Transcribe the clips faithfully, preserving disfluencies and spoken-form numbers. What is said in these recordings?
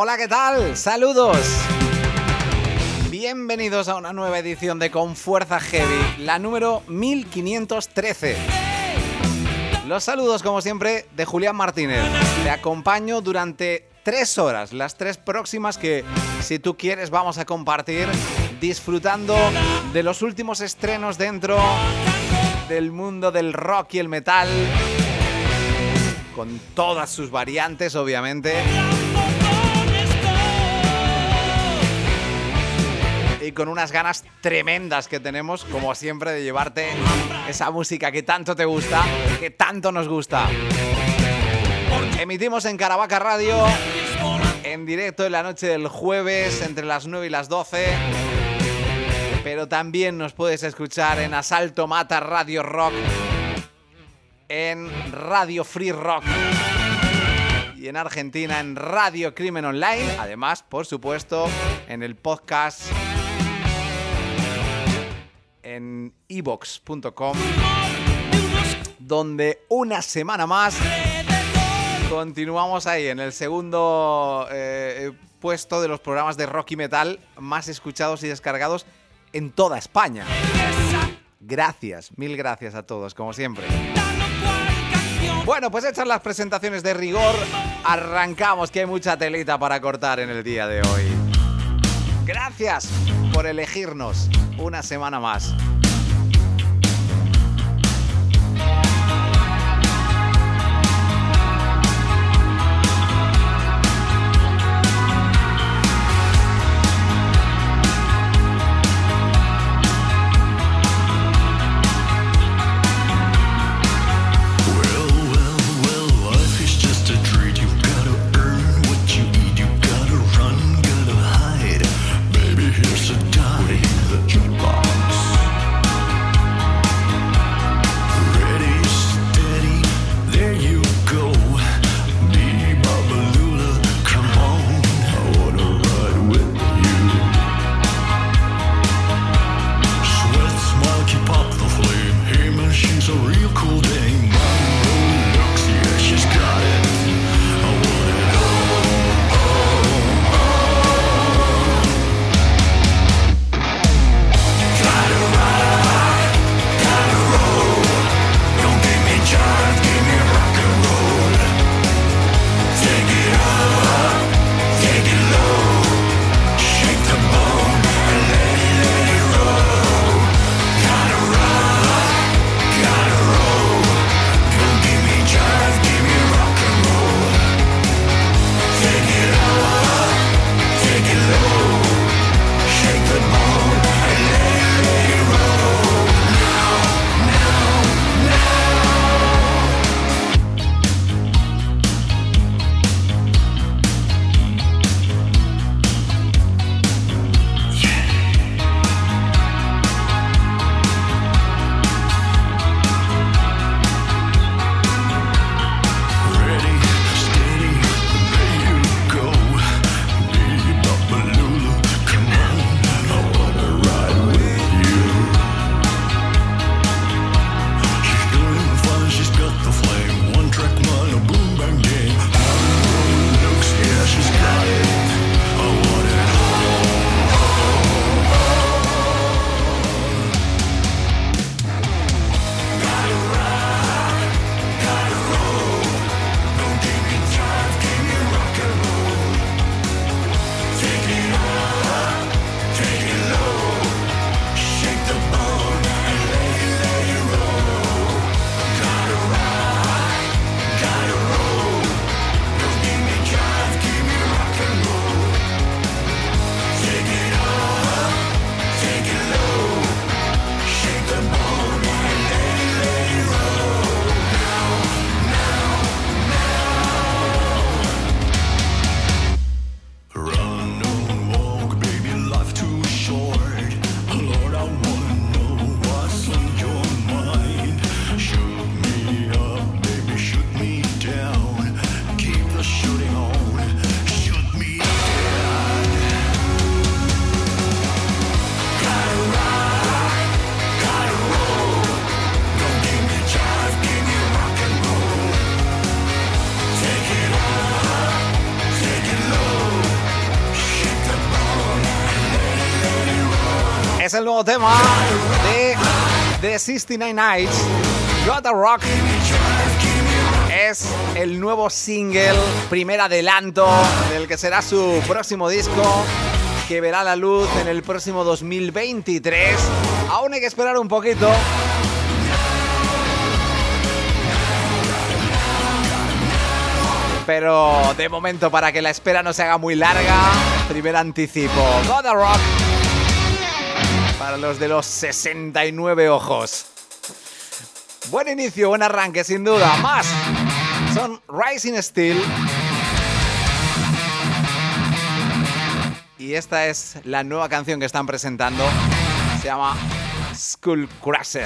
Hola, ¿qué tal? Saludos. Bienvenidos a una nueva edición de Con Fuerza Heavy, la número mil quinientos trece. Los saludos, como siempre, de Julián Martínez. Te acompaño durante tres horas, las tres próximas que, si tú quieres, vamos a compartir disfrutando de los últimos estrenos dentro del mundo del rock y el metal, con todas sus variantes, obviamente. Y con unas ganas tremendas que tenemos, como siempre, de llevarte esa música que tanto te gusta, que tanto nos gusta. Emitimos en Caravaca Radio, en directo en la noche del jueves, entre las nueve y las doce. Pero también nos puedes escuchar en Asalto Mata Radio Rock, en Radio Free Rock y en Argentina en Radio Crimen Online. Además, por supuesto, en el podcast en i vox punto com, donde una semana más continuamos ahí en el segundo eh, puesto de los programas de rock y metal más escuchados y descargados en toda España. Gracias, mil gracias a todos, como siempre. Bueno, pues hechas las presentaciones de rigor, arrancamos, que hay mucha telita para cortar en el día de hoy. Gracias por elegirnos una semana más. Here's a dime, the jukebox. el nuevo tema de The sesenta y nueve Nights, Gotta Rock. Es el nuevo single, primer adelanto del que será su próximo disco, que verá la luz en el próximo dos mil veintitrés. Aún hay que esperar un poquito. Pero de momento, para que la espera no se haga muy larga, primer anticipo. Gotta Rock. Para los de los sesenta y nueve ojos. Buen inicio, buen arranque, sin duda. Más son Rising Steel. Y esta es la nueva canción que están presentando. Se llama Skull Crusher.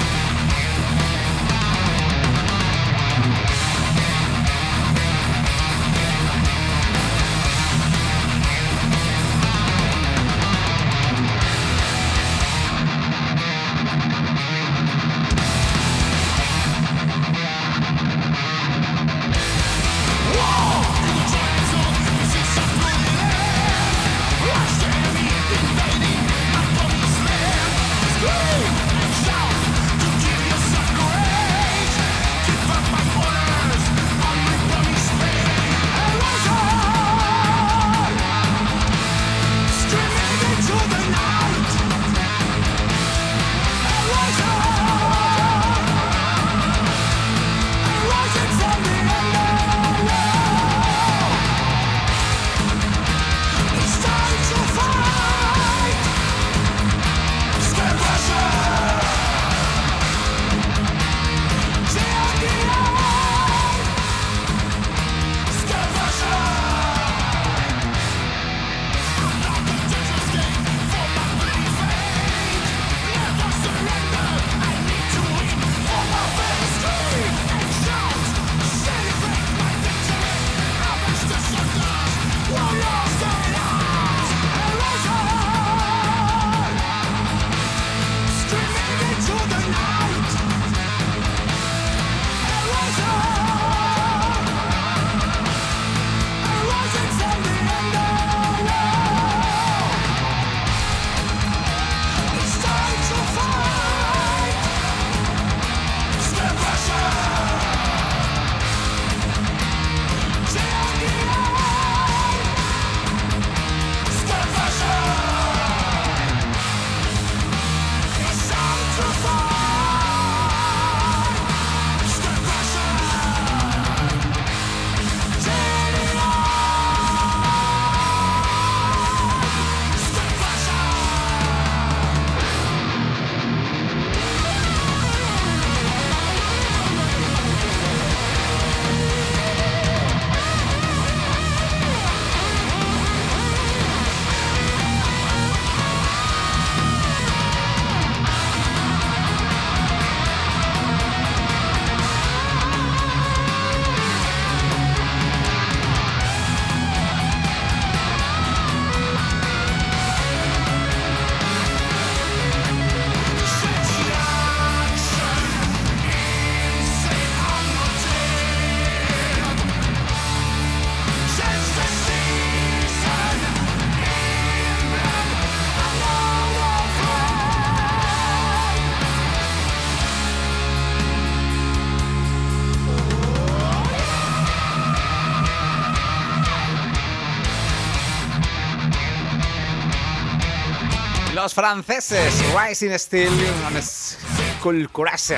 Los franceses, Rising Steel, un Skull Crusher.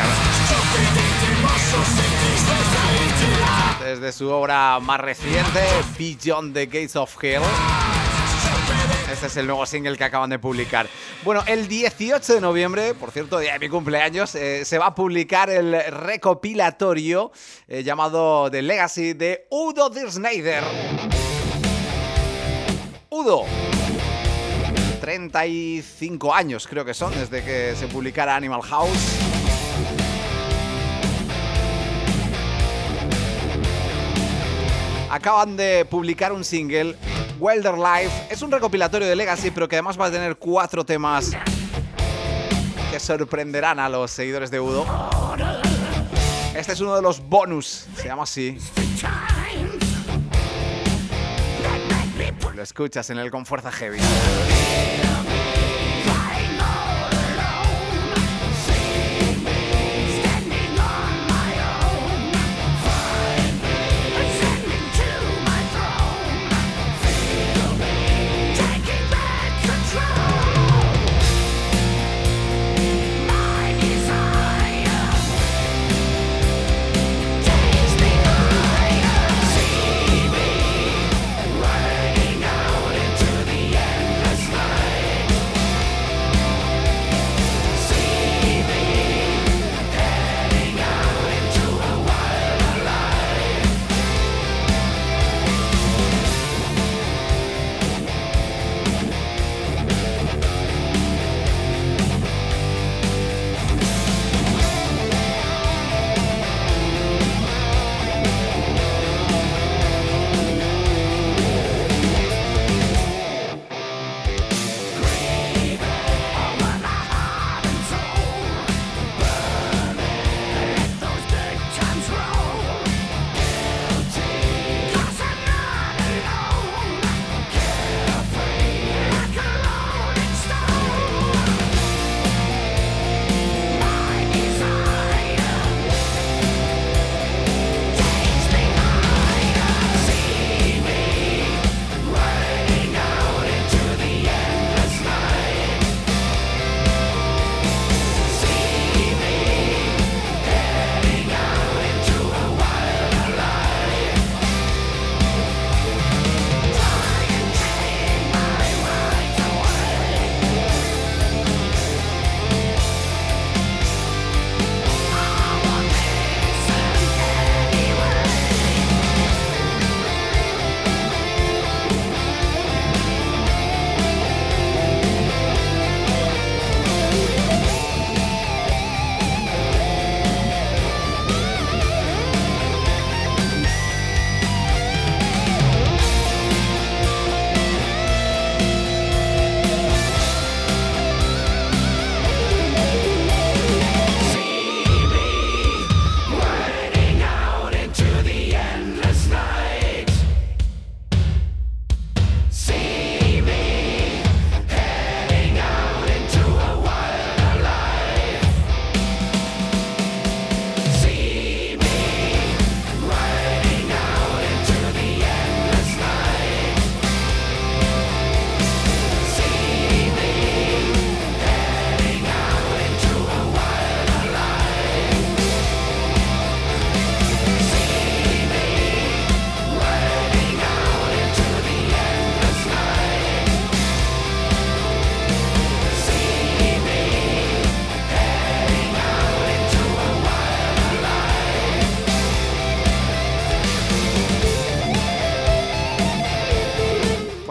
Desde su obra más reciente, Beyond the Gates of Hell. Este es el nuevo single que acaban de publicar. Bueno, el dieciocho de noviembre, por cierto, día de mi cumpleaños, eh, se va a publicar el recopilatorio eh, llamado The Legacy de Udo Dirk Schneider. Udo. treinta y cinco años creo que son desde que se publicara Animal House. Acaban de publicar un single, Wilder Life. Es un recopilatorio de Legacy, pero que además va a tener cuatro temas que sorprenderán a los seguidores de Udo. Este es uno de los bonus, se llama así. Lo escuchas en el Con Fuerza Heavy.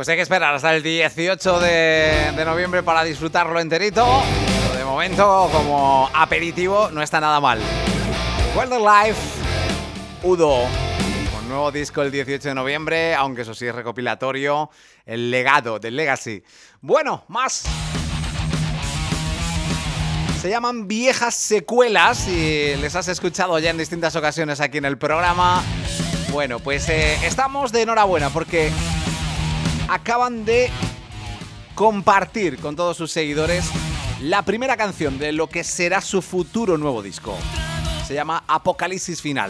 pues hay que esperar hasta el dieciocho de, de noviembre para disfrutarlo enterito. Pero de momento, como aperitivo, no está nada mal. Wildlife, Udo, con nuevo disco el dieciocho de noviembre, aunque eso sí es recopilatorio, el legado del Legacy. Bueno, más. Se llaman Viejas Secuelas y les has escuchado ya en distintas ocasiones aquí en el programa. Bueno, pues eh, estamos de enhorabuena porque acaban de compartir con todos sus seguidores la primera canción de lo que será su futuro nuevo disco. Se llama Apocalipsis Final.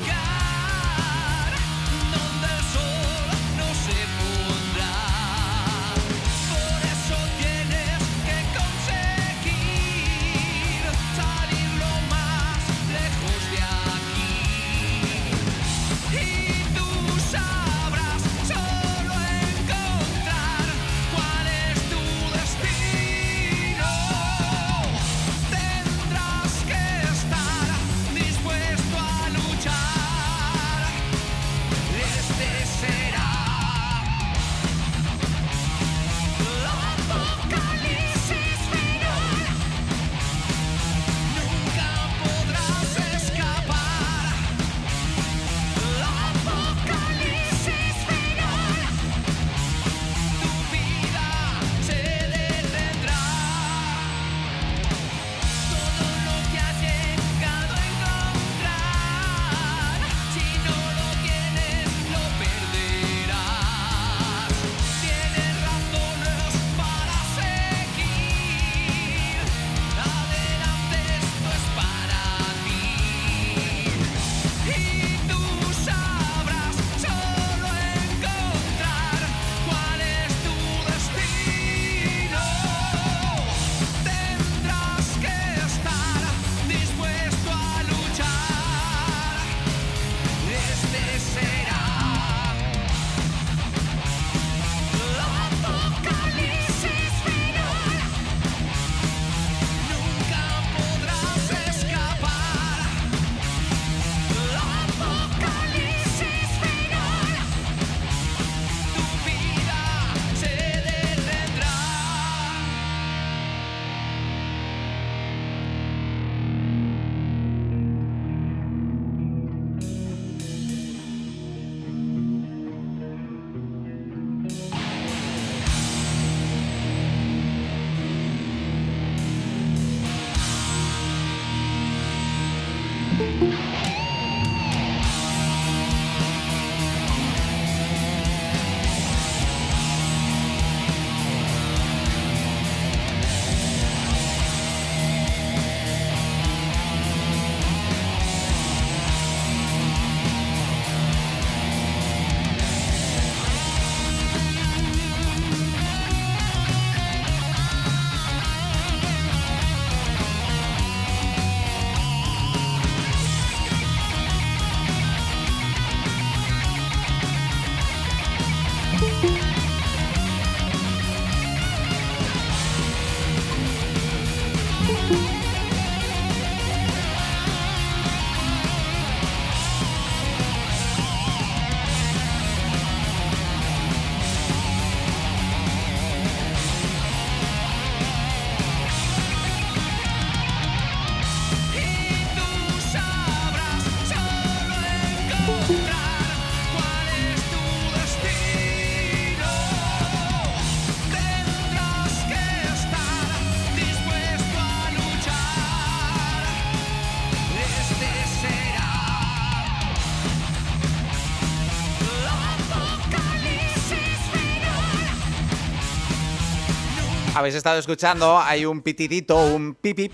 Habéis estado escuchando, hay un pitidito, un pipip,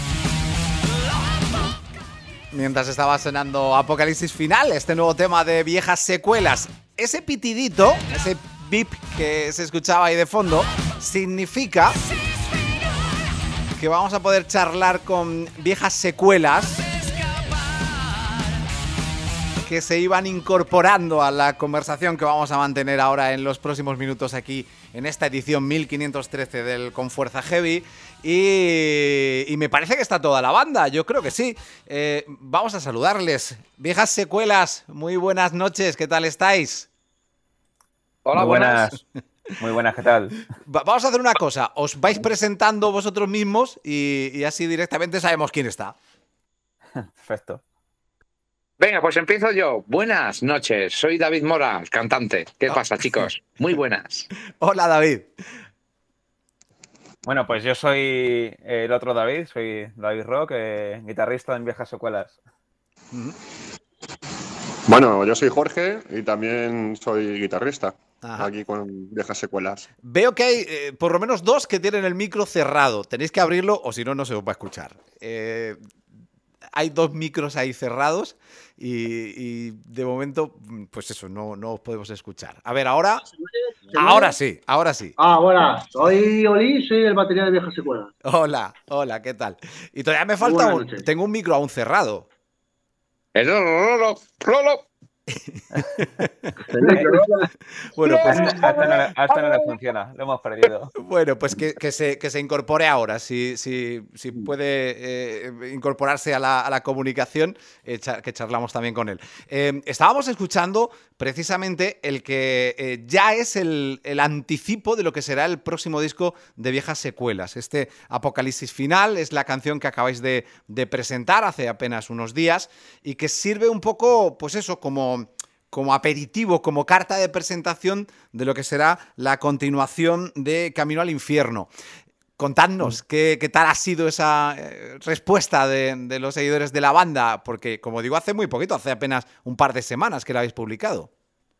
mientras estaba sonando Apocalipsis Final, este nuevo tema de Viejas Secuelas. Ese pitidito, ese bip que se escuchaba ahí de fondo, significa que vamos a poder charlar con viejas secuelas que se iban incorporando a la conversación que vamos a mantener ahora en los próximos minutos aquí en esta edición mil quinientos trece del Con Fuerza Heavy. Y, y me parece que está toda la banda, yo creo que sí. Eh, vamos a saludarles. Viejas secuelas, muy buenas noches, ¿qué tal estáis? Hola, buenas. buenas. Muy buenas, ¿qué tal? Va- vamos a hacer una cosa. Os vais presentando vosotros mismos y, y así directamente sabemos quién está. Perfecto. Venga, pues empiezo yo. Buenas noches, soy David Mora, cantante. ¿Qué pasa, chicos? Muy buenas. Hola, David. Bueno, pues yo soy el otro David, soy David Rock, eh, guitarrista en Viejas Secuelas. Bueno, yo soy Jorge y también soy guitarrista. Ajá. Aquí con Viejas Secuelas. Veo que hay eh, por lo menos dos que tienen el micro cerrado. Tenéis que abrirlo o si no, no se os va a escuchar. Eh, hay dos micros ahí cerrados y, y de momento, pues eso, no, no os podemos escuchar. A ver, ahora... Ahora sí, ahora sí. Ah, buenas. Soy Oli, soy el batería de Viejas Secuelas. Hola, hola, ¿qué tal? Y todavía me falta buenas un... noches. Tengo un micro aún cerrado. El Rolo, Rolo. Bueno, pues, A este no le, a este no le funciona, lo hemos perdido. bueno, pues que, que se, que se incorpore ahora. Si, si, si puede eh, incorporarse a la, a la comunicación, eh, cha- que charlamos también con él. Eh, estábamos escuchando precisamente el que eh, ya es el, el anticipo de lo que será el próximo disco de Viejas Secuelas. Este Apocalipsis Final es la canción que acabáis de, de presentar hace apenas unos días y que sirve un poco, pues eso, como... como aperitivo, como carta de presentación de lo que será la continuación de Camino al Infierno. Contadnos, ¿qué, qué tal ha sido esa eh, respuesta de, de los seguidores de la banda? Porque, como digo, hace muy poquito, hace apenas un par de semanas que la habéis publicado.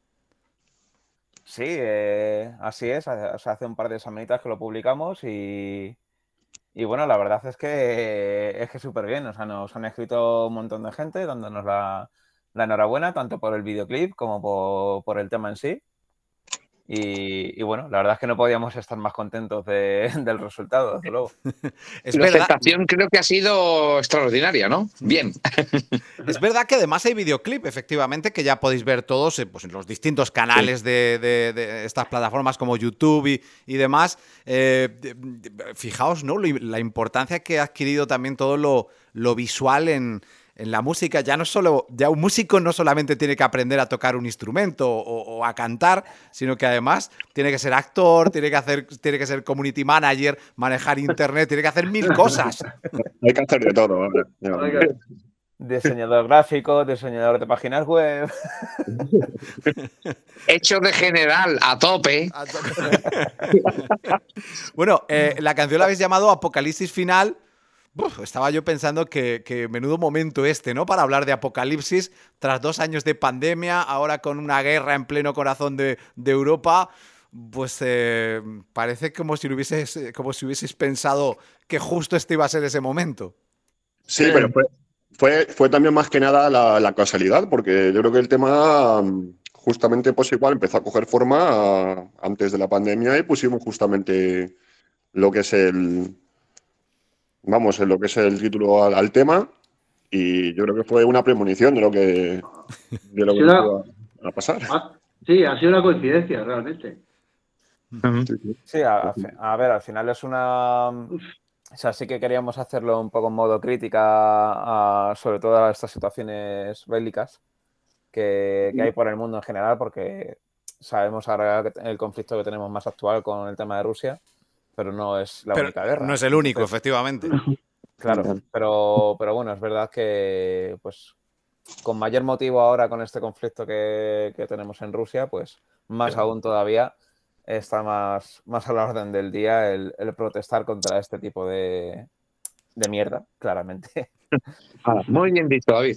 Sí, eh, así es, hace, o sea, hace un par de semanitas que lo publicamos y, y bueno, la verdad es que es que súper bien, o sea, nos han escrito un montón de gente dándonos la, la enhorabuena, tanto por el videoclip como por, por el tema en sí. Y, y bueno, la verdad es que no podíamos estar más contentos de, del resultado, desde luego. Es La verdad, aceptación creo que ha sido extraordinaria, ¿no? Bien. es verdad que además hay videoclip, efectivamente, que ya podéis ver todos eh, pues, en los distintos canales de, de- de estas plataformas como YouTube y, y demás. Eh, de- de- fijaos, ¿no? Lo- La importancia que ha adquirido también todo lo, lo visual en, en la música. Ya no solo, ya un músico no solamente tiene que aprender a tocar un instrumento o, o a cantar, sino que además tiene que ser actor, tiene que hacer, tiene que ser community manager, manejar internet, tiene que hacer mil cosas. Hay que hacer de todo. ¿Vale? Oiga, Diseñador gráfico, diseñador de páginas web. Hecho de general a tope. A tope. Bueno, eh, la canción la habéis llamado Apocalipsis Final. Uf, estaba yo pensando que, que menudo momento este, ¿no? Para hablar de apocalipsis, tras dos años de pandemia, ahora con una guerra en pleno corazón de, de Europa, pues eh, parece como si, hubieses, como si hubieses pensado que justo este iba a ser ese momento. Sí, pero fue, fue, fue también más que nada la, la casualidad, porque yo creo que el tema mm, justamente pues igual empezó a coger forma ah, antes de la pandemia y pusimos justamente lo que es el, vamos, en lo que es el título al, al tema y yo creo que fue una premonición de lo que, de lo que Sí, nos la- iba a pasar. ah, sí, ha sido una coincidencia, realmente. Sí, sí. Sí, a, a fi- a ver, al final es una... O sea, sí que queríamos hacerlo un poco en modo crítica, a- sobre todo a estas situaciones bélicas que, que hay por el mundo en general, porque sabemos ahora que el conflicto que tenemos más actual con el tema de Rusia, pero no es la Pero única guerra. no es el único, Entonces, efectivamente. claro, pero, pero bueno, es verdad que pues con mayor motivo ahora con este conflicto que, que tenemos en Rusia, pues más aún todavía está más, más a la orden del día el, el protestar contra este tipo de, de mierda, claramente. Ah, muy bien dicho, David.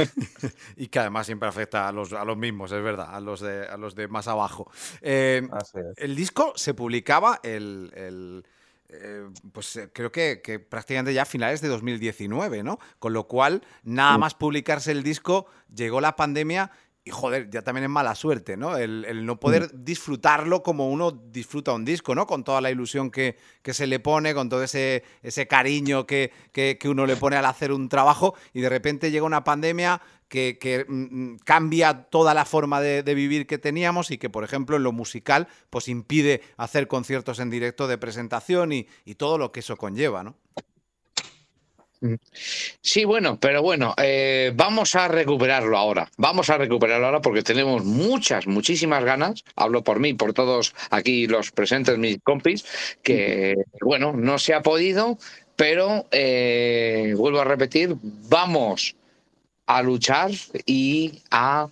Y que además siempre afecta a los, a los mismos, es verdad, a los de, a los de más abajo. Eh, Así es. el disco se publicaba el, el, eh, pues eh, creo que, que prácticamente ya a finales de dos mil diecinueve, ¿no? Con lo cual, nada más publicarse el disco, llegó la pandemia y, joder, ya también es mala suerte, ¿no? El, el no poder disfrutarlo como uno disfruta un disco, ¿no? Con toda la ilusión que, que se le pone, con todo ese, ese cariño que, que, que uno le pone al hacer un trabajo y de repente llega una pandemia que, que mm, cambia toda la forma de, de vivir que teníamos y que, por ejemplo, en lo musical, pues impide hacer conciertos en directo de presentación y, y todo lo que eso conlleva, ¿no? Sí, bueno, pero bueno, eh, vamos a recuperarlo ahora. Vamos a recuperarlo ahora porque tenemos muchas, muchísimas ganas. Hablo por mí, por todos aquí los presentes, mis compis, que bueno, no se ha podido, pero eh, vuelvo a repetir, vamos a luchar y a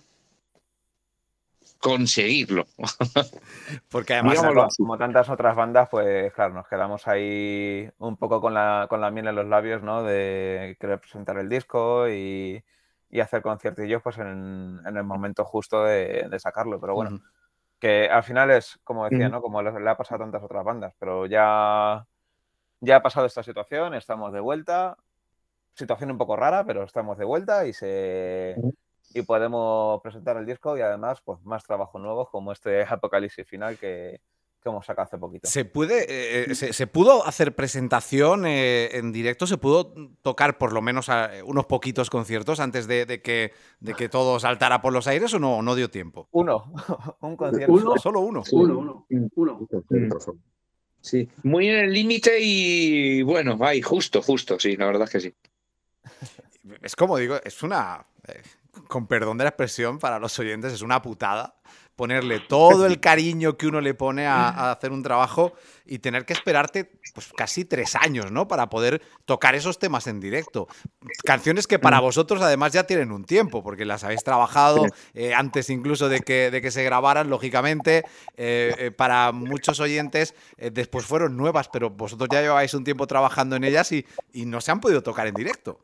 conseguirlo. Porque además, Digámoslo como, así. como tantas otras bandas, pues claro, nos quedamos ahí un poco con la, con la miel en los labios, ¿no? De querer presentar el disco y, y hacer conciertillos pues en, en el momento justo de, de sacarlo. Pero bueno, Ujú. que al final es, como decía, Ujú. ¿no? Como le, le ha pasado a tantas otras bandas, pero ya, ya ha pasado esta situación, estamos de vuelta. Situación un poco rara, pero estamos de vuelta y se y podemos presentar el disco y además pues más trabajo nuevo como este Apocalipsis Final que, que hemos sacado hace poquito. ¿Se puede, eh, se, se pudo hacer presentación eh, en directo? ¿Se pudo tocar por lo menos a unos poquitos conciertos antes de, de que, de que todo saltara por los aires o no, no dio tiempo? Uno, un concierto. Uno, Solo uno. uno, uno, uno. Sí, muy en el límite y bueno, ahí, justo, justo, sí, la verdad es que sí. Es como digo, es una, eh, con perdón de la expresión para los oyentes, es una putada ponerle todo el cariño que uno le pone a, a hacer un trabajo y tener que esperarte pues casi tres años, ¿no? Para poder tocar esos temas en directo. Canciones que para vosotros además ya tienen un tiempo, porque las habéis trabajado eh, antes incluso de que, de que se grabaran, lógicamente. Eh, eh, para muchos oyentes eh, después fueron nuevas, pero vosotros ya lleváis un tiempo trabajando en ellas y, y no se han podido tocar en directo.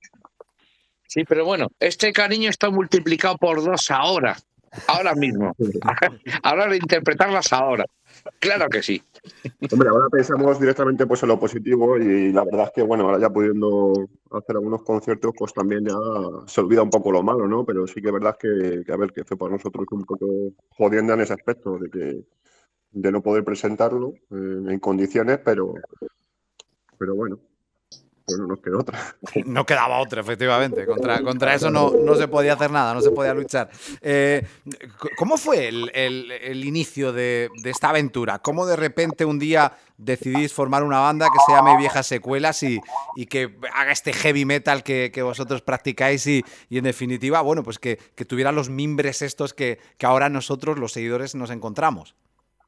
Sí, pero bueno, este cariño está multiplicado por dos ahora, ahora mismo. Ahora de interpretarlas ahora. Claro que sí. Hombre, ahora pensamos directamente pues en lo positivo y la verdad es que, bueno, ahora ya pudiendo hacer algunos conciertos, pues también ya se olvida un poco lo malo, ¿no? Pero sí que es verdad que, que a ver, que fue para nosotros un poco jodienda en ese aspecto, de que de no poder presentarlo eh, en condiciones, pero, pero bueno, pues no nos quedó otra. No quedaba otra, efectivamente. Contra, contra eso no, no se podía hacer nada, no se podía luchar. Eh, ¿Cómo fue el, el, el inicio de, de esta aventura? ¿Cómo de repente un día decidís formar una banda que se llame Viejas Secuelas y, y que haga este heavy metal que, que vosotros practicáis y, y en definitiva, bueno, pues que, que tuviera los mimbres estos que, que ahora nosotros, los seguidores, nos encontramos?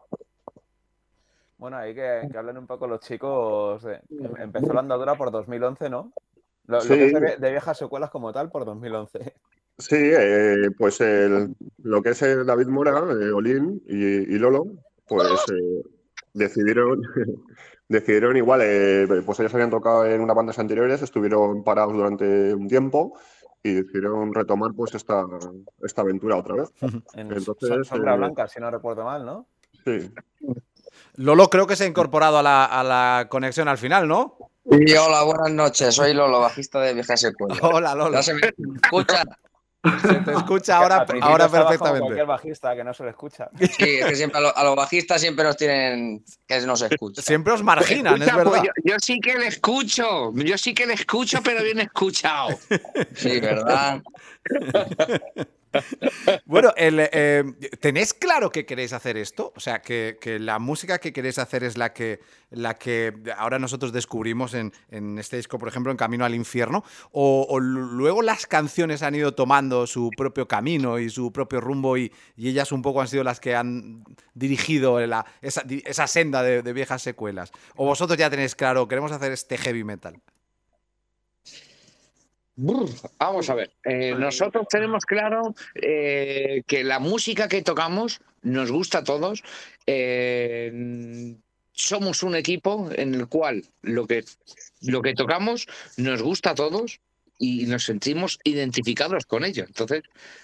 Bueno, ahí que, que hablen un poco los chicos. De, empezó la andadura por dos mil once, ¿no? Lo, Sí, lo que es de, de viejas secuelas como tal por dos mil once. sí, eh, pues el, lo que es el David Mora, eh, Olin y, y Lolo, pues eh, decidieron, decidieron igual, eh, pues ellos habían tocado en unas bandas anteriores, estuvieron parados durante un tiempo y decidieron retomar pues esta, esta aventura otra vez. En Entonces, Sombra eh, Blanca, si no recuerdo mal, ¿no? sí. Lolo creo que se ha incorporado a la, a la conexión al final, ¿no? Sí, hola, buenas noches. Soy Lolo, bajista de Viejas Secuelas. Hola, Lolo. ¿Ya se me escucha? Se te escucha ahora, Al principio ahora estaba como perfectamente. cualquier bajista que no se le escucha. Sí, es que siempre a, lo- a los bajistas siempre nos tienen que no se escucha. Siempre os marginan, Escucha, es verdad. pues yo, yo sí que le escucho, yo sí que le escucho, pero bien escuchado. Sí, ¿verdad? Bueno, el, eh, ¿tenéis claro que queréis hacer esto? O sea, que, que la música que queréis hacer es la que, la que ahora nosotros descubrimos en, en este disco, por ejemplo, en Camino al Infierno, o, o luego las canciones han ido tomando su propio camino y su propio rumbo y, y ellas un poco han sido las que han dirigido la, esa, esa senda de, de Viejas Secuelas. O vosotros ya tenéis claro, queremos hacer este heavy metal. Brr, Vamos a ver, eh, nosotros tenemos claro eh, que la música que tocamos nos gusta a todos. eh, somos un equipo en el cual lo que, lo que tocamos nos gusta a todos y nos sentimos identificados con ello. Entonces,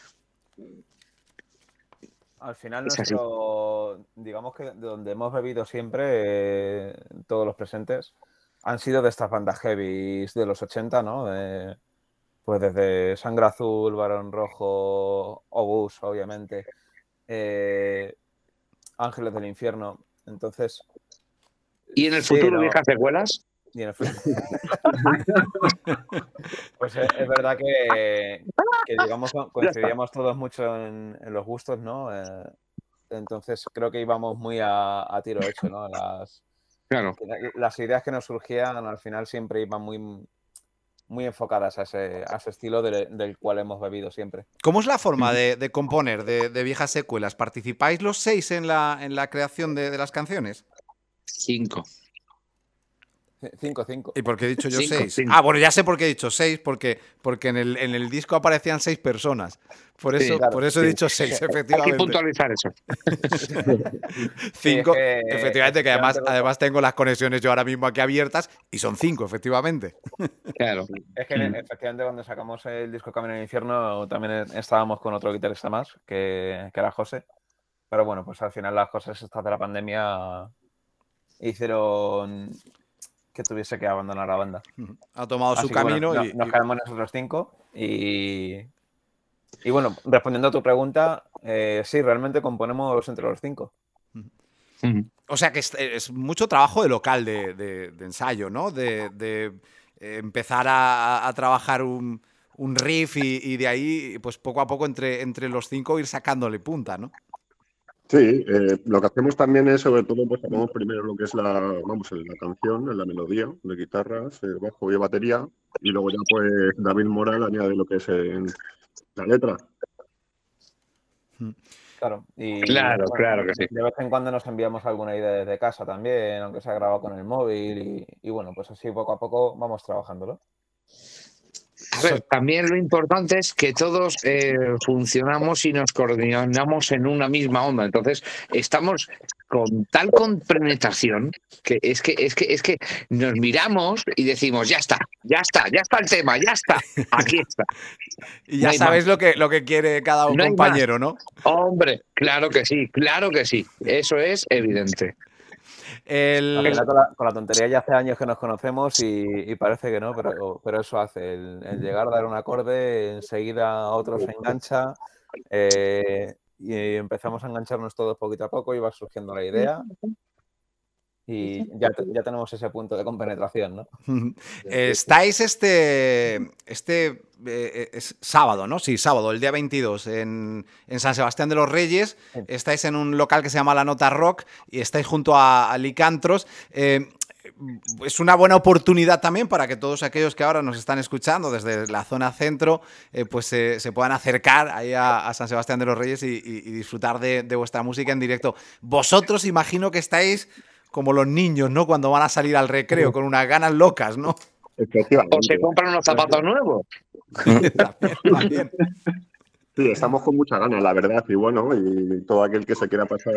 Al final, Es así. nuestro, digamos que de donde hemos bebido siempre, eh, todos los presentes, han sido de estas bandas heavy de los ochenta, ¿no? De, pues desde Sangre Azul, Barón Rojo, Obús, obviamente, eh, Ángeles del Infierno. Entonces, ¿y en el sí, futuro ¿no? viejas secuelas? Y en el futuro. Pues es, es verdad que, que digamos, co- coincidíamos todos mucho en, en los gustos, ¿no? Eh, entonces creo que íbamos muy a, a tiro hecho, ¿no? Las, Claro. las ideas que nos surgían al final siempre iban muy, muy enfocadas a ese, a ese estilo de, del cual hemos bebido siempre. ¿Cómo es la forma de, de componer de, de Viejas Secuelas? ¿Participáis los seis en la, en la creación de, de las canciones? Cinco. Cinco, cinco. ¿Y por qué he dicho yo Cinco, seis? cinco. Ah, bueno, ya sé por qué he dicho seis, porque, porque en, el, en el disco aparecían seis personas. Por eso, Sí, claro, por eso he sí. dicho seis, Hay que efectivamente. puntualizar eso. Cinco, Sí, es que, efectivamente, que además, efectivamente, además tengo las conexiones yo ahora mismo aquí abiertas y son cinco, efectivamente. Claro. Es que Mm. efectivamente cuando sacamos el disco Camino al Infierno también estábamos con otro guitarrista más, que, que era José. Pero bueno, pues al final las cosas estas de la pandemia hicieron que tuviese que abandonar la banda. Ha tomado Así su que, bueno, camino no- y, nos y- quedamos nosotros cinco y, y bueno, respondiendo a tu pregunta, eh, sí, realmente componemos entre los cinco. Mm. O sea que es, es mucho trabajo de local, de, de- de ensayo, ¿no? De, de, eh, empezar a, a trabajar un, un riff y, y de ahí, pues poco a poco entre, entre los cinco ir sacándole punta, ¿no? Sí, eh, lo que hacemos también es, sobre todo, pues sacamos primero lo que es la, vamos, la canción, la melodía de guitarras, eh, bajo y batería, y luego ya pues David Moral añade lo que es eh, la letra. Claro, y Claro, bueno, claro que sí. de vez en cuando nos enviamos alguna idea desde casa también, aunque se ha grabado con el móvil y, y bueno, pues así poco a poco vamos trabajándolo. A ver, también lo importante es que todos eh, funcionamos y nos coordinamos en una misma onda. Entonces, estamos con tal compenetración que es que es que es que nos miramos y decimos, ya está, ya está, ya está el tema, ya está, aquí está. Y No ya hay sabes más. lo que, lo que quiere cada No hay compañero, ¿no? Hombre, claro que sí, claro que sí. Eso es evidente. El- Al final con la, con la tontería ya hace años que nos conocemos y, y parece que no, pero, pero eso hace, el, el llegar a dar un acorde, enseguida otro se engancha eh, y empezamos a engancharnos todos poquito a poco y va surgiendo la idea y ya, te- ya tenemos ese punto de compenetración, ¿no? Estáis este, este eh, es sábado, ¿no? Sí, sábado, el día veintidós, en, en San Sebastián de los Reyes. Sí. Estáis en un local que se llama La Nota Rock y estáis junto a, a Licantros. Eh, es una buena oportunidad también para que todos aquellos que ahora nos están escuchando desde la zona centro, eh, pues eh, se puedan acercar ahí a, a San Sebastián de los Reyes y, y- y disfrutar de, de vuestra música en directo. Vosotros imagino que estáis como los niños, ¿no? Cuando van a salir al recreo con unas ganas locas, ¿no? Efectivamente. O se compran unos zapatos nuevos. También, también. Sí, estamos con mucha ganas, la verdad, y bueno, y todo aquel que se quiera pasar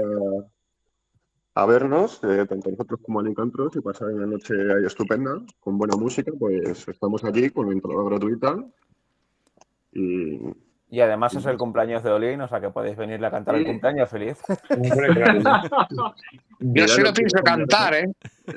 a vernos, eh, tanto nosotros como Alicantros, y pasar una noche ahí estupenda, con buena música, pues estamos aquí con entrada gratuita y Y además es el cumpleaños de Olin, o sea que podéis venirle a cantar el Sí. cumpleaños feliz. Hombre, claro. Yo sí lo pienso cantar, ¿eh?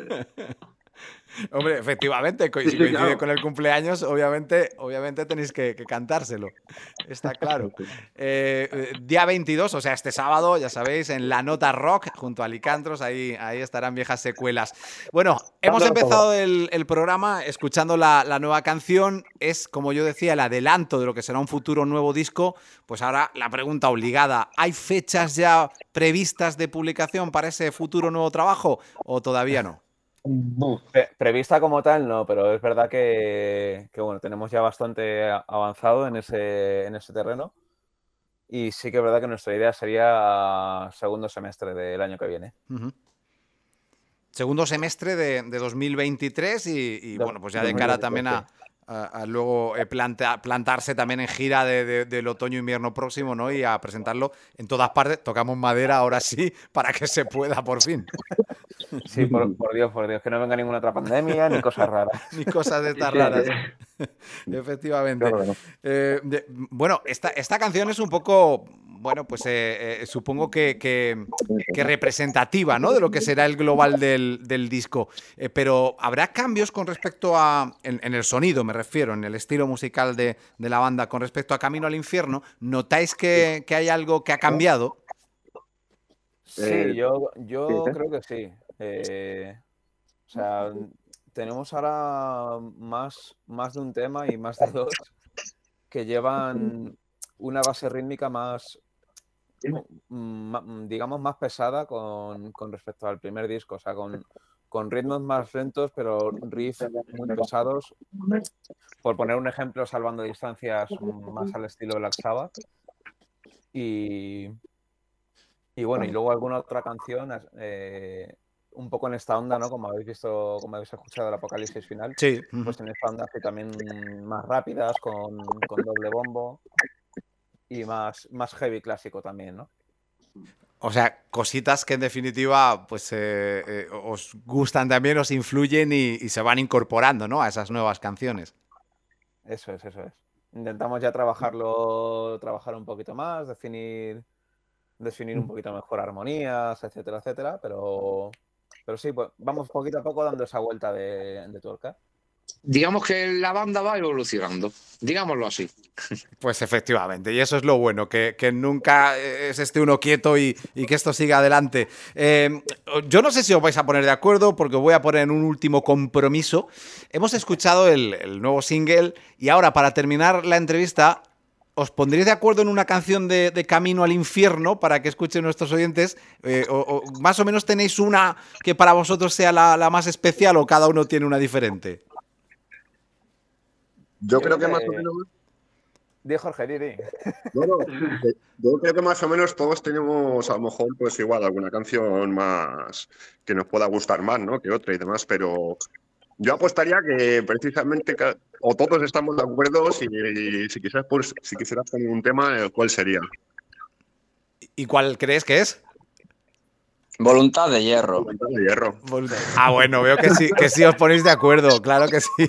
Hombre, efectivamente, co- Sí, si sí, coincide claro. con el cumpleaños, obviamente, obviamente tenéis que, que cantárselo. Está claro. Eh, eh, día veintidós, o sea, este sábado, ya sabéis, en La Nota Rock, junto a Licantros, ahí, ahí estarán Viejas Secuelas. Bueno, hemos Dándolo empezado el, el programa escuchando la, la nueva canción. Es, como yo decía, el adelanto de lo que será un futuro nuevo disco. Pues ahora la pregunta obligada: ¿hay fechas ya previstas de publicación para ese futuro nuevo trabajo o todavía no? Pre- prevista como tal, no, pero es verdad que, que, bueno, tenemos ya bastante a- avanzado en ese, en ese terreno. Y sí que es verdad que nuestra idea sería segundo semestre del año que viene. Ujú. Segundo semestre de, de dos mil veintitrés y, y, Do- bueno, pues ya de cara también a, a- a luego eh, plantea- plantarse también en gira de- de- del otoño-invierno próximo, ¿no? Y a presentarlo en todas partes. Tocamos madera ahora sí para que se pueda por fin. Sí, por, por Dios, por Dios, que no venga ninguna otra pandemia ni cosas raras. Ni cosas de estas Sí, raras. sí. Efectivamente. Claro que no. Eh, de- bueno, esta, esta canción es un poco, bueno, pues eh, eh, supongo que, que- que representativa, ¿no? De lo que será el global del, del disco. Eh, pero ¿habrá cambios con respecto a, en, en el sonido me refiero, en el estilo musical de, de la banda, con respecto a Camino al Infierno? ¿Notáis que, que hay algo que ha cambiado? Sí, Eh, yo, yo sí, ¿eh? creo que sí. Eh, o sea, tenemos ahora más, más de un tema y más de dos que llevan una base rítmica más, ma- digamos, más pesada con, con respecto al primer disco. O sea, con con ritmos más lentos, pero riffs muy pesados. Por poner un ejemplo, Salvando Distancias, más al estilo Black Sabbath. Y, y bueno, y luego alguna otra canción eh, un poco en esta onda, ¿no? Como habéis visto, como habéis escuchado el Apocalipsis Final. Sí. Pues en esta onda que también más rápidas, con, con doble bombo y más, más heavy clásico también, ¿no? O sea, cositas que en definitiva pues eh, eh, os gustan también, os influyen y, y se van incorporando, ¿no? A esas nuevas canciones. Eso es, eso es. Intentamos ya trabajarlo, trabajar un poquito más, definir, definir un poquito mejor armonías, etcétera, etcétera, pero, pero sí, pues vamos poquito a poco dando esa vuelta de, de tuerca. Digamos que la banda va evolucionando, digámoslo así. Pues efectivamente, y eso es lo bueno, que, que nunca es esté uno quieto y, y que esto siga adelante. Eh, yo no sé si os vais a poner de acuerdo, porque os voy a poner en un último compromiso. Hemos escuchado el, el nuevo single y ahora, para terminar la entrevista, ¿os pondréis de acuerdo en una canción de, de Camino al Infierno para que escuchen nuestros oyentes? Eh, o, o más o menos tenéis una que para vosotros sea la, la más especial, o cada uno tiene una diferente. Yo creo que más o menos... Di, Jorge, di, di. Bueno, yo creo que más o menos todos tenemos a lo mejor pues igual alguna canción más que nos pueda gustar más, ¿no? Que otra y demás, pero yo apostaría que precisamente o todos estamos de acuerdo si, si quisieras pues, si quisieras poner un tema, ¿cuál sería? ¿Y cuál crees que es? Voluntad de hierro. Voluntad de hierro. Ah, bueno, veo que sí, que sí os ponéis de acuerdo, claro que sí.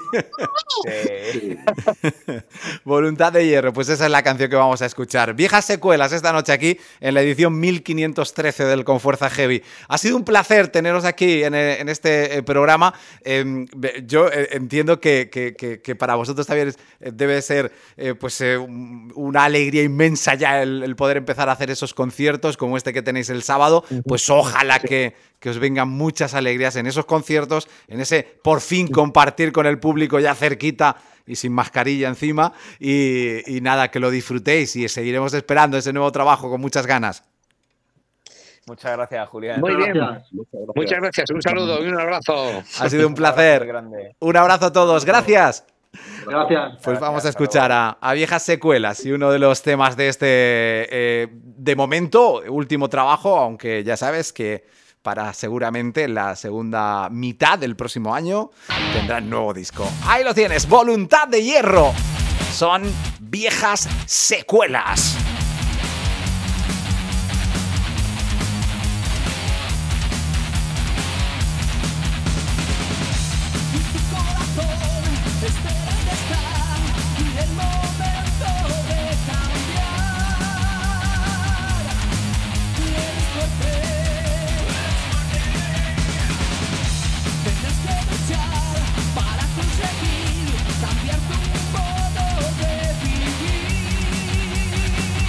Sí. Voluntad de hierro, pues esa es la canción que vamos a escuchar. Viejas secuelas esta noche aquí en la edición mil quinientos trece del Confuerza Heavy. Ha sido un placer teneros aquí en, en este programa. Eh, yo entiendo que, que, que, que para vosotros también debe ser eh, pues eh, una alegría inmensa ya el, el poder empezar a hacer esos conciertos como este que tenéis el sábado. Pues ojalá Ojalá que, que os vengan muchas alegrías en esos conciertos, en ese por fin compartir con el público ya cerquita y sin mascarilla encima. Y, y nada, que lo disfrutéis y seguiremos esperando ese nuevo trabajo con muchas ganas. Muchas gracias, Julián. Muy bien. Gracias. Muchas gracias. Muchas gracias. Un saludo y un abrazo. Ha sido un placer. Grande. Un abrazo a todos. Gracias. Gracias. Pues vamos a escuchar a, a Viejas Secuelas y uno de los temas de este, eh, de momento, último trabajo, aunque ya sabes que para seguramente la segunda mitad del próximo año tendrán nuevo disco. Ahí lo tienes, Voluntad de Hierro. Son Viejas Secuelas. Para conseguir cambiar tu modo de vivir.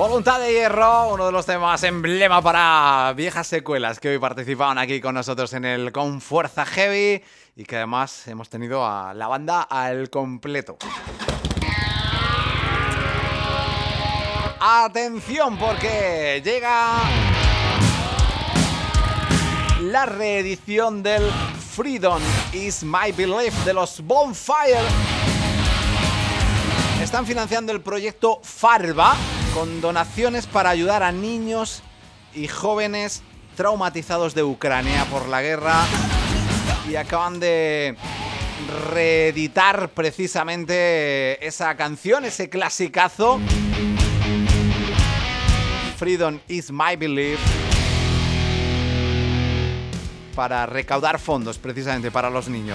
Voluntad de Hierro, uno de los temas emblema para viejas secuelas que hoy participaban aquí con nosotros en el Con Fuerza Heavy y que además hemos tenido a la banda al completo. Atención porque llega la reedición del Freedom is My Belief de los Bonfire. Están financiando el proyecto Farba con donaciones para ayudar a niños y jóvenes traumatizados de Ucrania por la guerra y acaban de reeditar precisamente esa canción, ese clasicazo Freedom is My Belief, para recaudar fondos precisamente para los niños.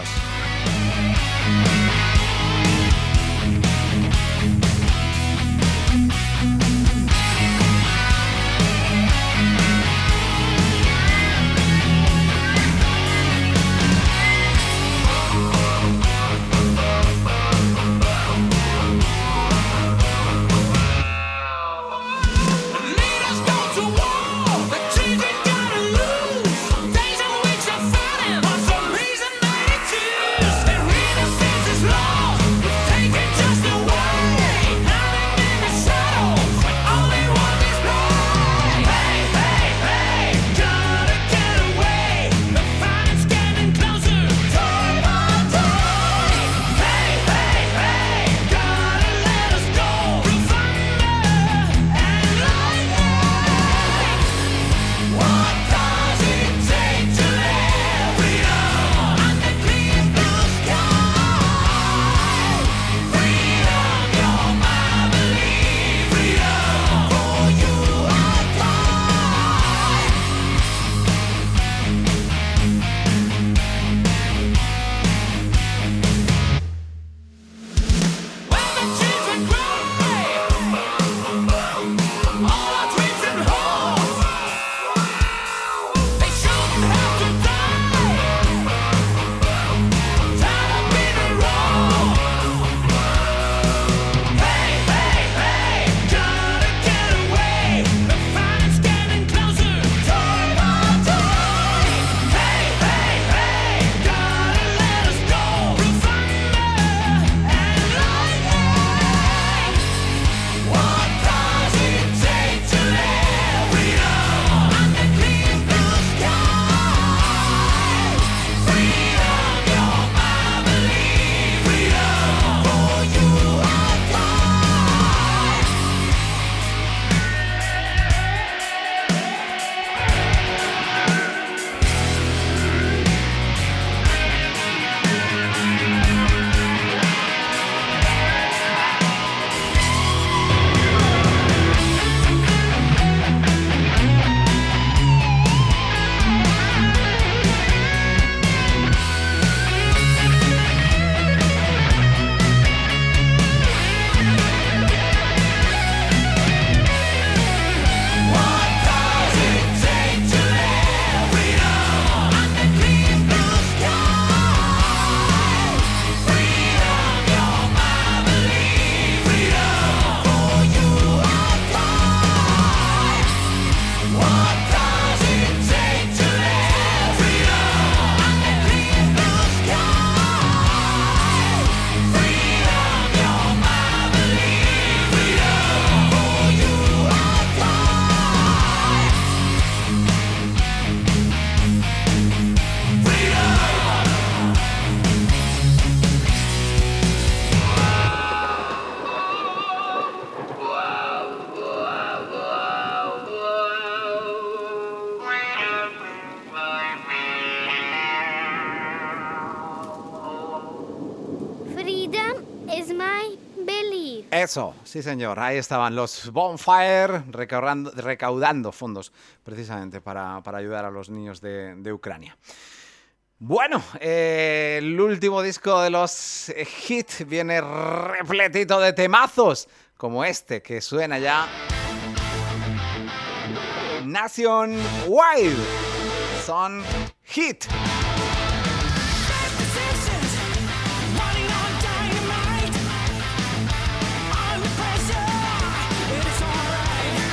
Eso, sí señor, ahí estaban los Bonfire recaudando, recaudando fondos precisamente para, para ayudar a los niños de, de Ucrania. Bueno, eh, el último disco de los Hit viene repletito de temazos, como este que suena ya. Nationwide, son Hit. It's alright.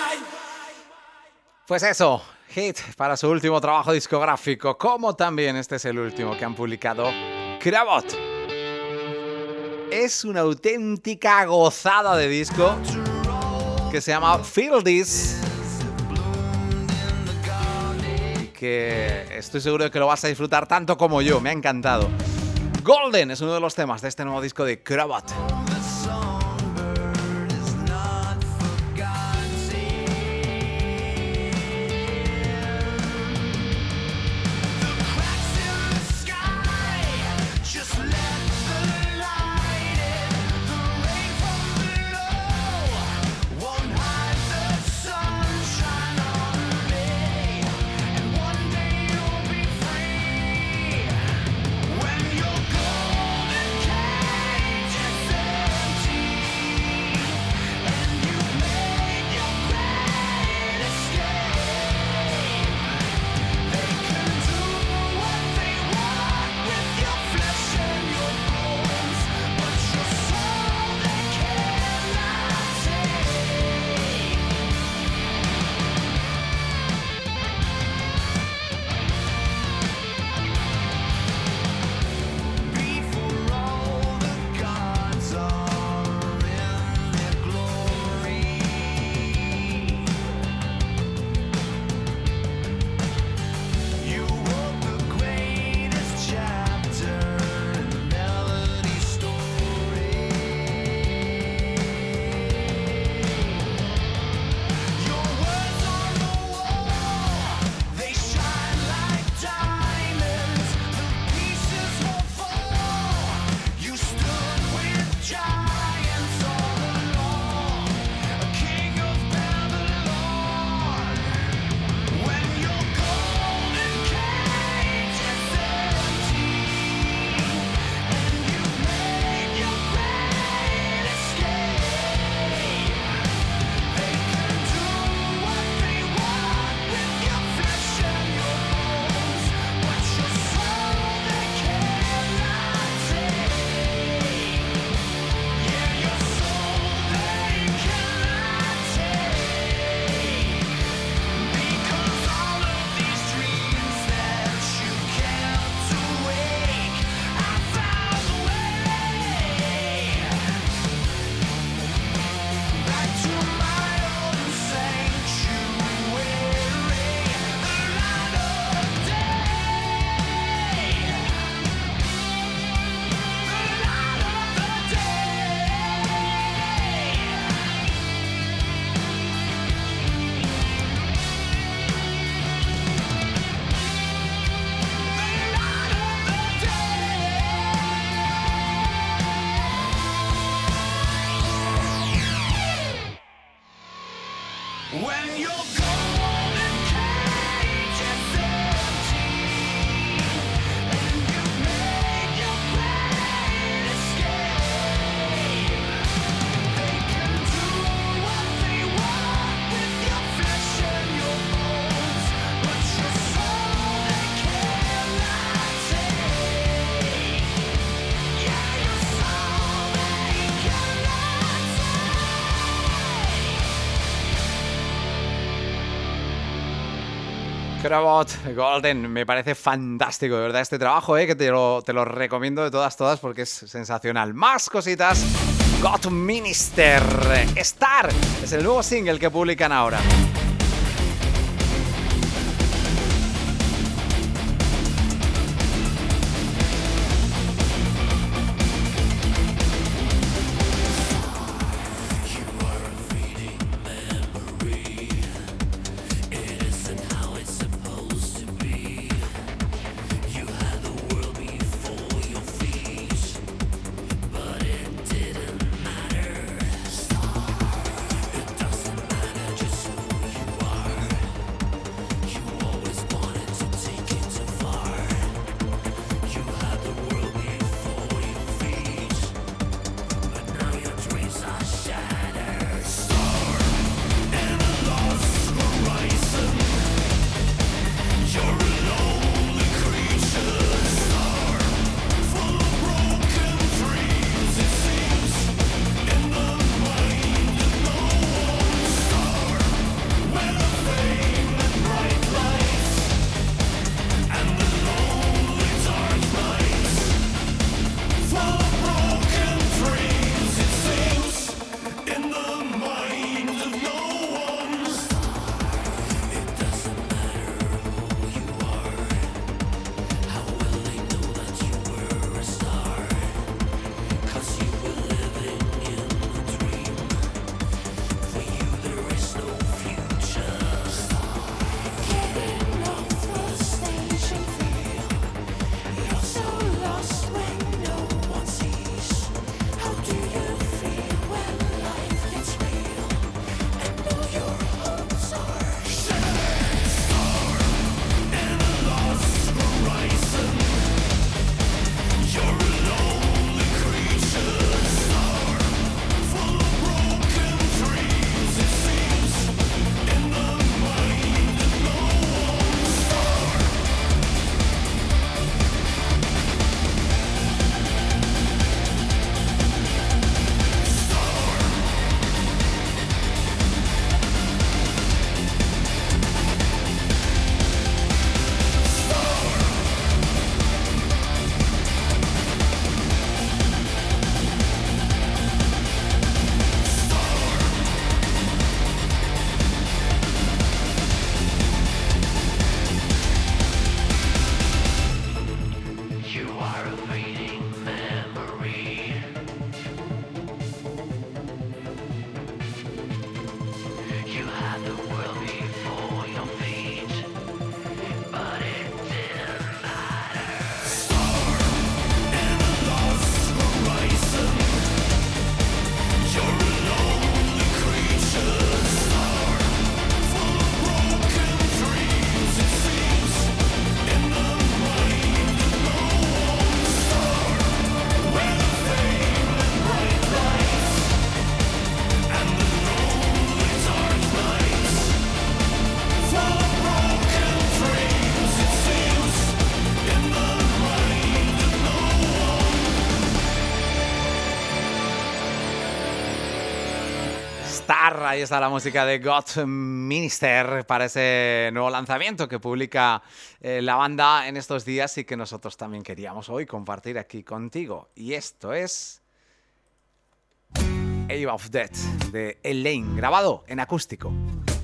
Pues eso, hit para su último trabajo discográfico, como también este es el último que han publicado Crabot. Es una auténtica gozada de disco que se llama Feel This y que estoy seguro de que lo vas a disfrutar tanto como yo, me ha encantado. Golden es uno de los temas de este nuevo disco de Crabot. Crabot, Golden, me parece fantástico, de verdad, este trabajo, ¿eh? Que te lo, te lo recomiendo de todas, todas, porque es sensacional. Más cositas. God Minister, Star, es el nuevo single que publican ahora. Just who Ahí está la música de God Minister para ese nuevo lanzamiento que publica eh, la banda en estos días y que nosotros también queríamos hoy compartir aquí contigo. Y esto es Ave of Death de Elaine, grabado en acústico.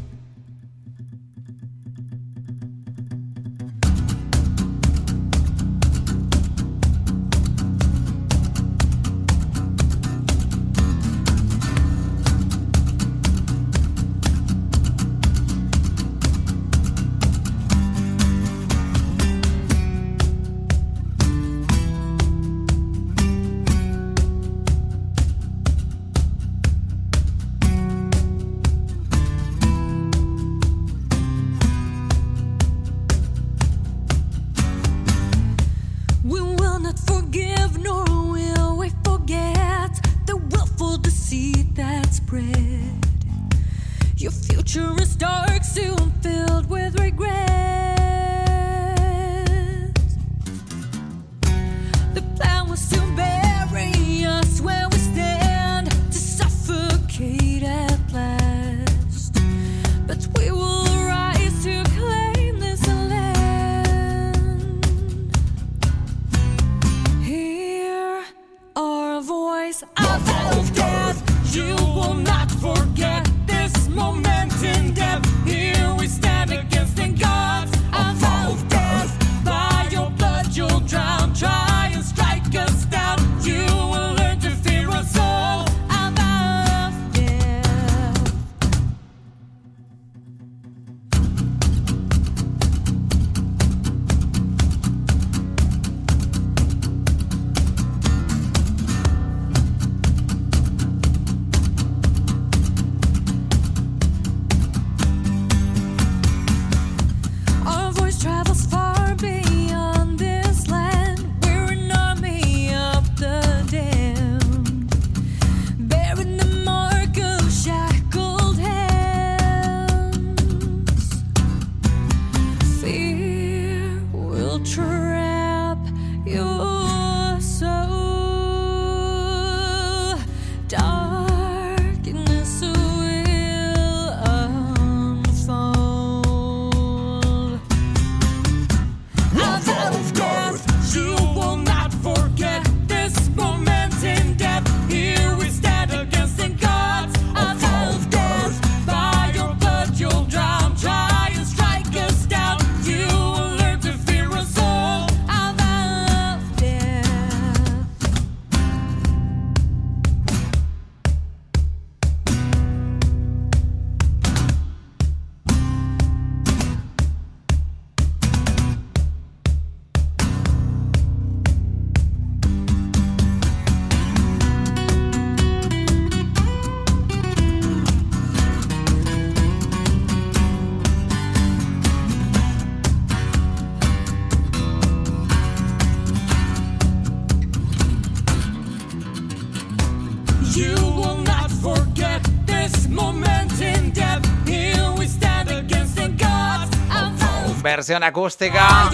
Versión acústica,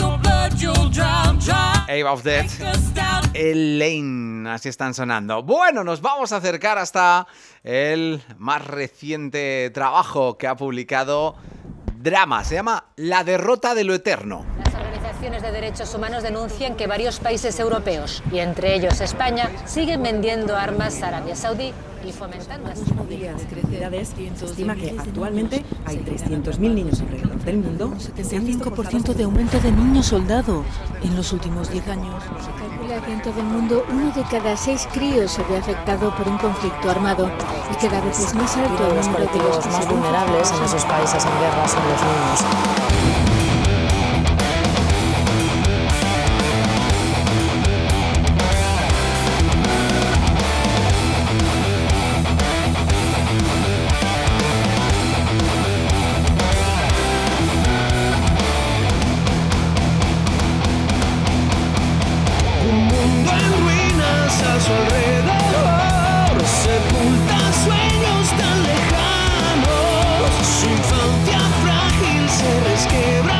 Ave of Death, Elaine, así están sonando. Bueno, nos vamos a acercar hasta el más reciente trabajo que ha publicado Drama, se llama La derrota de lo eterno. Las organizaciones de derechos humanos denuncian que varios países europeos, y entre ellos España, siguen vendiendo armas a Arabia Saudí y fomentando así. Se estima que actualmente hay trescientos mil niños alrededor del mundo. Un setenta y cinco por ciento de aumento de niños soldado en los últimos diez años. Se calcula que en todo el mundo uno de cada seis críos se ve afectado por un conflicto armado y cada vez es más alto el número de los más vulnerables en esos países en guerra son los niños. Su infancia frágil se resquebra.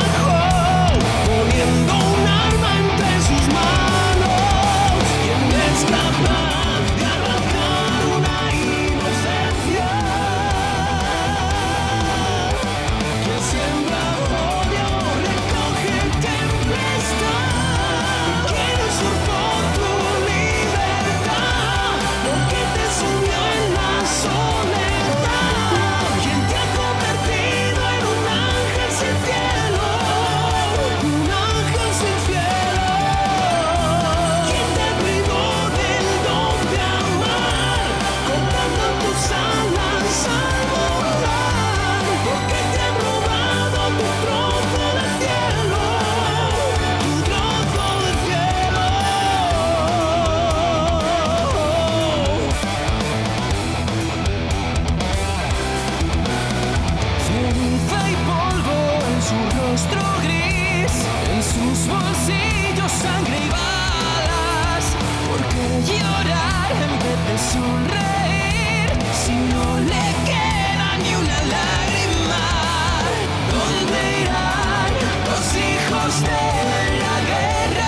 sonreír si no le queda ni una lágrima? ¿Dónde irán los hijos de la guerra?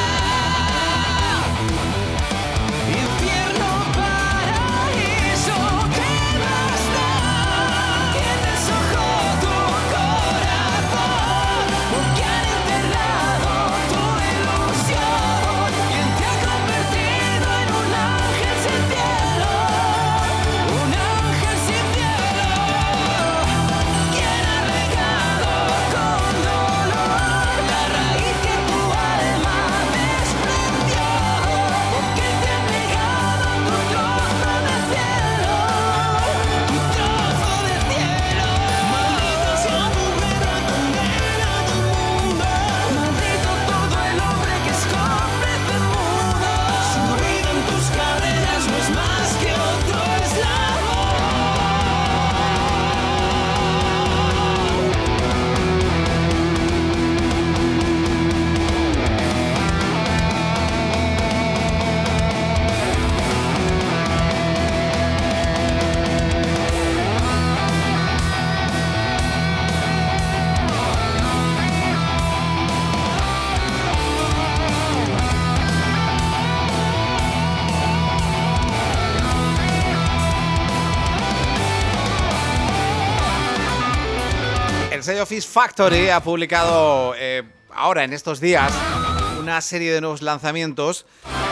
Infierno, paraíso, ¿qué más da? Tienes ojo tu corazón, porque han enterrado tu ilusión. ¿Quién te ha convertido en un ángel sin cielo? Un ángel sin cielo. ¿Quién ha regado con dolor la raíz que tu alma desprendió? Porque te han negado tu trozo de cielo, tu trozo de cielo. Maldito sea tu guerra, condena del mundo. Maldito todo el hombre que es cómplice mudo. Su vida en tus cadenas no es más que otro eslabón. El sello Fish Factory ha publicado eh, ahora, en estos días, una serie de nuevos lanzamientos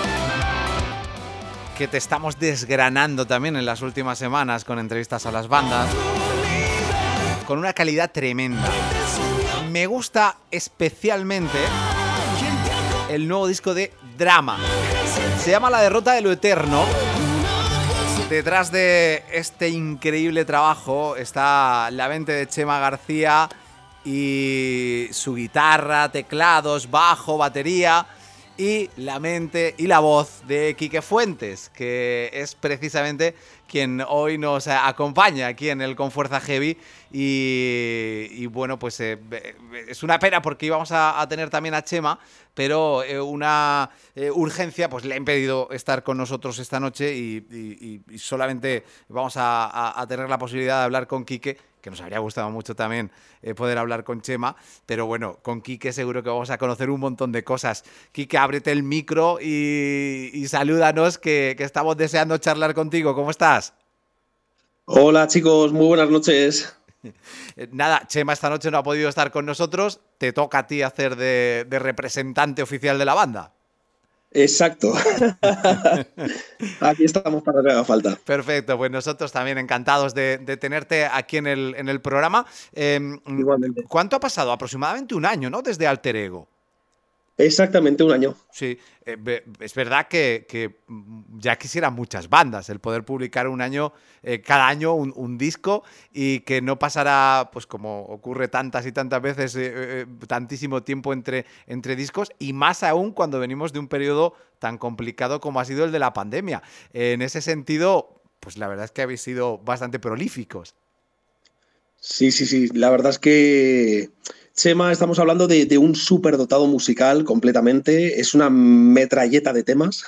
que te estamos desgranando también en las últimas semanas con entrevistas a las bandas, con una calidad tremenda. Me gusta especialmente el nuevo disco de Drama. Se llama La derrota de lo eterno. Detrás de este increíble trabajo está la mente de Chema García y su guitarra, teclados, bajo, batería, y la mente y la voz de Quique Fuentes, que es precisamente quien hoy nos acompaña aquí en el Con Fuerza Heavy. Y, y bueno, pues eh, es una pena porque íbamos a, a tener también a Chema, pero eh, una eh, urgencia pues le ha impedido estar con nosotros esta noche y, y, y solamente vamos a, a, a tener la posibilidad de hablar con Quique, que nos habría gustado mucho también eh, poder hablar con Chema, pero bueno, con Quique seguro que vamos a conocer un montón de cosas. Quique, ábrete el micro y, y salúdanos, que, que estamos deseando charlar contigo. ¿Cómo estás? Hola chicos, muy buenas noches. Nada, Chema esta noche no ha podido estar con nosotros, te toca a ti hacer de, de representante oficial de la banda. Exacto. Aquí estamos para lo que haga falta. Perfecto, pues nosotros también encantados de, de tenerte aquí en el, en el programa. Eh, Igualmente. ¿Cuánto ha pasado? Aproximadamente un año, ¿no? Desde Alter Ego. Exactamente un año. Sí, eh, es verdad que, que ya quisieran muchas bandas el poder publicar un año, eh, cada año un, un disco, y que no pasará, pues como ocurre tantas y tantas veces, eh, eh, tantísimo tiempo entre, entre discos, y más aún cuando venimos de un periodo tan complicado como ha sido el de la pandemia. Eh, en ese sentido, pues la verdad es que habéis sido bastante prolíficos. Sí, sí, sí. La verdad es que, Chema, estamos hablando de, de un superdotado musical completamente. Es una metralleta de temas.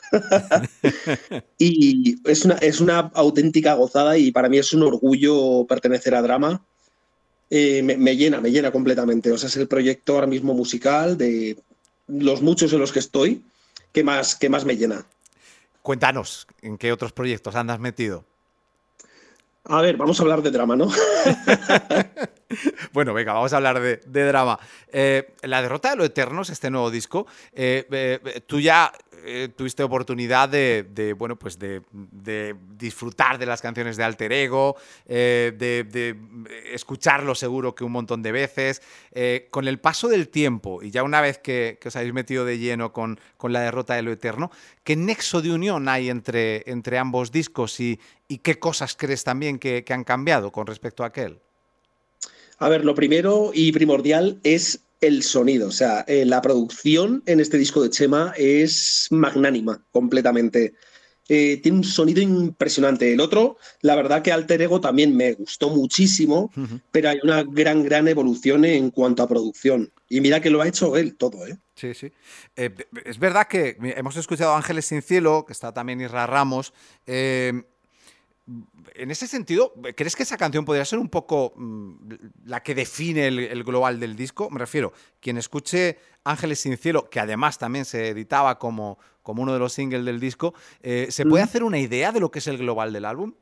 Y es una, es una auténtica gozada, y para mí es un orgullo pertenecer a Drama. Eh, me, me llena, me llena completamente. O sea, es el proyecto ahora mismo musical de los muchos en los que estoy que más, que más me llena. Cuéntanos, ¿en qué otros proyectos andas metido? A ver, vamos a hablar de Drama, ¿no? Bueno, venga, vamos a hablar de, de Drama. Eh, La derrota de lo eterno es este nuevo disco. Eh, eh, tú ya eh, tuviste oportunidad de, de bueno, pues de, de disfrutar de las canciones de Alter Ego, eh, de, de escucharlo seguro que un montón de veces. Eh, con el paso del tiempo, y ya una vez que, que os habéis metido de lleno con, con La derrota de lo eterno, ¿qué nexo de unión hay entre, entre ambos discos y, y qué cosas crees también que, que han cambiado con respecto a aquel? A ver, lo primero y primordial es el sonido. O sea, eh, la producción en este disco de Chema es magnánima, completamente. Eh, tiene un sonido impresionante. El otro, la verdad que Alter Ego también me gustó muchísimo, uh-huh. pero hay una gran, gran evolución en cuanto a producción. Y mira que lo ha hecho él todo, ¿eh? Sí, sí. Eh, es verdad que hemos escuchado Ángeles sin Cielo, que está también Isra Ramos. Eh, en ese sentido, ¿crees que esa canción podría ser un poco mmm, la que define el, el global del disco? Me refiero, quien escuche Ángeles sin Cielo, que además también se editaba como, como uno de los singles del disco, eh, ¿se puede hacer una idea de lo que es el global del álbum?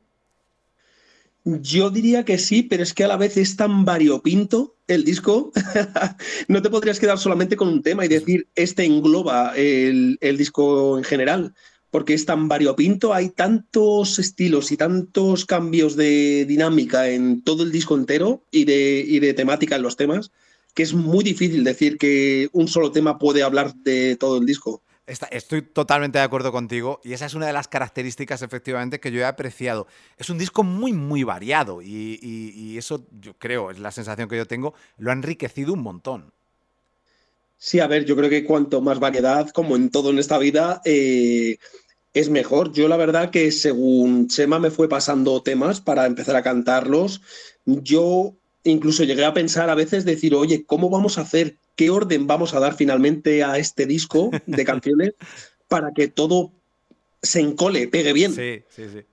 Yo diría que sí, pero es que a la vez es tan variopinto el disco. No te podrías quedar solamente con un tema y decir, este engloba el, el disco en general, porque es tan variopinto, hay tantos estilos y tantos cambios de dinámica en todo el disco entero y de, y de temática en los temas, que es muy difícil decir que un solo tema puede hablar de todo el disco. Estoy totalmente de acuerdo contigo y esa es una de las características efectivamente que yo he apreciado. Es un disco muy, muy variado y, y, y eso yo creo, es la sensación que yo tengo, lo ha enriquecido un montón. Sí, a ver, yo creo que cuanto más variedad, como en todo en esta vida, eh, es mejor. Yo la verdad que según Chema me fue pasando temas para empezar a cantarlos, yo incluso llegué a pensar a veces decir, oye, ¿cómo vamos a hacer? ¿Qué orden vamos a dar finalmente a este disco de canciones para que todo se encole, pegue bien? Sí, sí, sí.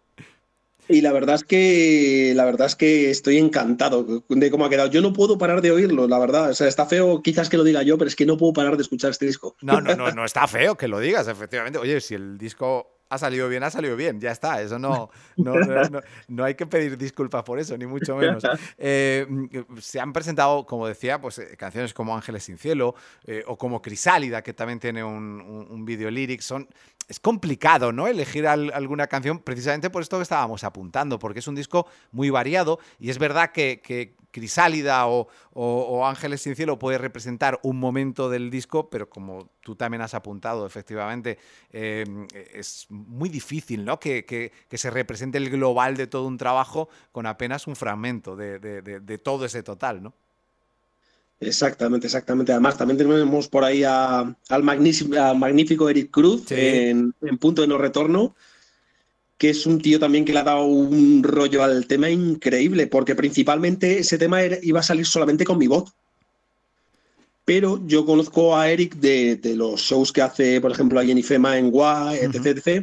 Y la verdad es que la verdad es que estoy encantado de cómo ha quedado. Yo no puedo parar de oírlo, la verdad. O sea, está feo quizás que lo diga yo, pero es que no puedo parar de escuchar este disco. No, no, no, no está feo que lo digas, efectivamente. Oye, si el disco ha salido bien, ha salido bien, ya está. Eso no, no, no, no, no hay que pedir disculpas por eso, ni mucho menos. Eh, se han presentado, como decía, pues eh, canciones como Ángeles sin Cielo eh, o como Crisálida, que también tiene un, un, un video lyric. Son, es complicado, ¿no? Elegir al, alguna canción precisamente por esto que estábamos apuntando, porque es un disco muy variado y es verdad que, que Crisálida o, o, o Ángeles sin Cielo puede representar un momento del disco, pero como tú también has apuntado, efectivamente, eh, es muy difícil, ¿no? Que, que, que se represente el global de todo un trabajo con apenas un fragmento de, de, de, de todo ese total, ¿no? Exactamente, exactamente. Además, también tenemos por ahí a, al, magnífico, al magnífico Eric Cruz, sí, en, en Punto de No Retorno, que es un tío también que le ha dado un rollo al tema increíble, porque principalmente ese tema era, iba a salir solamente con mi voz. Pero yo conozco a Eric de, de los shows que hace, por ejemplo, ahí en IFEMA, en Gua, etc, uh-huh. etcétera.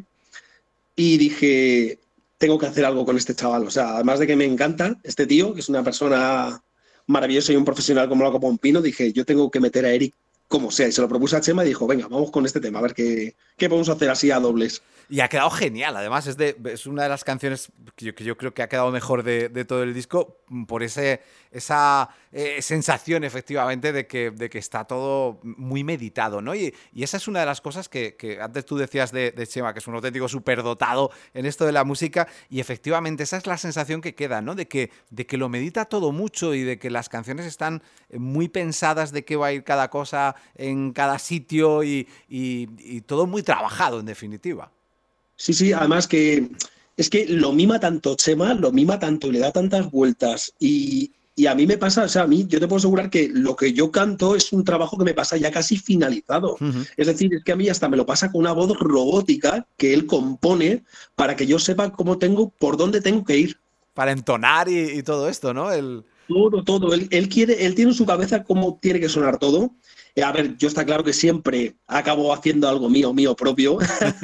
Y dije, tengo que hacer algo con este chaval. O sea, además de que me encanta este tío, que es una persona maravillosa y un profesional como Loco Pompino, dije, yo tengo que meter a Eric como sea. Y se lo propuse a Chema y dijo, venga, vamos con este tema, a ver qué, qué podemos hacer así a dobles. Y ha quedado genial, además es, de, es una de las canciones que yo, que yo creo que ha quedado mejor de, de todo el disco por ese, esa eh, sensación efectivamente de que, de que está todo muy meditado, ¿no? Y, y esa es una de las cosas que, que antes tú decías de, de Chema, que es un auténtico superdotado en esto de la música, y efectivamente esa es la sensación que queda, ¿no? De que, de que lo medita todo mucho y de que las canciones están muy pensadas de qué va a ir cada cosa en cada sitio y, y, y todo muy trabajado en definitiva. Sí, sí, además que es que lo mima tanto Chema, lo mima tanto y le da tantas vueltas y, y a mí me pasa, o sea, a mí yo te puedo asegurar que lo que yo canto es un trabajo que me pasa ya casi finalizado. Uh-huh. Es decir, es que a mí hasta me lo pasa con una voz robótica que él compone para que yo sepa cómo tengo, por dónde tengo que ir. Para entonar y, y todo esto, ¿no? El... Todo, todo. Él, él quiere, él tiene en su cabeza cómo tiene que sonar todo. A ver, yo está claro que siempre acabo haciendo algo mío, mío propio,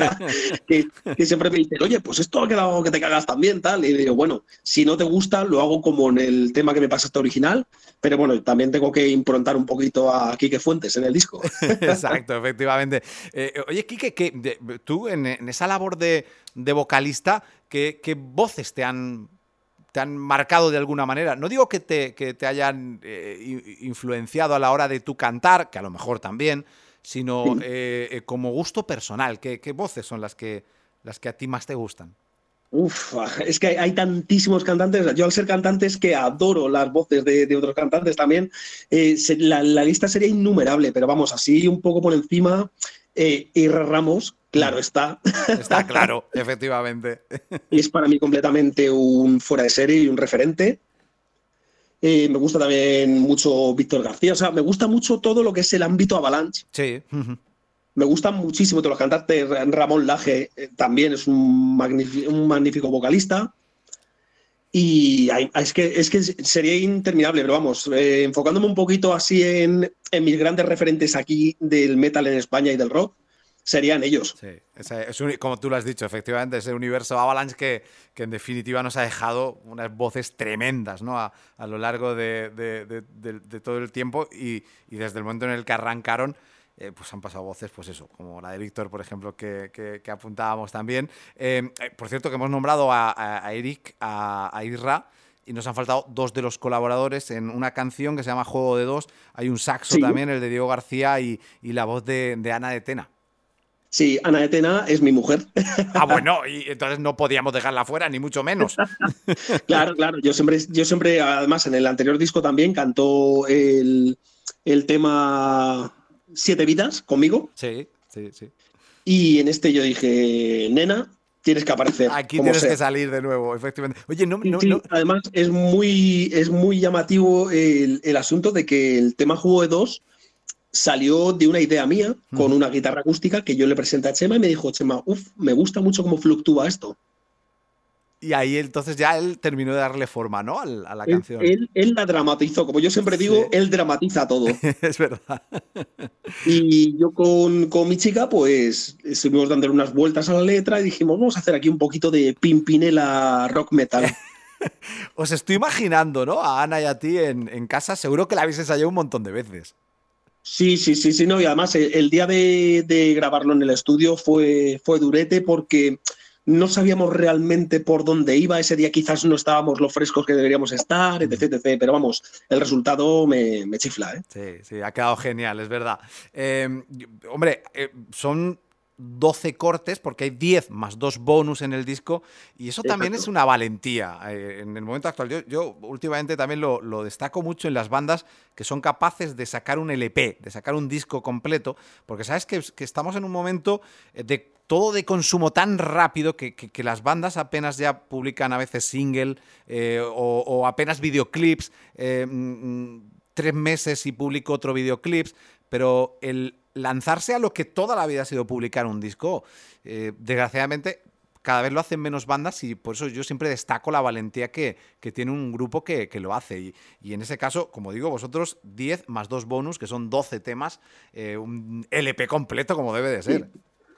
que, que siempre me dicen, oye, pues esto ha quedado que te cagas también, tal, y digo, bueno, si no te gusta, lo hago como en el tema que me pasaste original, pero bueno, también tengo que improntar un poquito a Quique Fuentes en el disco. Exacto, efectivamente. Eh, oye, Quique, que de, tú en, en esa labor de, de vocalista, ¿qué, qué voces te han... te han marcado de alguna manera? No digo que te, que te hayan eh, influenciado a la hora de tu cantar, que a lo mejor también, sino sí. eh, eh, como gusto personal. ¿Qué, qué voces son las que, las que a ti más te gustan? Uf, es que hay, hay tantísimos cantantes. Yo al ser cantante es que adoro las voces de, de otros cantantes también. Eh, se, la, la lista sería innumerable, pero vamos, así un poco por encima, eh, Isra Ramos, claro está. Está claro, efectivamente. Es para mí completamente un fuera de serie y un referente. Eh, me gusta también mucho Víctor García. O sea, me gusta mucho todo lo que es el ámbito Avalanche. Sí. Uh-huh. me gustan muchísimo todos los cantantes. Ramón Laje eh, también es un, magnífico, un magnífico vocalista. Y hay, es, que, es que sería interminable, pero vamos, eh, enfocándome un poquito así en, en mis grandes referentes aquí del metal en España y del rock, serían ellos. Sí, ese, es un, como tú lo has dicho, efectivamente, ese universo Avalanche que, que en definitiva nos ha dejado unas voces tremendas, ¿no? a, a lo largo de, de, de, de, de todo el tiempo y, y desde el momento en el que arrancaron, eh, pues han pasado voces, pues eso, como la de Víctor, por ejemplo, que, que, que apuntábamos también. Eh, por cierto, que hemos nombrado a, a, a Eric, a, a Isra, y nos han faltado dos de los colaboradores en una canción que se llama Juego de Dos. Hay un saxo Sí. también, el de Diego García, y, y la voz de, de Ana de Tena. Sí, Ana de Tena es mi mujer. Ah, bueno, y entonces no podíamos dejarla fuera, ni mucho menos. Claro, claro. Yo siempre, yo siempre, además, en el anterior disco también cantó el, el tema Siete Vidas conmigo. Sí, sí, sí. Y en este yo dije, nena, tienes que aparecer. Aquí como tienes sea. que salir de nuevo, efectivamente. Oye, no, no, Sí, no. además es muy, es muy llamativo el, el asunto de que el tema Juego de Dos salió de una idea mía con una guitarra acústica que yo le presenté a Chema y me dijo, Chema, uff, me gusta mucho cómo fluctúa esto. Y ahí entonces ya él terminó de darle forma, ¿no? A la, a la Él, canción. él, él la dramatizó, como yo siempre digo, Sí. él dramatiza todo. Es verdad. Y yo con, con mi chica, pues estuvimos dándole unas vueltas a la letra y dijimos, vamos a hacer aquí un poquito de Pimpinela rock metal. Os estoy imaginando, ¿no? A Ana y a ti en, en casa. Seguro que la habéis ensayado un montón de veces. Sí, sí, sí, sí, no, y además el, el día de, de grabarlo en el estudio fue, fue durete porque no sabíamos realmente por dónde iba. Ese día quizás no estábamos lo frescos que deberíamos estar, etc, etcétera. Pero vamos, el resultado me, me chifla, ¿eh? Sí, sí, ha quedado genial, es verdad. Eh, hombre, eh, son doce cortes porque hay diez más dos bonus en el disco y eso también Exacto. es una valentía eh, en el momento actual. Yo, yo últimamente también lo, lo destaco mucho en las bandas que son capaces de sacar un L P, de sacar un disco completo, porque sabes que, que estamos en un momento de todo de consumo tan rápido que, que, que las bandas apenas ya publican a veces single eh, o, o apenas videoclips, eh, mm, tres meses y publico otro videoclips, pero el lanzarse a lo que toda la vida ha sido publicar un disco, eh, desgraciadamente cada vez lo hacen menos bandas y por eso yo siempre destaco la valentía que, que tiene un grupo que, que lo hace. Y, y en ese caso, como digo, vosotros diez más dos bonus, que son doce temas, eh, un L P completo como debe de ser.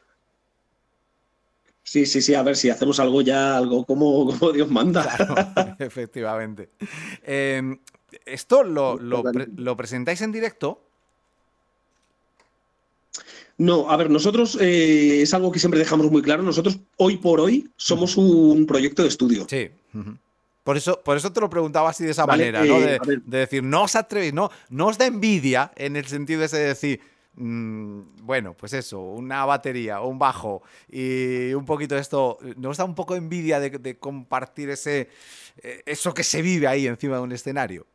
Sí, sí, sí, a ver si hacemos algo ya, algo como, como Dios manda. Claro, efectivamente. Eh, ¿Esto lo, lo, pre- lo presentáis en directo? No, a ver, nosotros eh, es algo que siempre dejamos muy claro. Nosotros, hoy por hoy, somos un proyecto de estudio. Sí. Ujú. Por eso, por eso te lo preguntaba así de esa Vale, manera, ¿no? eh, De, a ver. de decir, no os atrevéis, no, no os da envidia en el sentido ese de decir, mm, bueno, pues eso, una batería, un bajo y un poquito de esto, ¿no os da un poco de envidia de, de compartir ese, eh, eso que se vive ahí encima de un escenario?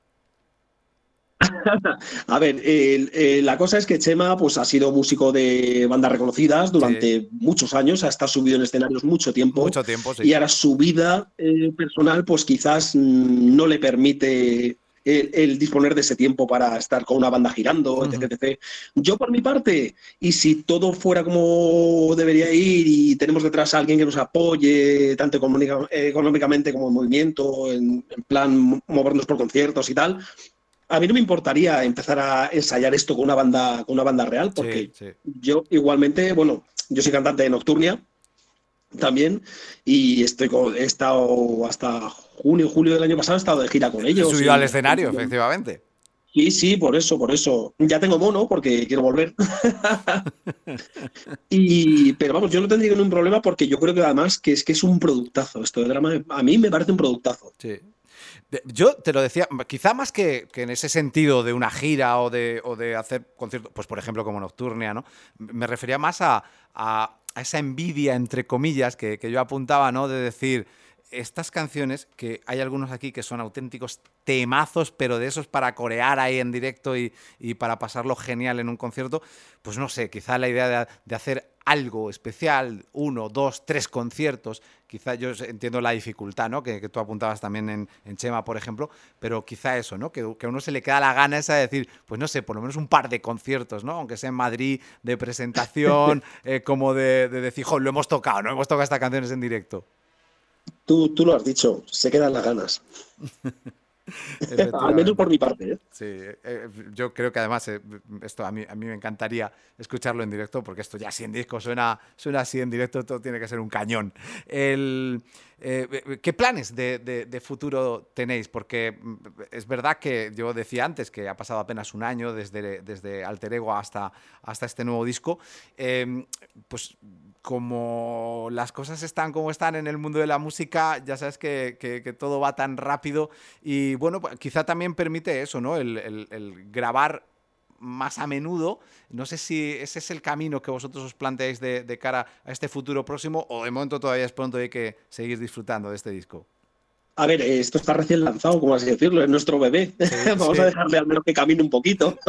A ver, el- eh, la cosa es que Chema pues, ha sido músico de bandas reconocidas durante muchos años, ha estado subido en escenarios mucho tiempo. Mucho tiempo, sí. Y ahora su vida eh, personal, pues quizás mm, no le permite el, el disponer de ese tiempo para estar con una banda girando, etc, etcétera. Yo, por mi parte, y si todo fuera como debería ir y tenemos detrás a alguien que nos apoye, tanto económica- eh, económicamente como en movimiento, en, en plan movernos por conciertos y tal, a mí no me importaría empezar a ensayar esto con una banda, con una banda real, porque Sí, sí. yo igualmente, bueno, yo soy cantante de Nocturnia también y estoy con- he estado hasta junio, julio del año pasado, he estado de gira con ellos. Subido y- al escenario, efectivamente. Sí, sí, por eso, por eso. Ya tengo mono porque quiero volver. Y, pero vamos, yo no tendría ningún problema porque yo creo que además que es que es un productazo esto de drama. A mí me parece un productazo. Sí. De- Yo te lo decía, quizá más que, que en ese sentido de una gira o de, o de hacer conciertos, pues por ejemplo como Nocturnia, ¿no? Me refería más a, a- a esa envidia, entre comillas, que, que yo apuntaba, ¿no? De decir, estas canciones, que hay algunos aquí que son auténticos temazos, pero de esos para corear ahí en directo y, y para pasarlo genial en un concierto, pues no sé, quizá la idea de, de hacer algo especial, uno, dos, tres conciertos. Quizá yo entiendo la dificultad, ¿no? Que, que tú apuntabas también en, en Chema, por ejemplo, pero quizá eso, ¿no? Que, que a uno se le queda la gana esa de decir, pues no sé, por lo menos un par de conciertos, ¿no? Aunque sea en Madrid, de presentación, eh, como de, de decir, jo, lo hemos tocado, ¿no? Hemos tocado estas canciones en directo. Tú, tú lo has dicho, se quedan las ganas. Al menos por mi parte, ¿eh? Sí, eh, yo creo que además eh, esto a mí, a mí me encantaría escucharlo en directo, porque esto ya así en disco suena, suena así en directo, todo tiene que ser un cañón. El, eh, ¿Qué planes de, de, de futuro tenéis? Porque es verdad que yo decía antes que ha pasado apenas un año desde, desde Alter Ego hasta, hasta este nuevo disco. Eh, pues como las cosas están como están en el mundo de la música, ya sabes que, que, que todo va tan rápido y bueno, quizá también permite eso, ¿no? El, el, el grabar más a menudo. No sé si ese es el camino que vosotros os planteáis de, de cara a este futuro próximo, o de momento todavía es pronto y hay que seguir disfrutando de este disco. A ver, esto está recién lanzado, como así decirlo, es nuestro bebé. Sí, vamos sí. a dejarle al menos que camine un poquito.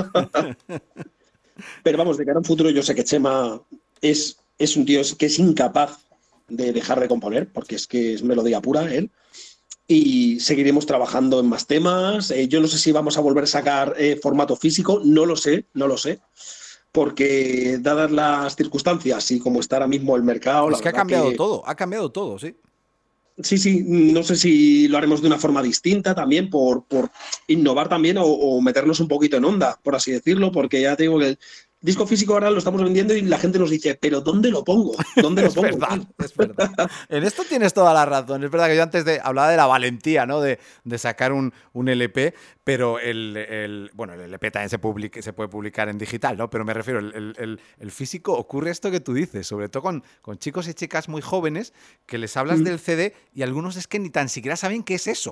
Pero vamos, de cara a un futuro yo sé que Chema es... Es un tío que es incapaz de dejar de componer, porque es que es melodía pura él. Y seguiremos trabajando en más temas. Eh, yo no sé si vamos a volver a sacar eh, formato físico, no lo sé, no lo sé. Porque dadas las circunstancias y como está ahora mismo el mercado... Es que ha cambiado que... todo, ha cambiado todo, sí. Sí, sí, no sé si lo haremos de una forma distinta también, por, por innovar también o, o meternos un poquito en onda, por así decirlo, porque ya te digo que el disco físico ahora lo estamos vendiendo y la gente nos dice, ¿pero dónde lo pongo? ¿Dónde lo es pongo? Verdad, es verdad. En esto tienes toda la razón. Es verdad que yo antes de, hablaba de la valentía, ¿no? De, de sacar un, un L P, pero el, el bueno, el L P también se, publica, se puede publicar en digital, ¿no? Pero me refiero, el, el, el físico, ocurre esto que tú dices, sobre todo con, con chicos y chicas muy jóvenes que les hablas mm. del C D y algunos es que ni tan siquiera saben qué es eso.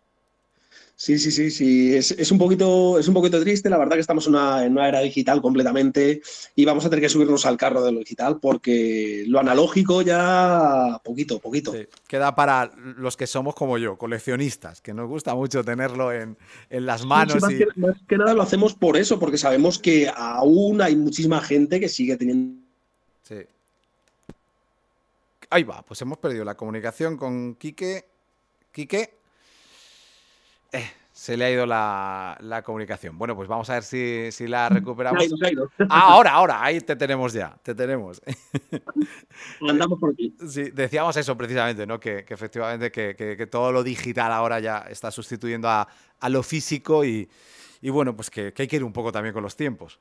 Sí, sí, sí, sí. Es, es, un poquito, es un poquito triste. La verdad que estamos una, en una era digital completamente y vamos a tener que subirnos al carro de lo digital porque lo analógico ya poquito, poquito. Sí, queda para los que somos como yo, coleccionistas, que nos gusta mucho tenerlo en, en las manos. Sí, más, y... que, más que nada lo hacemos por eso, porque sabemos que aún hay muchísima gente que sigue teniendo... Sí. Ahí va, pues hemos perdido la comunicación con Quique. Quique... Eh, se le ha ido la, la comunicación. Bueno, pues vamos a ver si, si la recuperamos. Se ha ido, se ha ido. Ah, ahora, ahora, ahí te tenemos ya, te tenemos. Andamos por aquí. Sí, decíamos eso precisamente, ¿no? Que, que efectivamente que, que, que todo lo digital ahora ya está sustituyendo a, a lo físico y, y bueno, pues que, que hay que ir un poco también con los tiempos.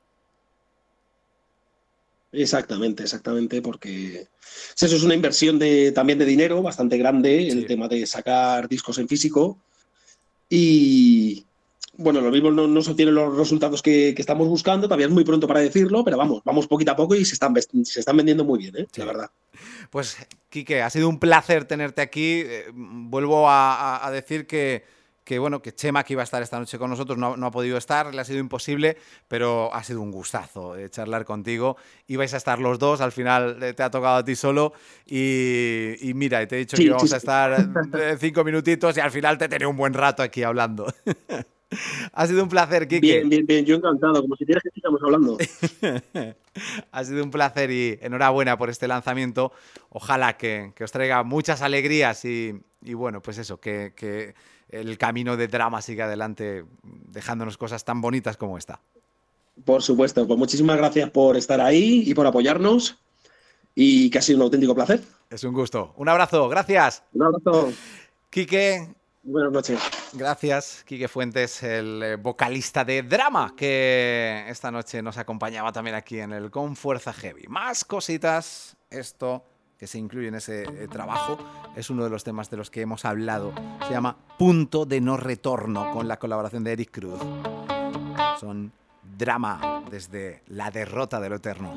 Exactamente, exactamente, porque eso es una inversión de, también de dinero bastante grande, sí. El tema de sacar discos en físico. Y bueno, lo mismo no, no se obtienen los resultados que, que estamos buscando, todavía es muy pronto para decirlo, pero vamos, vamos poquito a poco y se están, se están vendiendo muy bien, ¿eh? Sí. La verdad. Pues, Quique, ha sido un placer tenerte aquí. Eh, vuelvo a, a, a decir que, que, bueno, que Chema, que iba a estar esta noche con nosotros, no, no ha podido estar, le ha sido imposible, pero ha sido un gustazo eh, charlar contigo. Ibais a estar los dos, al final eh, te ha tocado a ti solo y, y mira, y te he dicho sí, que íbamos sí, a estar sí. cinco minutitos y al final te tenía un buen rato aquí hablando. Ha sido un placer, Quique. Bien, bien, bien, yo encantado, como si quieres que sigamos hablando. Ha sido un placer y enhorabuena por este lanzamiento. Ojalá que, que os traiga muchas alegrías y, y bueno, pues eso, que... que el camino de Drama sigue adelante dejándonos cosas tan bonitas como esta. Por supuesto, pues muchísimas gracias por estar ahí y por apoyarnos y que ha sido un auténtico placer. Es un gusto. Un abrazo, gracias. Un abrazo. Quique. Buenas noches. Gracias, Quique Fuentes, el vocalista de Drama, que esta noche nos acompañaba también aquí en el Con Fuerza Heavy. Más cositas, esto... que se incluye en ese eh, trabajo, es uno de los temas de los que hemos hablado. Se llama Punto de No Retorno, con la colaboración de Eric Cruz. Son Drama desde la derrota de lo eterno.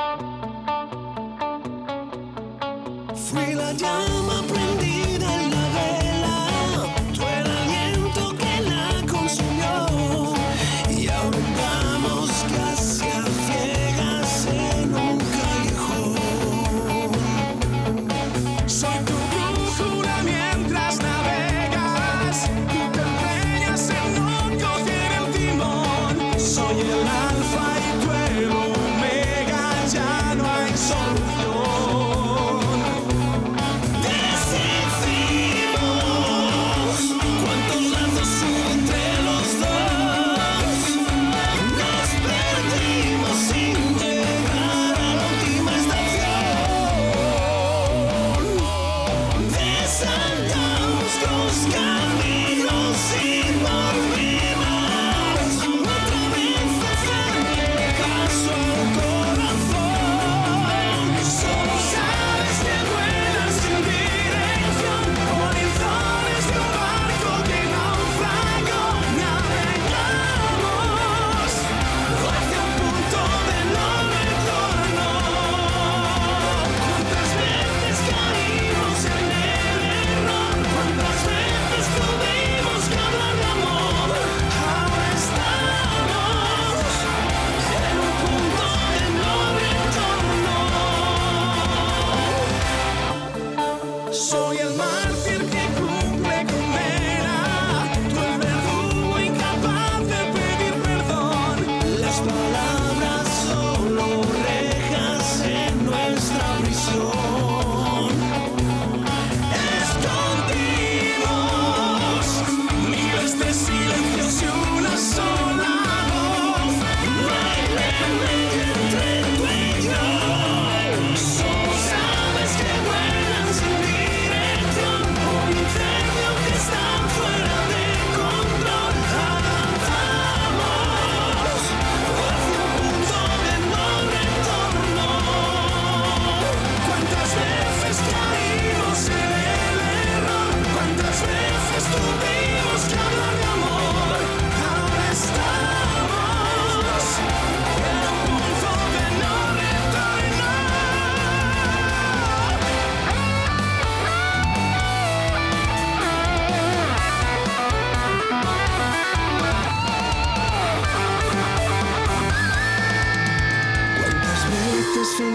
Fui la llama prendida en la vela, tú el aliento que la consumió, y ahora andamos casi a ciegas en un callejón. Soy tu brújula mientras navegas, tú te empeñas en no coger el timón. Soy el alfa y tú el omega, ya no hay solución.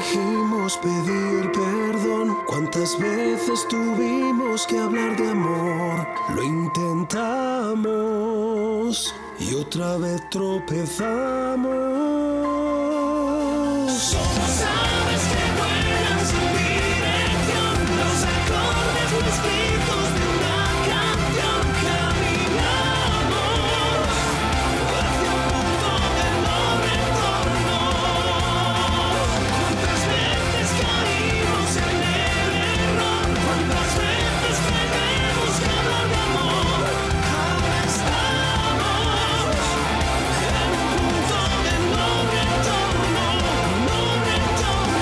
fingimos pedir perdón, cuántas veces tuvimos que hablar de amor. Lo intentamos y otra vez tropezamos. Sabes que vuelan sin dirección, los acordes no escritos de una canción. Caminamos hacia un punto de no retorno. Cuántas veces caímos en el error, cuántas veces tenemos que hablar de amor. Ahora estamos en un punto de no retorno, no retorno.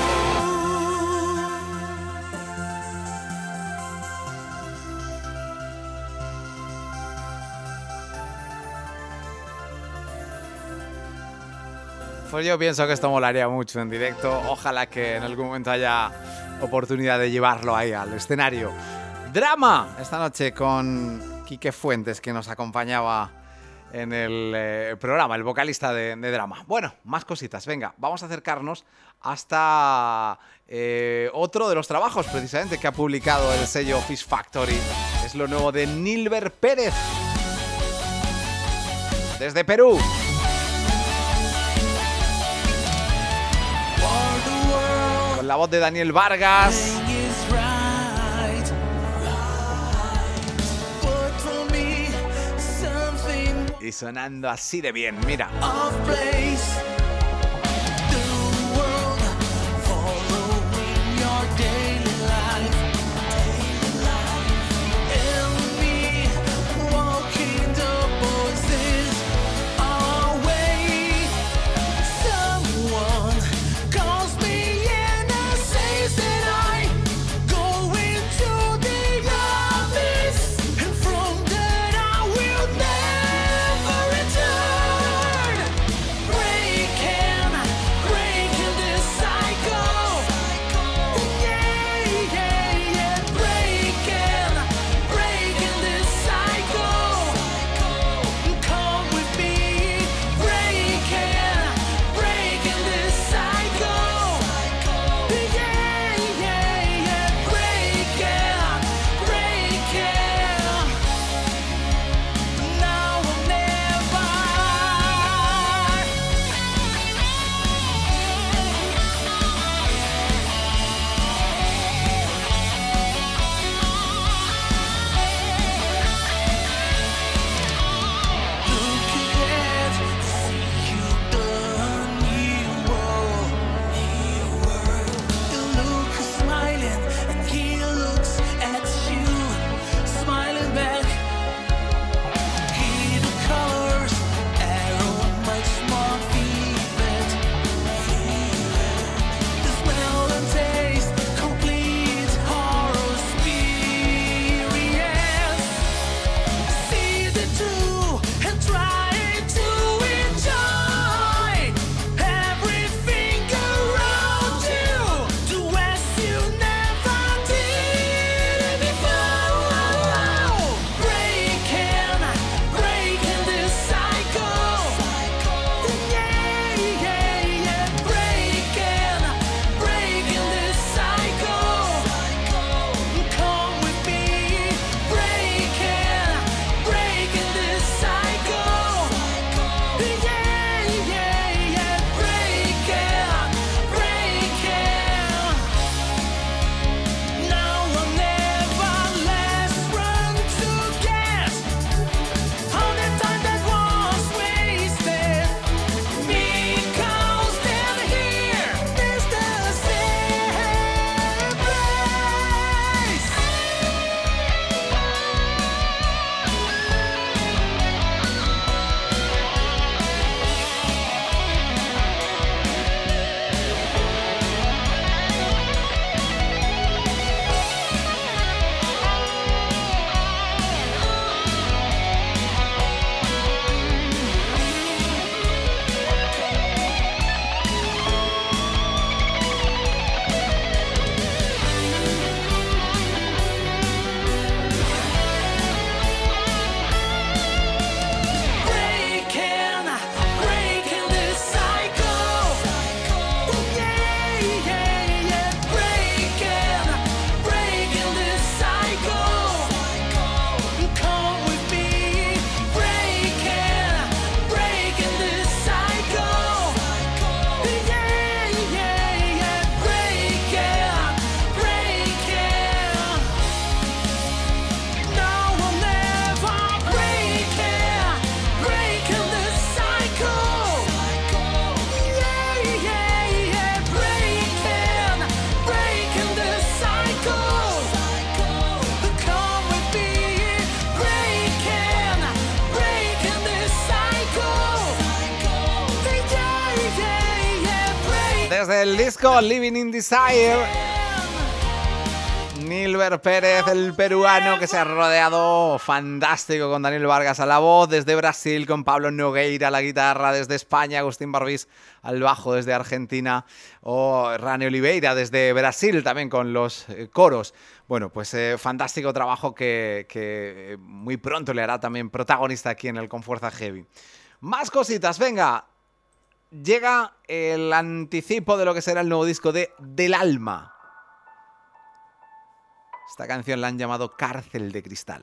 Pues yo pienso que esto molaría mucho en directo. Ojalá que en algún momento haya oportunidad de llevarlo ahí al escenario. Drama esta noche con Quique Fuentes, que nos acompañaba en el eh, programa, el vocalista de, de Drama. Bueno, más cositas. Venga, vamos a acercarnos hasta eh, otro de los trabajos precisamente que ha publicado el sello Fish Factory. Es lo nuevo de Nilber Pérez, desde Perú. Con la voz de Daniel Vargas. Y sonando así de bien, mira. Break desde el disco Living in Desire. Nilber Pérez, el peruano, que se ha rodeado fantástico con Daniel Vargas a la voz, desde Brasil con Pablo Nogueira a la guitarra, desde España Agustín Barbís al bajo, desde Argentina, o Rani Oliveira desde Brasil también con los eh, coros. Bueno, pues eh, fantástico trabajo que, que muy pronto le hará también protagonista aquí en el Con Fuerza Heavy. Más cositas, venga. Llega el anticipo de lo que será el nuevo disco de Del Alma. Esta canción la han llamado Cárcel de Cristal.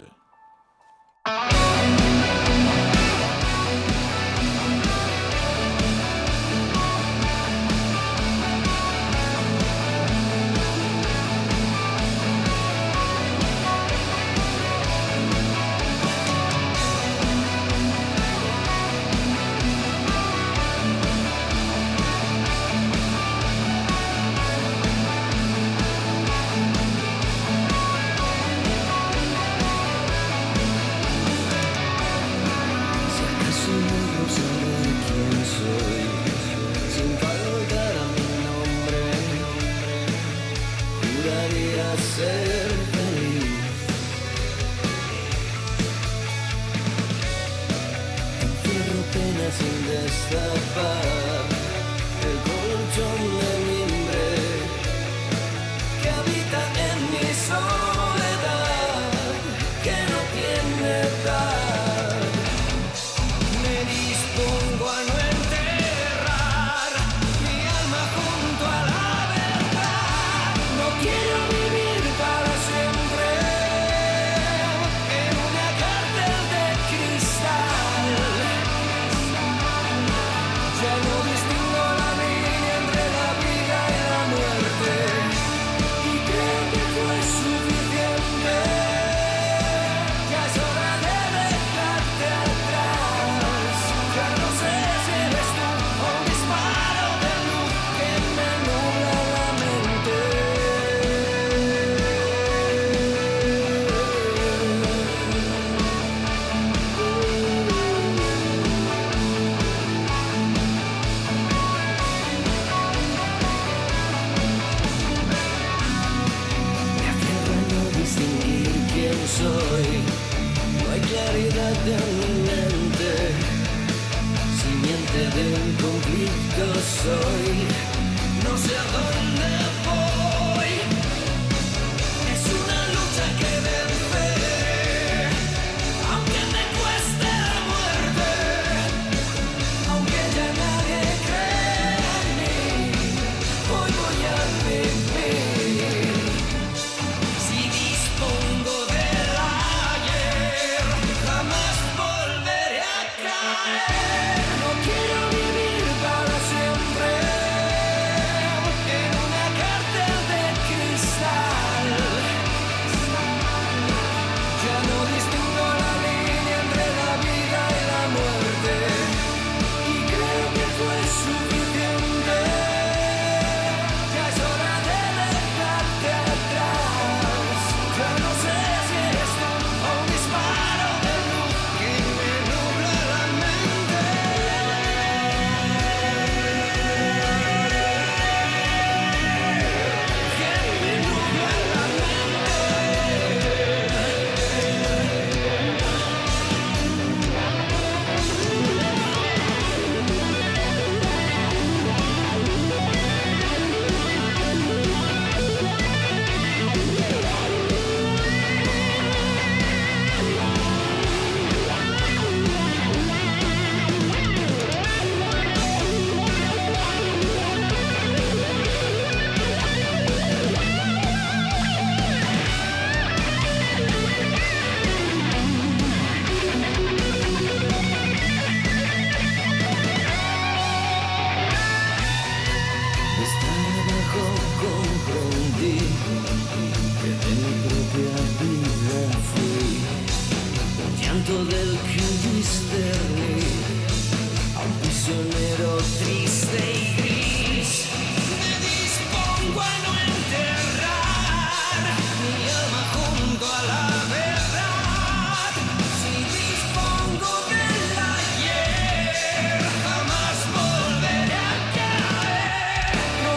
No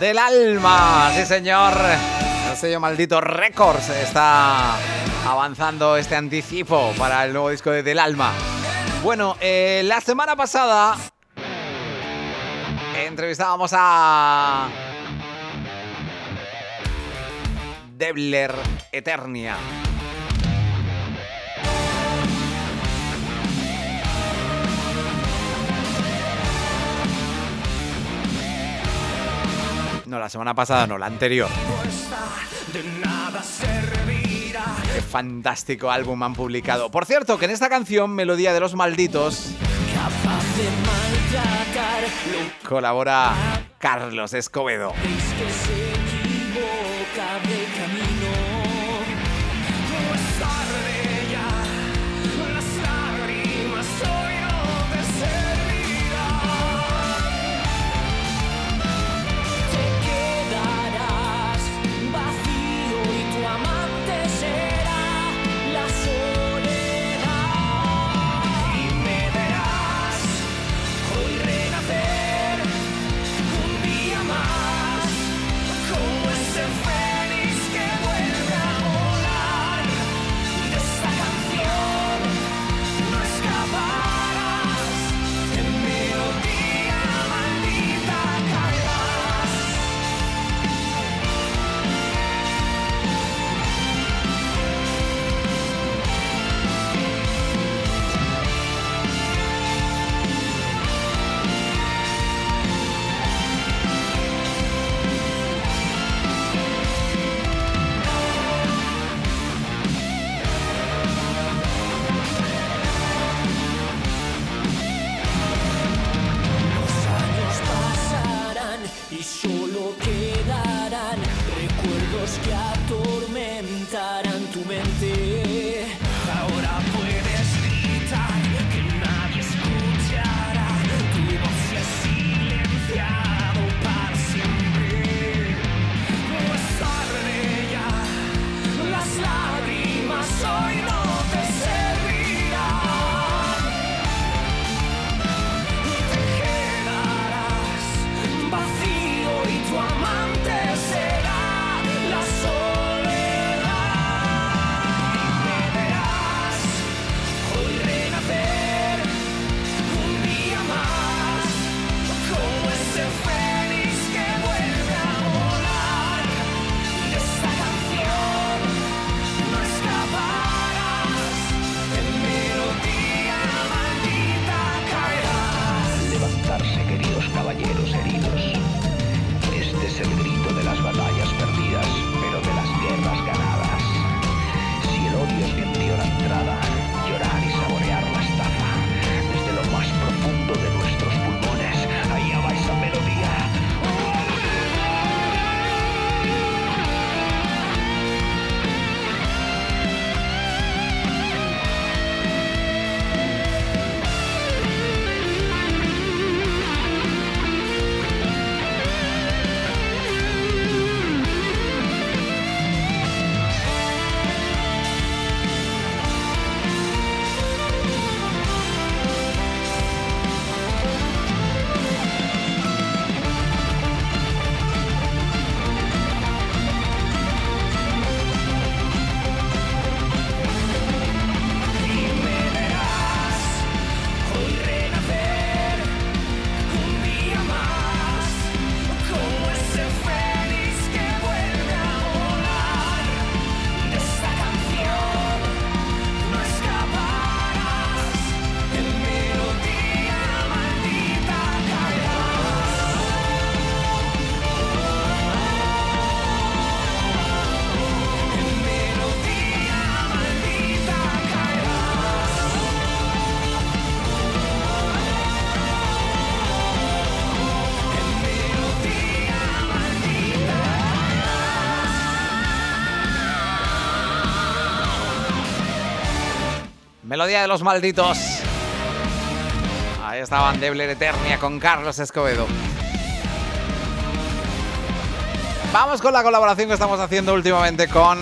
del alma. Sí, señor. El sello Maldito Records está avanzando este anticipo para el nuevo disco de Del Alma. Bueno, eh, la semana pasada entrevistábamos a Debler Eternia. No, la semana pasada no, la anterior. Qué fantástico álbum han publicado. Por cierto, que en esta canción, Melodía de los Malditos, colabora Carlos Escobedo. Que atormentarán tu mente. Ahora puedes gritar que nadie escuchará. Tu voz se ha silenciado para siempre. No es tarde ya, las lágrimas hoy no te servirán. Te quedarás vacío y tu amante será la soledad. Y me verás hoy renacer un día más, como ese fénix que vuelve a volar. De esta canción no escaparás, en melodía maldita caerás. Levantarse, queridos caballeros heridos. Este es el grito de las batallas perdidas, pero de las guerras ganadas. Si el odio os vendió la entrada, llorar y saborear la estafa. Desde lo más profundo de nuestros pulmones, allá va esa melodía. Melodía de los Malditos. Ahí estaban Debler Eternia con Carlos Escobedo. Vamos con la colaboración que estamos haciendo últimamente con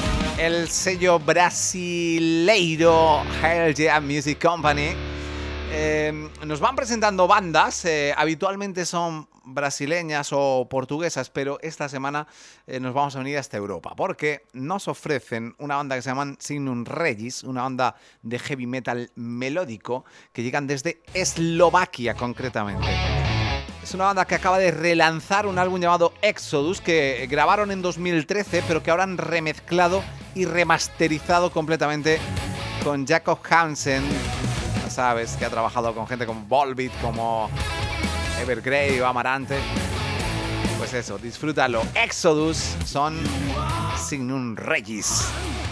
el sello brasileiro Hell Yeah Music Company. Eh, nos van presentando bandas, eh, habitualmente son brasileñas o portuguesas, pero esta semana eh, nos vamos a venir hasta Europa, porque nos ofrecen una banda que se llaman Signum Regis, una banda de heavy metal melódico, que llegan desde Eslovaquia concretamente. Es una banda que acaba de relanzar un álbum llamado Exodus, que grabaron en dos mil trece, pero que ahora han remezclado y remasterizado completamente con Jacob Hansen. Ya sabes, que ha trabajado con gente como Volbeat, como Evergrey o Amarante. Pues eso, disfrútalo. Exodus son Signum Regis.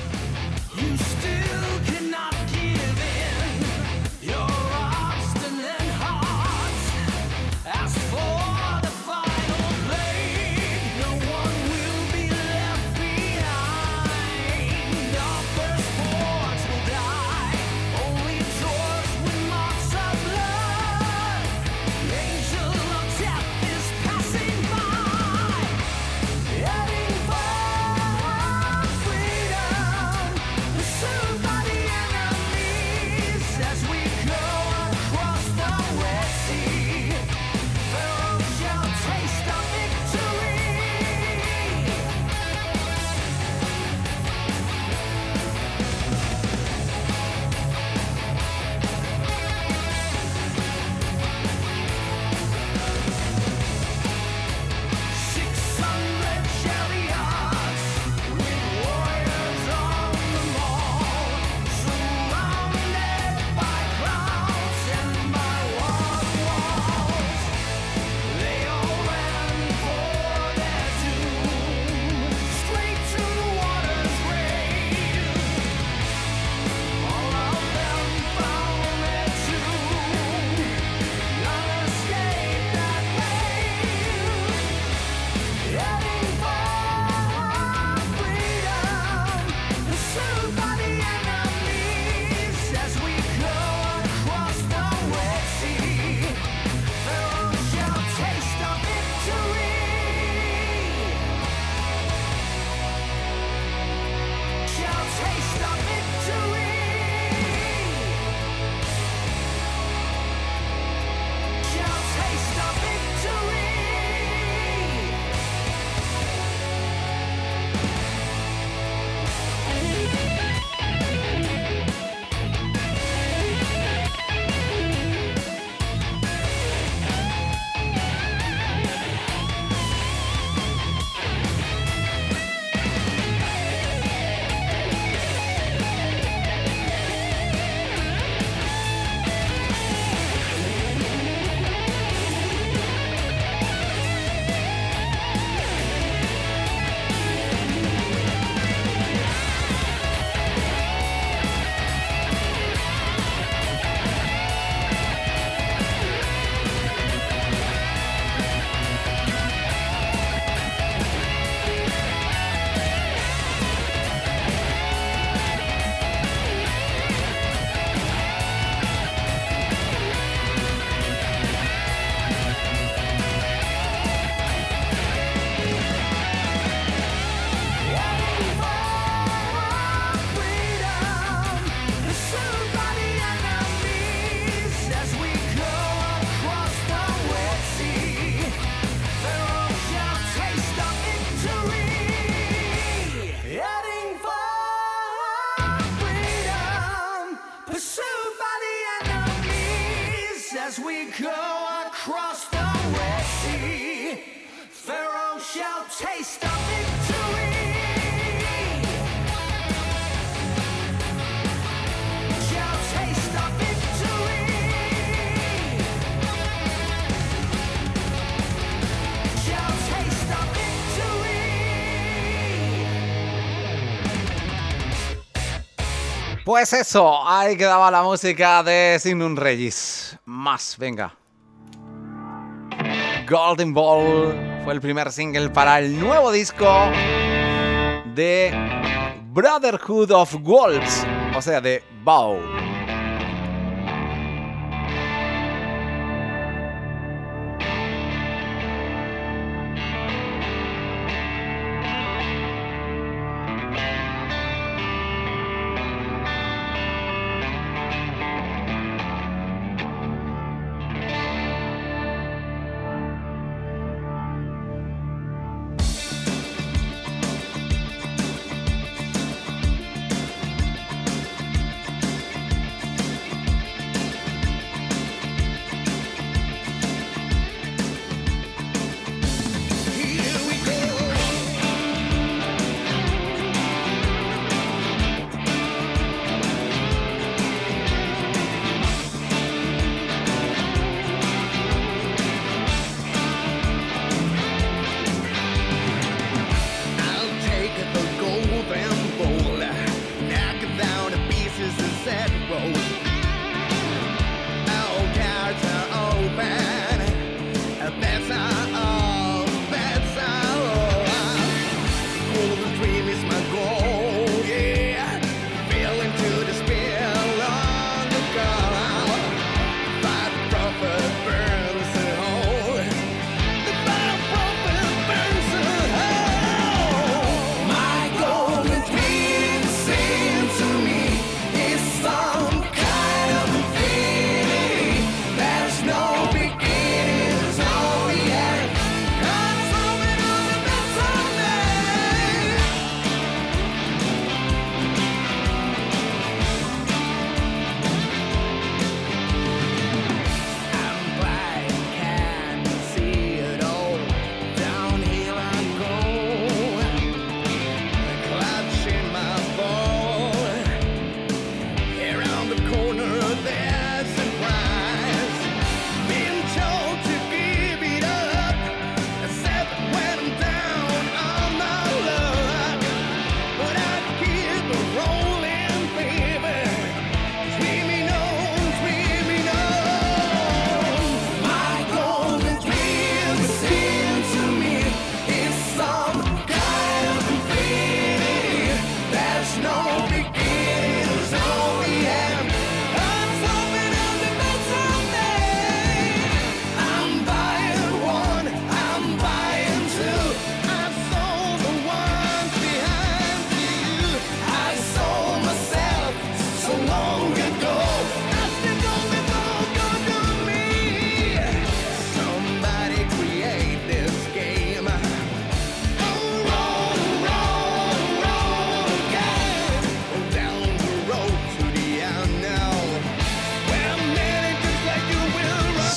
Pues eso, ahí quedaba la música de Signum Regis. Más, venga. Golden Ball fue el primer single para el nuevo disco de Brotherhood of Wolves, o sea, de Bow.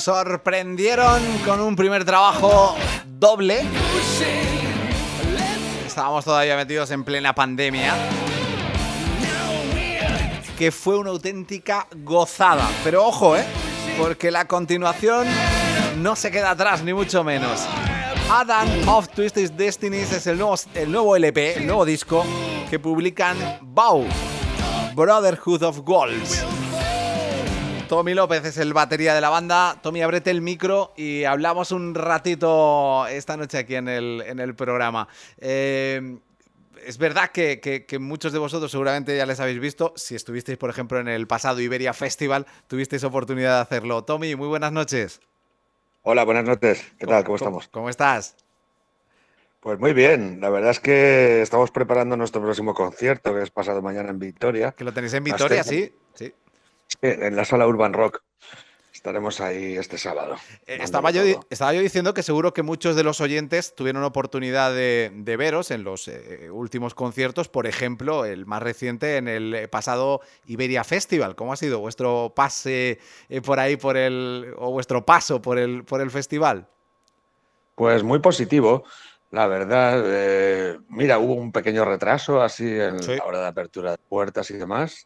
sorprendieron con un primer trabajo doble. Estábamos todavía metidos en plena pandemia, que fue una auténtica gozada. Pero ojo, ¿eh? Porque la continuación no se queda atrás, ni mucho menos. Adam of Twisted Destinies es el nuevo, el nuevo L P, el nuevo disco que publican Bow, Brotherhood of Wolves. Tommy López es el batería de la banda. Tommy, ábrete el micro y hablamos un ratito esta noche aquí en el, en el programa. Eh, es verdad que, que, que muchos de vosotros seguramente ya les habéis visto. Si estuvisteis, por ejemplo, en el pasado Iberia Festival, tuvisteis oportunidad de hacerlo. Tommy, muy buenas noches. Hola, buenas noches. ¿Qué tal? ¿Cómo estamos? ¿Cómo estás? Pues muy bien. La verdad es que estamos preparando nuestro próximo concierto, que es pasado mañana en Vitoria. Que lo tenéis en Vitoria, Hasta... sí. Sí. Sí, en la sala Urban Rock. Estaremos ahí este sábado. Eh, estaba, yo, estaba yo diciendo que seguro que muchos de los oyentes tuvieron oportunidad de, de veros en los eh, últimos conciertos, por ejemplo, el más reciente en el pasado Iberia Festival. ¿Cómo ha sido vuestro pase eh, por ahí, por el, o vuestro paso por el, por el festival? Pues muy positivo, la verdad. Eh, mira, hubo un pequeño retraso así en sí. la hora de apertura de puertas y demás.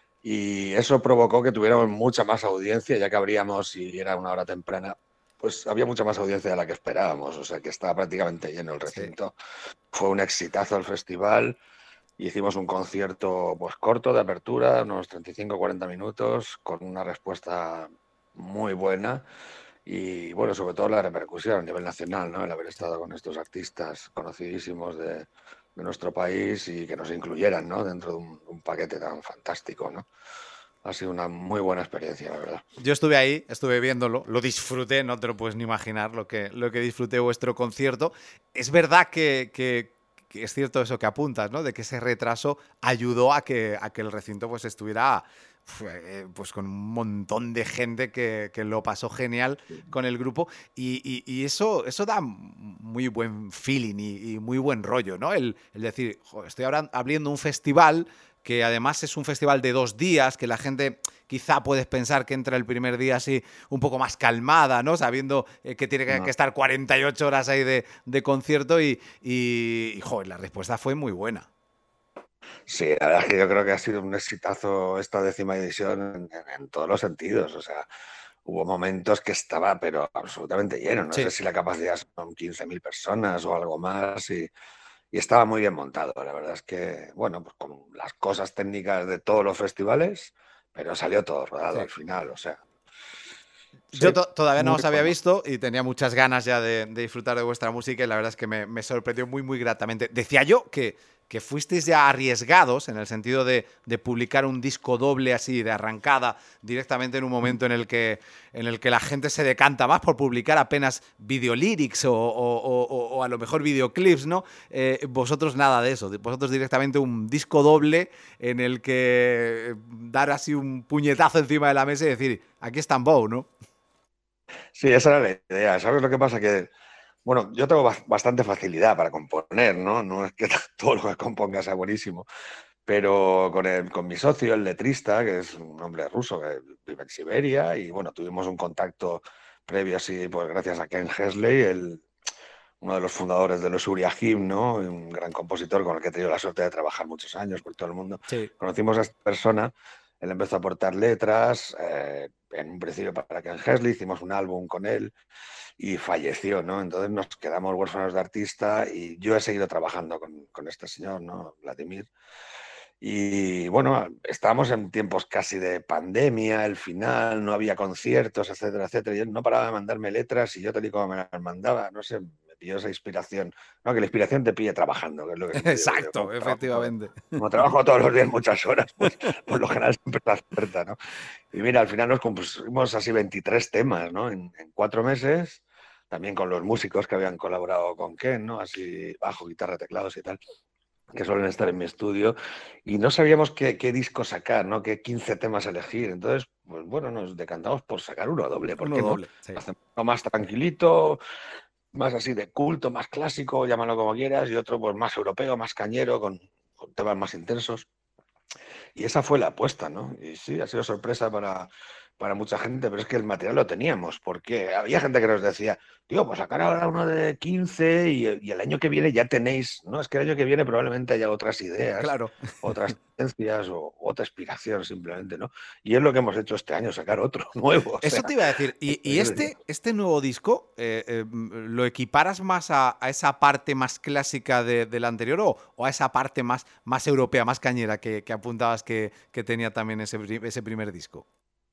Y eso provocó que tuviéramos mucha más audiencia, ya que abríamos, si era una hora temprana, pues había mucha más audiencia de la que esperábamos, o sea que estaba prácticamente lleno el recinto. Sí. Fue un exitazo el festival, hicimos un concierto pues corto de apertura, unos treinta y cinco a cuarenta minutos, con una respuesta muy buena y bueno, sobre todo la repercusión a nivel nacional, ¿no? El haber estado con estos artistas conocidísimos de... de nuestro país y que nos incluyeran, ¿no? Dentro de un, un paquete tan fantástico, ¿no? Ha sido una muy buena experiencia, la verdad. Yo estuve ahí, estuve viéndolo, lo disfruté, no te lo puedes ni imaginar lo que, lo que disfruté vuestro concierto. Es verdad que, que, que es cierto eso que apuntas, ¿no? De que ese retraso ayudó a que, a que el recinto pues estuviera... pues con un montón de gente que, que lo pasó genial con el grupo y, y, y eso, eso da muy buen feeling y, y muy buen rollo, ¿no? El, el decir, joder, estoy ahora abriendo un festival que además es un festival de dos días, que la gente quizá puedes pensar que entra el primer día así un poco más calmada, ¿no? Sabiendo eh, que tiene que, no. que estar cuarenta y ocho horas ahí de, de concierto y, y, y joder, la respuesta fue muy buena. Sí, la verdad es que yo creo que ha sido un exitazo esta décima edición en, en, en todos los sentidos. O sea, hubo momentos que estaba, pero absolutamente lleno. No sí. sé si la capacidad son quince mil personas o algo más. Y, y estaba muy bien montado. La verdad es que, bueno, pues con las cosas técnicas de todos los festivales, pero salió todo rodado sí. al final. O sea. Yo to todavía no os había visto y tenía muchas ganas ya de, de disfrutar de vuestra música y la verdad es que me, me sorprendió muy, muy gratamente. Decía yo que, que fuisteis ya arriesgados en el sentido de, de publicar un disco doble así de arrancada directamente en un momento en el que, en el que la gente se decanta más por publicar apenas videolyrics o, o, o, o a lo mejor videoclips, ¿no? Eh, vosotros nada de eso, vosotros directamente un disco doble en el que dar así un puñetazo encima de la mesa y decir, aquí está Bow, ¿no? Sí, esa era la idea. ¿Sabes lo que pasa? Que, bueno, yo tengo bastante facilidad para componer, ¿no? No es que todo lo que componga sea buenísimo, pero con, el, con mi socio, el letrista, que es un hombre ruso que vive en Siberia, y bueno, tuvimos un contacto previo así, pues gracias a Ken Hesley, el, uno de los fundadores de los Uriahim, ¿no? Un gran compositor con el que he tenido la suerte de trabajar muchos años por todo el mundo. Sí. Conocimos a esta persona. Él empezó a aportar letras, eh, en un principio para Ken Hesley, hicimos un álbum con él y falleció, ¿no? Entonces nos quedamos huérfanos de artista y yo he seguido trabajando con, con este señor, ¿no? Vladimir. Y bueno, estábamos en tiempos casi de pandemia, el final, no había conciertos, etcétera, etcétera. Y él no paraba de mandarme letras y yo te digo cómo me las mandaba, no sé, me pilló esa inspiración. No, que la inspiración te pille trabajando, que es lo que Exacto, yo, como efectivamente. Trabajo, como trabajo todos los días muchas horas, pues por lo general siempre está cierta, ¿no? Y mira, al final nos compusimos así veintitrés temas, ¿no? En, en cuatro meses, también con los músicos que habían colaborado con Ken, ¿no? Así bajo, guitarra, teclados y tal, que suelen estar en mi estudio, y no sabíamos qué, qué disco sacar, ¿no? Qué quince temas elegir. Entonces, pues bueno, nos decantamos por sacar uno doble, porque uno doble, no? Sí. Hacemos uno más tranquilito, más así de culto, más clásico, llámalo como quieras, y otro pues más europeo, más cañero, con, con temas más intensos. Y esa fue la apuesta, ¿no? Y sí, ha sido sorpresa para, para mucha gente, pero es que el material lo teníamos, porque había gente que nos decía, tío, pues sacar ahora uno de quince y, y el año que viene ya tenéis, ¿no? Es que el año que viene probablemente haya otras ideas, Claro. otras tendencias o otra inspiración simplemente, ¿no? Y es lo que hemos hecho este año, sacar otro nuevo. o Eso sea, te iba a decir. ¿Y, y este, este nuevo disco eh, eh, lo equiparas más a, a esa parte más clásica de- del anterior o, o a esa parte más, más europea, más cañera que, que apuntabas que, que tenía también ese, pri- ese primer disco?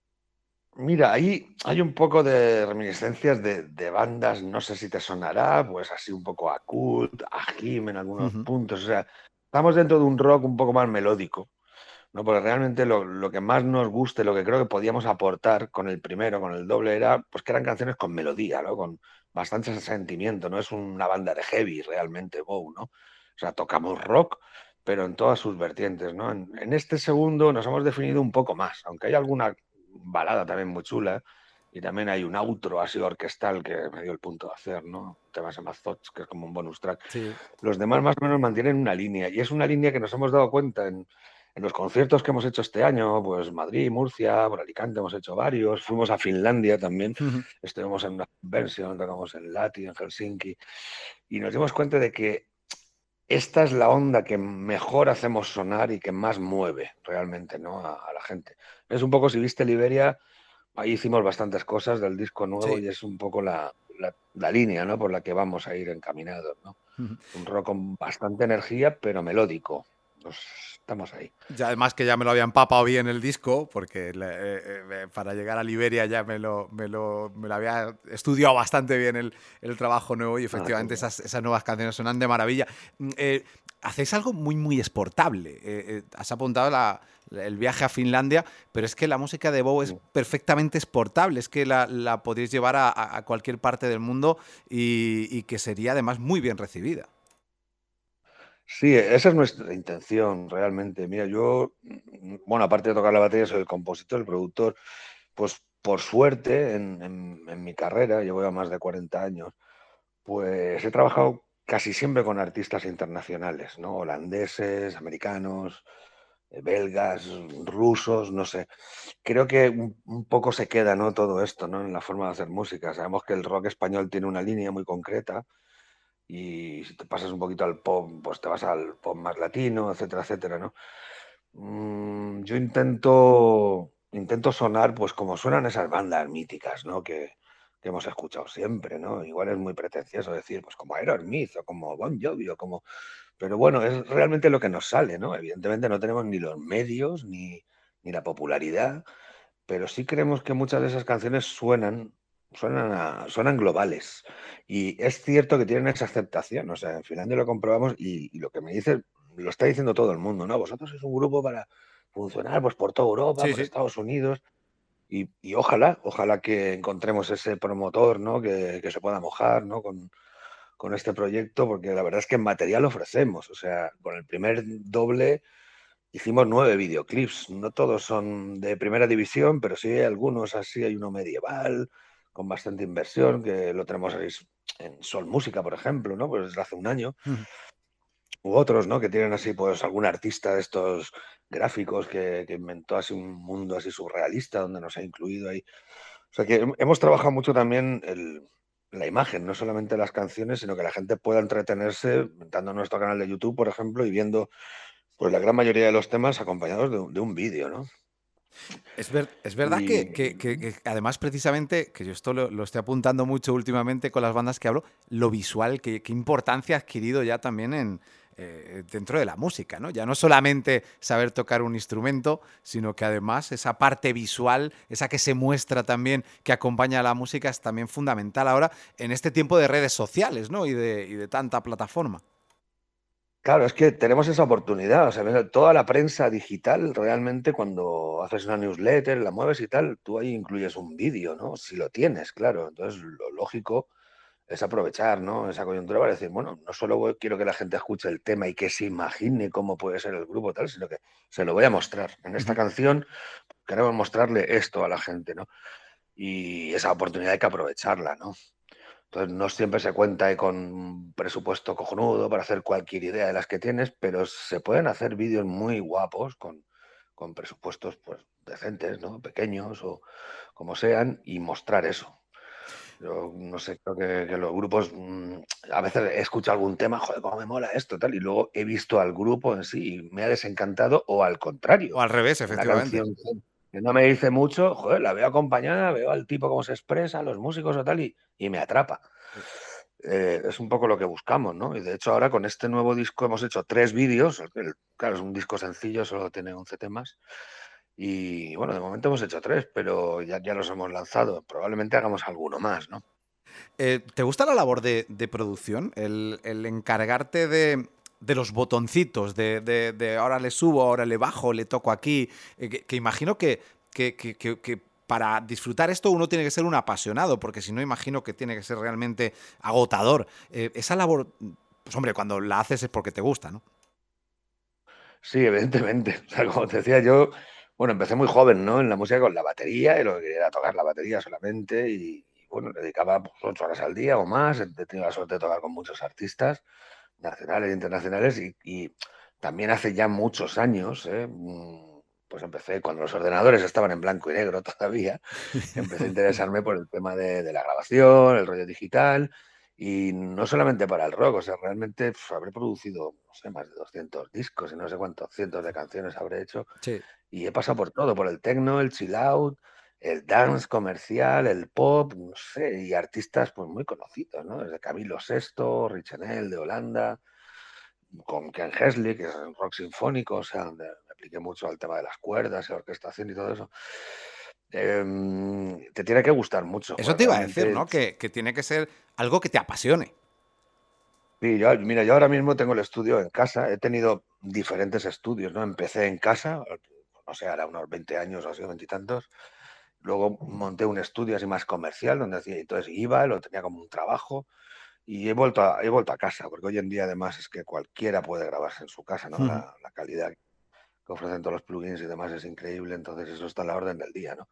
Mira, ahí hay un poco de reminiscencias de, de bandas, no sé si te sonará, pues así un poco a Cult, a Jim en algunos Ujú. puntos. O sea, estamos dentro de un rock un poco más melódico, ¿no? Porque realmente lo, lo que más nos gusta y lo que creo que podíamos aportar con el primero, con el doble, era pues que eran canciones con melodía, ¿no? Con bastante sentimiento, no es una banda de heavy realmente, Bow, ¿no? O sea, tocamos rock, pero en todas sus vertientes, ¿no? En, en este segundo nos hemos definido un poco más, aunque hay alguna balada también muy chula y también hay un outro así orquestal que me dio el punto de hacer, ¿no? Un tema se llama Thoughts, que es como un bonus track. Sí. Los demás más o menos mantienen una línea y es una línea que nos hemos dado cuenta en, en los conciertos que hemos hecho este año, pues Madrid, Murcia, por Alicante hemos hecho varios, fuimos a Finlandia también, Ujú. estuvimos en una convention, tocamos en Lahti, en Helsinki, y nos dimos cuenta de que esta es la onda que mejor hacemos sonar y que más mueve realmente, ¿no? a, a la gente. Es un poco, si viste Liberia, ahí hicimos bastantes cosas del disco nuevo Sí. y es un poco la, la- la línea, ¿no? Por la que vamos a ir encaminados, ¿no? Ujú. Un rock con bastante energía, pero melódico. Pues estamos ahí. Ya, además que ya me lo había empapado bien el disco, porque le- eh, eh, para llegar a Liberia ya me lo, me lo, me lo había estudiado bastante bien el, el trabajo nuevo y efectivamente esas, esas nuevas canciones suenan de maravilla. Mm, eh, hacéis algo muy, muy exportable. Eh, eh, has apuntado la- la- el viaje a Finlandia, pero es que la música de Bow es perfectamente exportable, es que la, la podéis llevar a, a- a cualquier parte del mundo y, y que sería además muy bien recibida. Sí, esa es nuestra intención realmente. Mira, yo, mm, bueno, aparte de tocar la batería, soy el compositor, el productor. Pues por suerte, en, en- en mi carrera, llevo ya más de cuarenta años, pues he trabajado casi siempre con artistas internacionales, ¿no? Holandeses, americanos, eh, belgas, rusos, no sé. Creo que un, un poco se queda, ¿no? Todo esto, ¿no? En la forma de hacer música. Sabemos que el rock español tiene una línea muy concreta y si te pasas un poquito al pop, pues te vas al pop más latino, etcétera, etcétera, ¿no? Mm, yo intento, intento sonar pues como suenan esas bandas míticas, ¿no? Que, que hemos escuchado siempre, ¿no? Igual es muy pretencioso decir, pues como Aerosmith o como Bon Jovi o como... Pero bueno, es realmente lo que nos sale, ¿no? Evidentemente no tenemos ni los medios ni, ni la popularidad, pero sí creemos que muchas de esas canciones suenan, suenan, a- suenan globales. Y es cierto que tienen esa aceptación. O sea, en Finlandia lo comprobamos y, y lo que me dices lo está diciendo todo el mundo, ¿no? Vosotros sois un grupo para funcionar pues, por toda Europa, Sí, por sí. Estados Unidos. Y, y ojalá, ojalá que encontremos ese promotor, ¿no? Que, que se pueda mojar, ¿no? Con, con este proyecto, porque la verdad es que en material ofrecemos. O sea, con el primer doble hicimos nueve videoclips. No todos son de primera división, pero sí hay algunos así. Hay uno medieval, con bastante inversión, que lo tenemos ahí en Sol Música, por ejemplo, ¿no? Pues desde hace un año. Ujú. U otros, ¿no? Que tienen así, pues, algún artista de estos gráficos que, que inventó así un mundo así surrealista, donde nos ha incluido ahí. O sea que hem- hemos trabajado mucho también el- la imagen, no solamente las canciones, sino que la gente pueda entretenerse entrando a nuestro canal de YouTube, por ejemplo, y viendo pues la gran mayoría de los temas acompañados de, un de un vídeo, ¿no? Es, ver- es verdad Y que, que- que- que además precisamente, que yo esto lo, lo estoy apuntando mucho últimamente con las bandas que hablo, lo visual, que- qué importancia ha adquirido ya también en, eh, dentro de la música, ¿no? Ya no solamente saber tocar un instrumento, sino que además esa parte visual, esa que se muestra también, que acompaña a la música, es también fundamental ahora en este tiempo de redes sociales, ¿no? Y de, y de tanta plataforma. claro, es que tenemos esa oportunidad. O sea, mira, toda la prensa digital, realmente, cuando haces una newsletter, la mueves y tal, tú ahí incluyes un vídeo, ¿no? Si lo tienes, claro. Entonces, lo lógico es aprovechar, ¿no? Esa coyuntura para decir, bueno, no solo voy- quiero que la gente escuche el tema y que se imagine cómo puede ser el grupo tal, sino que se lo voy a mostrar. En esta Ujú. canción queremos mostrarle esto a la gente, ¿no? Y esa oportunidad hay que aprovecharla, ¿no? Entonces, no siempre se cuenta ahí con un presupuesto cojonudo para hacer cualquier idea de las que tienes, pero se pueden hacer vídeos muy guapos con, con presupuestos pues decentes, ¿no? Pequeños o como sean, y mostrar eso. Yo no sé, creo que, que los grupos, mmm, a veces he escuchado algún tema, joder, cómo me mola esto, tal, y luego he visto al grupo en sí y me ha desencantado, o al contrario. O al revés, Una efectivamente. canción que no me dice mucho, joder, la veo acompañada, veo al tipo cómo se expresa, los músicos o tal, y, y me atrapa. Eh, es un poco lo que buscamos, ¿no? Y de hecho ahora con este nuevo disco hemos hecho tres vídeos, el- claro, es un disco sencillo, solo tiene once temas, y bueno, de momento hemos hecho tres, pero ya, ya los hemos lanzado, probablemente hagamos alguno más, ¿no? Eh, ¿Te gusta la labor de, de producción? El, el encargarte de, de los botoncitos, de, de- de ahora le subo, ahora le bajo, le toco aquí, eh, que, que imagino que, que- que- que- que para disfrutar esto uno tiene que ser un apasionado, porque si no imagino que tiene que ser realmente agotador. Eh, esa labor, pues hombre, cuando la haces es porque te gusta, ¿no? Sí, evidentemente. O sea, como te decía yo, bueno, empecé muy joven, ¿no? En la música con la batería, y lo que quería era tocar la batería solamente, y, y, bueno, le dedicaba pues, ocho horas al día o más. He tenido la suerte de tocar con muchos artistas nacionales e internacionales, y, y también hace ya muchos años, ¿eh? Mm, pues empecé cuando los ordenadores estaban en blanco y negro todavía, empecé a interesarme por el tema de, de la grabación, el rollo digital, y no solamente para el rock, o sea, realmente pf, habré producido, no sé, más de doscientos discos y no sé cuántos cientos de canciones habré hecho, Sí. y he pasado por todo, por el techno, el chill out, el dance comercial, el pop, no sé, y artistas pues muy conocidos, ¿no? Desde Camilo Sesto, Richenel de Holanda, con Ken Hesley, que es el rock sinfónico, o sea, donde me apliqué mucho al tema de las cuerdas y orquestación y todo eso. Em, te tiene que gustar mucho, Eso pues te iba a decir, realmente. ¿no? Que, que tiene que ser algo que te apasione. Sí, yo, mira, yo ahora mismo tengo el estudio en casa, he tenido diferentes estudios, ¿no? Empecé en casa, no sé, ahora unos veinte años o así, veintitantos. Luego monté un estudio así más comercial, donde hacía, entonces iba, lo tenía como un trabajo, y he vuelto a, he vuelto a casa, porque hoy en día además es que cualquiera puede grabarse en su casa, ¿no? Ujú. La, la calidad que ofrecen todos los plugins y demás es increíble, entonces eso está en la orden del día, ¿no?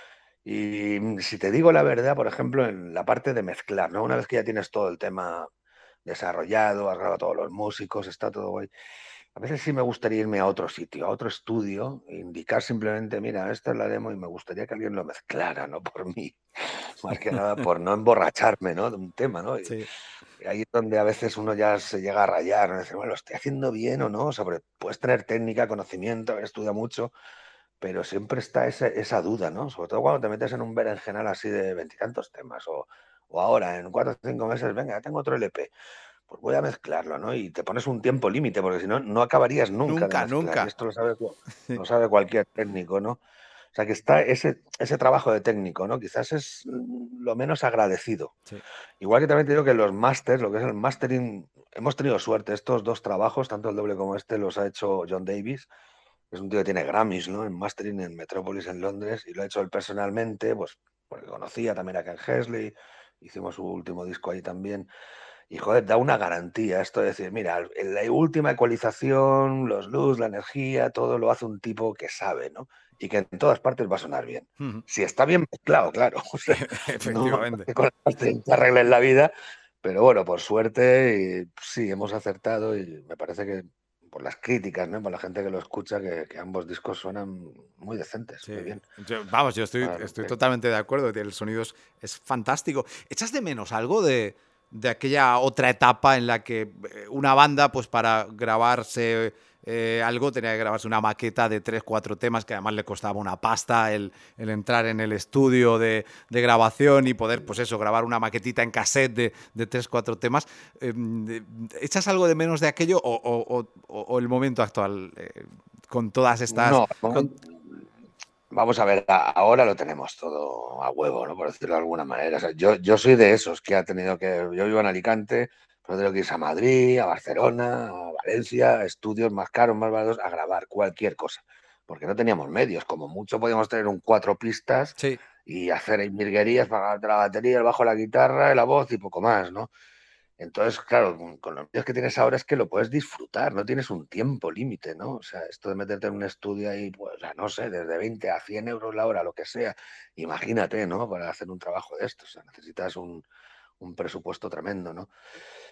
Y mm, si te digo la verdad, por ejemplo, en la parte de mezclar, ¿no? Una vez que ya tienes todo el tema desarrollado, has grabado a todos los músicos, está todo guay. A veces sí me gustaría irme a otro sitio, a otro estudio, e indicar simplemente, mira, esta es la demo y me gustaría que alguien lo mezclara, ¿no? Por mí, más que nada por no emborracharme, ¿no? De un tema, ¿no? Y, Sí. y ahí es donde a veces uno ya se llega a rayar, ¿no? Dice, bueno, ¿lo estoy haciendo bien o no? O sea, porque puedes tener técnica, conocimiento, haber estudiado mucho, pero siempre está ese- esa duda, ¿no? Sobre todo cuando te metes en un berenjenal así de veintitantos temas, o, o ahora en cuatro o cinco meses, venga, ya tengo otro L P, pues voy a mezclarlo, ¿no? Y te pones un tiempo límite, porque si no, no acabarías nunca de Nunca, mezclar. Y nunca. esto lo sabe, cu- lo sabe cualquier técnico, ¿no? O sea, que está ese, ese trabajo de técnico, ¿no? Quizás es mm, lo menos agradecido. Sí. Igual que también te digo que los másters, lo que es el mastering, hemos tenido suerte. Estos dos trabajos, tanto el doble como este, los ha hecho John Davis, que es un tío que tiene Grammys, ¿no? En mastering en Metropolis, en Londres, y lo ha hecho él personalmente, pues porque conocía también a Ken Hesley, hicimos su último disco ahí también. Y joder, da una garantía esto de decir, mira, en la última ecualización, los luz, la energía, todo lo hace un tipo que sabe, ¿no? Y que en todas partes va a sonar bien. Ujú. Si está bien mezclado, claro. O sea, no Efectivamente. que con el mastering te arreglen la vida, pero bueno, por suerte, y sí, hemos acertado, y me parece que por las críticas, ¿no? Por la gente que lo escucha, que, que ambos discos suenan muy decentes, Sí. muy bien. Yo- vamos, yo estoy, Claro, estoy sí. totalmente de acuerdo. El sonido es, es fantástico. ¿Echas de menos algo de, de aquella otra etapa en la que eh, una banda, pues para grabarse eh, algo, tenía que grabarse una maqueta de tres, cuatro temas, que además le costaba una pasta el, el entrar en el estudio de, de grabación y poder, pues eso, grabar una maquetita en cassette de, de tres, cuatro temas? Eh, de- ¿Echas algo de menos de aquello o, o- o- o el momento actual eh, con todas estas... No, con- vamos a ver, a- ahora lo tenemos todo a huevo, ¿no? Por decirlo de alguna manera. O sea, yo, yo soy de esos que ha tenido que. Yo vivo en Alicante, pero tengo que irse a Madrid, a Barcelona, a Valencia, a estudios más caros, más baratos, a grabar cualquier cosa. Porque no teníamos medios. Como mucho podíamos tener un cuatro pistas Sí. y hacer ahí virguerías para grabarte la batería, el bajo, la guitarra, la voz y poco más, ¿no? Entonces, claro, con con los medios que tienes ahora es que lo puedes disfrutar, no tienes un tiempo límite, ¿no? O sea, esto de meterte en un estudio ahí, pues, o sea, no sé, desde veinte a cien euros la hora, lo que sea, imagínate, ¿no? Para hacer un trabajo de esto, o sea, necesitas un, un presupuesto tremendo, ¿no?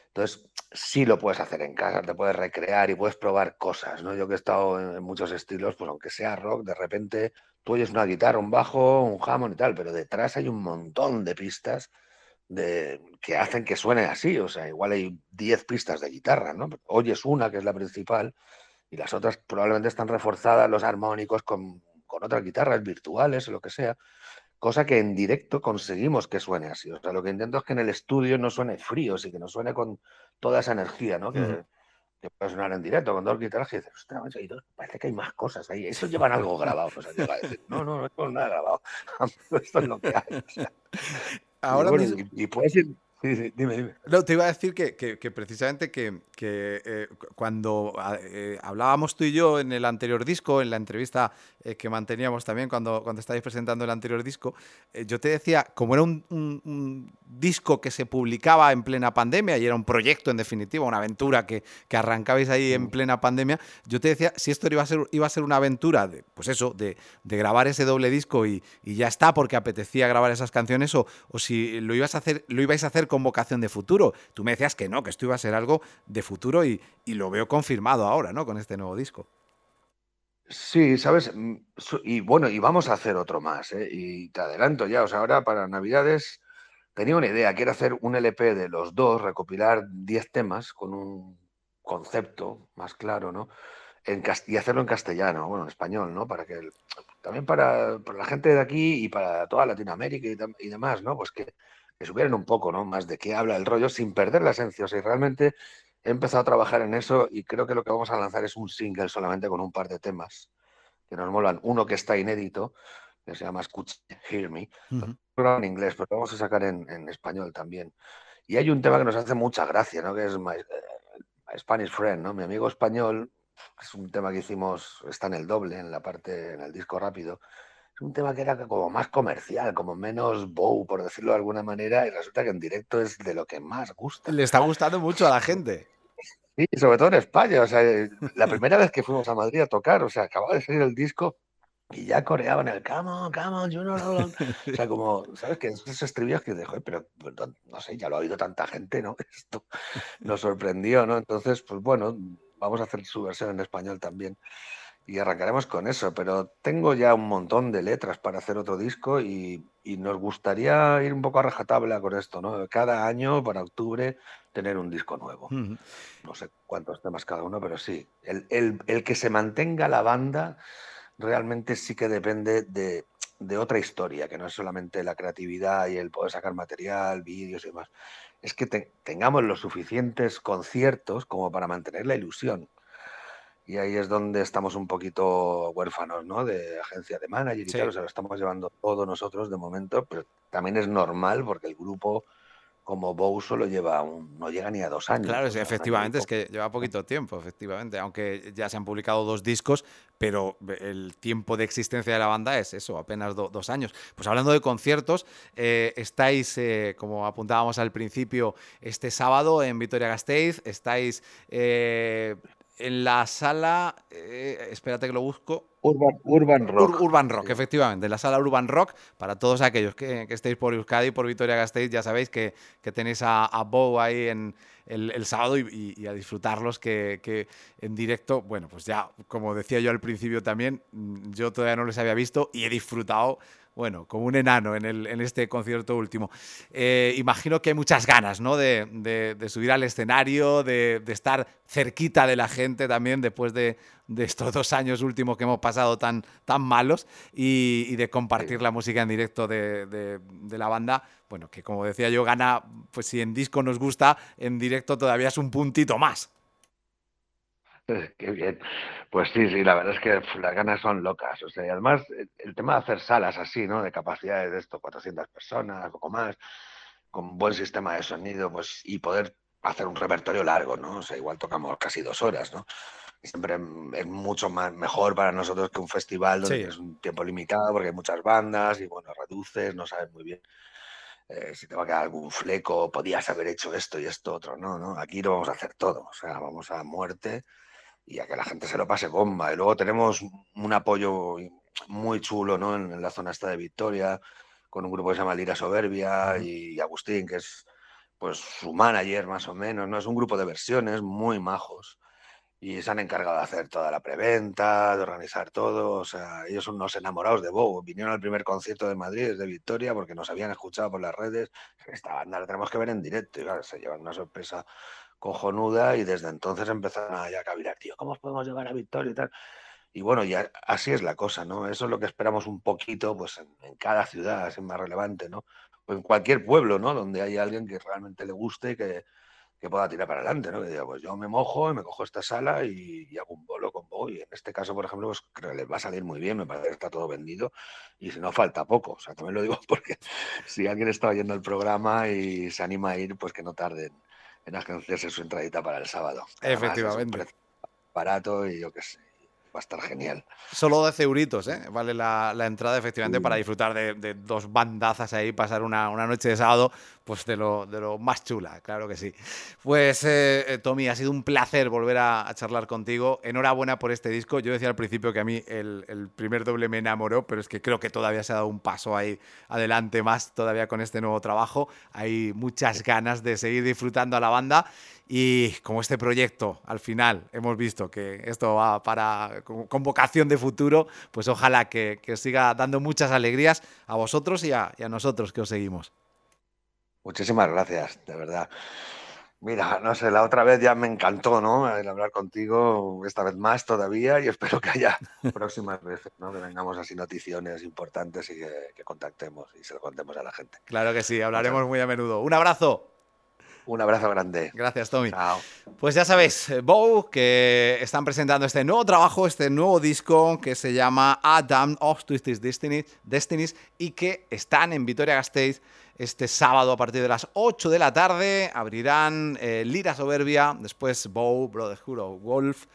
Entonces, sí lo puedes hacer en casa, te puedes recrear y puedes probar cosas, ¿no? Yo que he estado en, en muchos estilos, pues aunque sea rock, de repente tú oyes una guitarra, un bajo, un Hammond y tal, pero detrás hay un montón de pistas de, que hacen que suene así. O sea, igual hay diez pistas de guitarra, ¿no? Oyes una, que es la principal, y las otras probablemente están reforzadas, los armónicos, con, con otras guitarras virtuales o lo que sea. Cosa que en directo conseguimos que suene así. O sea, lo que intento es que en el estudio no suene frío, sí que no suene con toda esa energía, ¿no? Que, Ujú. que puede sonar en directo con dos guitarras y dices, ostras, macho, hay dos- parece que hay más cosas ahí. Eso llevan algo grabado. O sea, llega a decir, no, no, no tengo nada grabado. Esto es lo que hay. O sea, y Ahora bueno, mismo... y, y puedes ir... Sí, sí, dime, dime. No, te iba a decir que, que- que precisamente que, que, eh, cu- cuando a- eh, hablábamos tú y yo en el anterior disco, en la entrevista eh, que manteníamos también cuando, cuando estáis presentando el anterior disco, eh, yo te decía, como era un, un- un disco que se publicaba en plena pandemia y era un proyecto en definitiva, una aventura que, que arrancabais ahí en plena pandemia, yo te decía si esto iba a ser, iba a ser una aventura de, pues eso, de, de grabar ese doble disco y, y ya está, porque apetecía grabar esas canciones, o, o si lo ibas a hacer, lo ibais a hacer con vocación de futuro. Tú me decías que no, que esto iba a ser algo de futuro y, y lo veo confirmado ahora, ¿no? Con este nuevo disco. Sí, ¿sabes? Mm, su- Y bueno, y vamos a hacer otro más, ¿eh? Y te adelanto ya, o sea, ahora para Navidades tenía una idea, quiero hacer un L P de los dos, recopilar diez temas con un concepto más claro, ¿no? En cas- y hacerlo en castellano, bueno, en español, ¿no? Para que el- también para, para la gente de aquí y para toda Latinoamérica y, tam- y demás, ¿no? Pues que, que supieran un poco, ¿no? Más de qué habla el rollo sin perder la esencia. O sea, y realmente he empezado a trabajar en eso y creo que lo que vamos a lanzar es un single solamente con un par de temas que nos molan. Uno que está inédito, que se llama Escucha, Hear Me, en inglés, pero lo vamos a sacar en, en español también. Y hay un tema que nos hace mucha gracia, ¿no? Que es My, eh, My Spanish Friend, ¿no? Mi amigo español. Es un tema que hicimos, está en el doble, en la parte, en el disco rápido. Es un tema que era como más comercial, como menos bow, por decirlo de alguna manera, y resulta que en directo es de lo que más gusta. Le está gustando mucho a la gente. Sí, sobre todo en España. O sea, eh, la primera vez que fuimos a Madrid a tocar, o sea, acababa de salir el disco y ya coreaban el come on, come on, you know, no, no". O sea, como, ¿sabes? Que esos estribillos que dejo, pero pues, no, no sé, ya lo ha oído tanta gente, ¿no? Esto nos sorprendió, ¿no? Entonces, pues bueno, vamos a hacer su versión en español también y arrancaremos con eso, pero tengo ya un montón de letras para hacer otro disco y, y nos gustaría ir un poco a rajatabla con esto, ¿no? Cada año, para octubre, tener un disco nuevo. Ujú. No sé cuántos temas cada uno, pero sí. El, el- el que se mantenga la banda realmente sí que depende de, de otra historia, que no es solamente la creatividad y el poder sacar material, vídeos y demás. Es que te- tengamos los suficientes conciertos como para mantener la ilusión. Y ahí es donde estamos un poquito huérfanos, ¿no? De agencia de manager y Sí. tal. O sea, lo estamos llevando todo nosotros de momento, pero también es normal porque el grupo como Bow solo lleva un, no llega ni a dos años. Claro, O sí, sea, un año y efectivamente, es poco. que lleva poquito tiempo, efectivamente, aunque ya se han publicado dos discos, pero el tiempo de existencia de la banda es eso, apenas do- dos años. Pues hablando de conciertos, eh, estáis, eh, como apuntábamos al principio, este sábado en Vitoria-Gasteiz, estáis eh, en la sala, eh, espérate que lo busco, Urban, Urban Rock. Ur- Urban Rock, efectivamente, la sala Urban Rock. Para todos aquellos que, que estéis por Euskadi, por Vitoria-Gasteiz, ya sabéis que, que tenéis a, a Bow ahí en el, el sábado y, y- y a disfrutarlos, que, que en directo, bueno, pues ya, como decía yo al principio también, mm, yo todavía no les había visto y he disfrutado, bueno, como un enano en, el, en este concierto último. Eh, imagino que hay muchas ganas, ¿no? De, de- de subir al escenario, de, de estar cerquita de la gente también después de, de estos dos años últimos que hemos pasado tan, tan malos y, y de compartir la música en directo de, de- de la banda. Bueno, que como decía yo, gana, pues si en disco nos gusta, en directo todavía es un puntito más. Qué bien. Pues sí, sí, la verdad es que pf, las ganas son locas. O sea, y además el, el tema de hacer salas así, ¿no? De capacidades de esto, cuatrocientas personas, poco más, con buen sistema de sonido, pues, y poder hacer un repertorio largo, ¿no? O sea, igual tocamos casi dos horas, ¿no? Y siempre mm, es mucho más mejor para nosotros que un festival donde Sí. tienes un tiempo limitado porque hay muchas bandas y, bueno, reduces, no sabes muy bien eh, si te va a quedar algún fleco, podías haber hecho esto y esto otro. No, no, aquí lo vamos a hacer todo. O sea, vamos a muerte y a que la gente se lo pase bomba. Y luego tenemos un apoyo muy chulo, ¿no? En, en la zona esta de Victoria, con un grupo que se llama Lira Soberbia y Agustín, que es pues su manager más o menos, ¿no? Es un grupo de versiones muy majos y se han encargado de hacer toda la preventa, de organizar todo. O sea, ellos son unos enamorados de Bow. Vinieron al primer concierto de Madrid desde Victoria porque nos habían escuchado por las redes. Esta banda la tenemos que ver en directo y claro, se llevan una sorpresa cojonuda y desde entonces empezaron a, ya a cavilar, tío, ¿cómo os podemos llevar a Victoria y tal? Y bueno, ya así es la cosa, ¿no? Eso es lo que esperamos un poquito, pues en, en cada ciudad, así más relevante, ¿no? O en cualquier pueblo, ¿no? Donde haya alguien que realmente le guste y que, que pueda tirar para adelante, ¿no? Que diga, pues yo me mojo y me cojo esta sala y, y hago un bolo con Bow. Y en este caso, por ejemplo, pues creo que les va a salir muy bien, me parece que está todo vendido y si no falta poco. O sea, también lo digo porque si alguien está oyendo el programa y se anima a ir, pues que no tarden en agenciarse su entradita para el sábado. Además, Efectivamente. Es un precio barato y yo qué sé. Va a estar genial. Solo doce euritos, ¿eh? Vale la, la entrada, efectivamente, sí. Para disfrutar de, de dos bandazas ahí, pasar una, una noche de sábado, pues de lo, de lo más chula, claro que sí. Pues, eh, Tommy, ha sido un placer volver a, a charlar contigo. Enhorabuena por este disco. Yo decía al principio que a mí el, el primer doble me enamoró, pero es que creo que todavía se ha dado un paso ahí adelante más, todavía con este nuevo trabajo. Hay muchas ganas de seguir disfrutando a la banda. Y como este proyecto, al final, hemos visto que esto va para con vocación de futuro, pues ojalá que, que siga dando muchas alegrías a vosotros y a, y a nosotros que os seguimos. Muchísimas gracias, de verdad. Mira, no sé, la otra vez ya me encantó, ¿no? El hablar contigo, esta vez más todavía, y espero que haya próximas veces, ¿no? Que vengamos así noticiones importantes y que, que contactemos y se lo contemos a la gente. Claro que sí, hablaremos muy a menudo. ¡Un abrazo! Un abrazo grande. Gracias, Tommy. Chao. Pues ya sabéis, Bow, que están presentando este nuevo trabajo, este nuevo disco que se llama A Damned of Twisted Destiny, Destinies y que están en Vitoria-Gasteiz este sábado a partir de las ocho de la tarde. Abrirán eh, Lira Soberbia, después Bow, Brotherhood of Wolf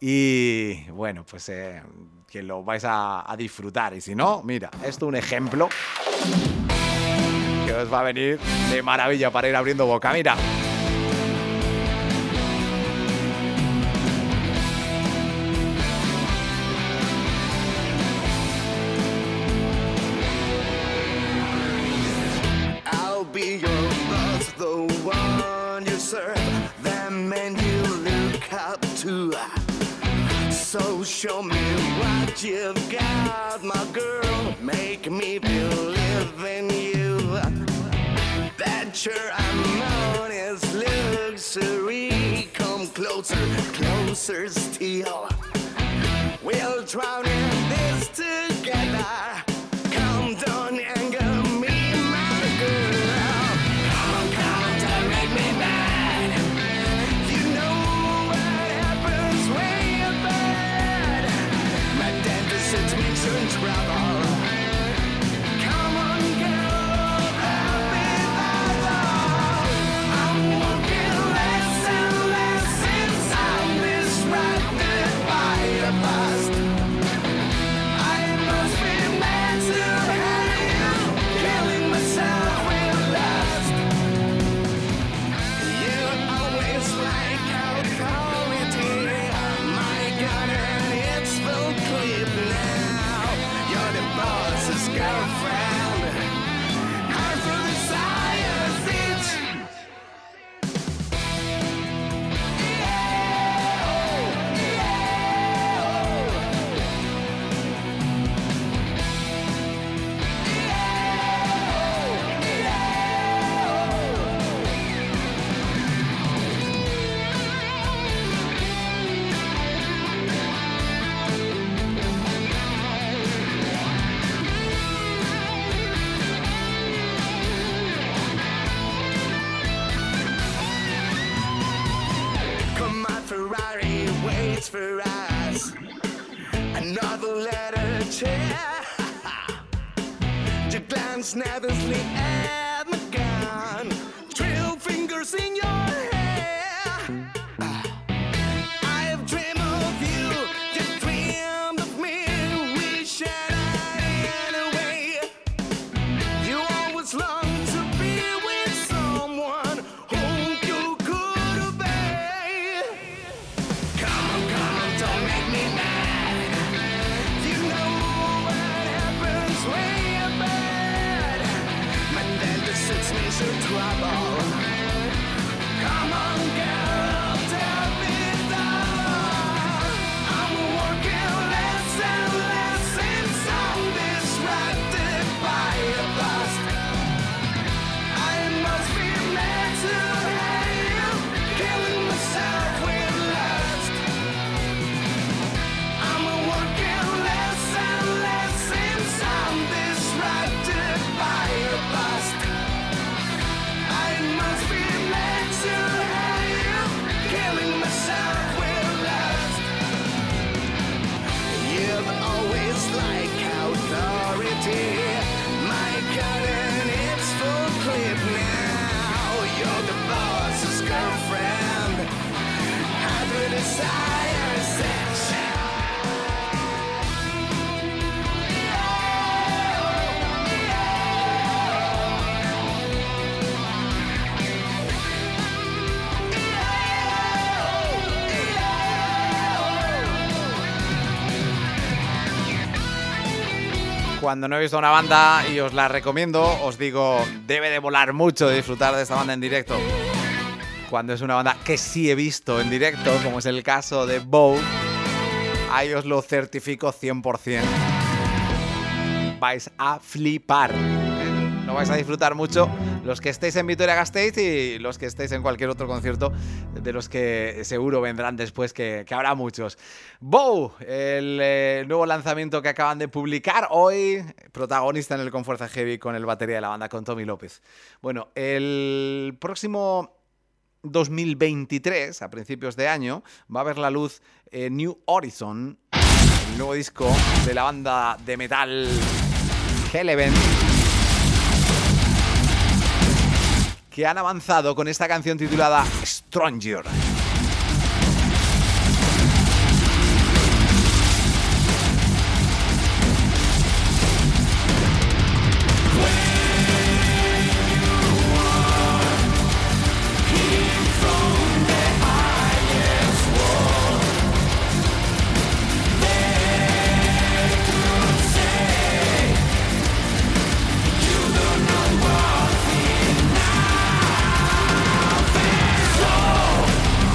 y bueno, pues eh, que lo vais a, a disfrutar. Y si no, mira, esto es un ejemplo que os va a venir de maravilla para ir abriendo boca. Mira. I'll be your boss, the one you serve, the man you look up to. So show me what you've got, my girl. Make me believe in you. That your amount is luxury. Come closer, closer still. We'll drown in this together. Come down and give me my girl. Come on, come on, don't make me mad. You know what happens when you're bad. My dentist sends me to trouble. Come on, girl, I'll be there. I'm walking less and less inside this distracted by the past. I must be mad to have you, killing myself with lust. You always like authority, my gun and it's full clip now. You're the boss's girlfriend. I'm for the science itch. Come on, Ferrari waits for us. Another letter chair. You glance nervously at my gun. Trail fingers in your hair. I have dreamed of you. You dreamed of me. We shared anyway. You always long to be with someone whom you could obey. Come on, come on, don't make me mad. You know what happens when you're bad. My cuando no he visto una banda y os la recomiendo, os digo, debe de molar mucho de disfrutar de esta banda en directo. Cuando es una banda que sí he visto en directo, como es el caso de Bow, ahí os lo certifico cien por ciento. Vais a flipar. Lo vais a disfrutar mucho los que estéis en Vitoria-Gasteiz y los que estéis en cualquier otro concierto de los que seguro vendrán después, que, que habrá muchos. Bow, el eh, nuevo lanzamiento que acaban de publicar hoy, protagonista en el Con Fuerza Heavy con el batería de la banda, con Tommy López. Bueno, el próximo dos mil veintitrés, a principios de año, va a ver la luz eh, New Horizon, el nuevo disco de la banda de metal Hellevent, que han avanzado con esta canción titulada Stranger. Now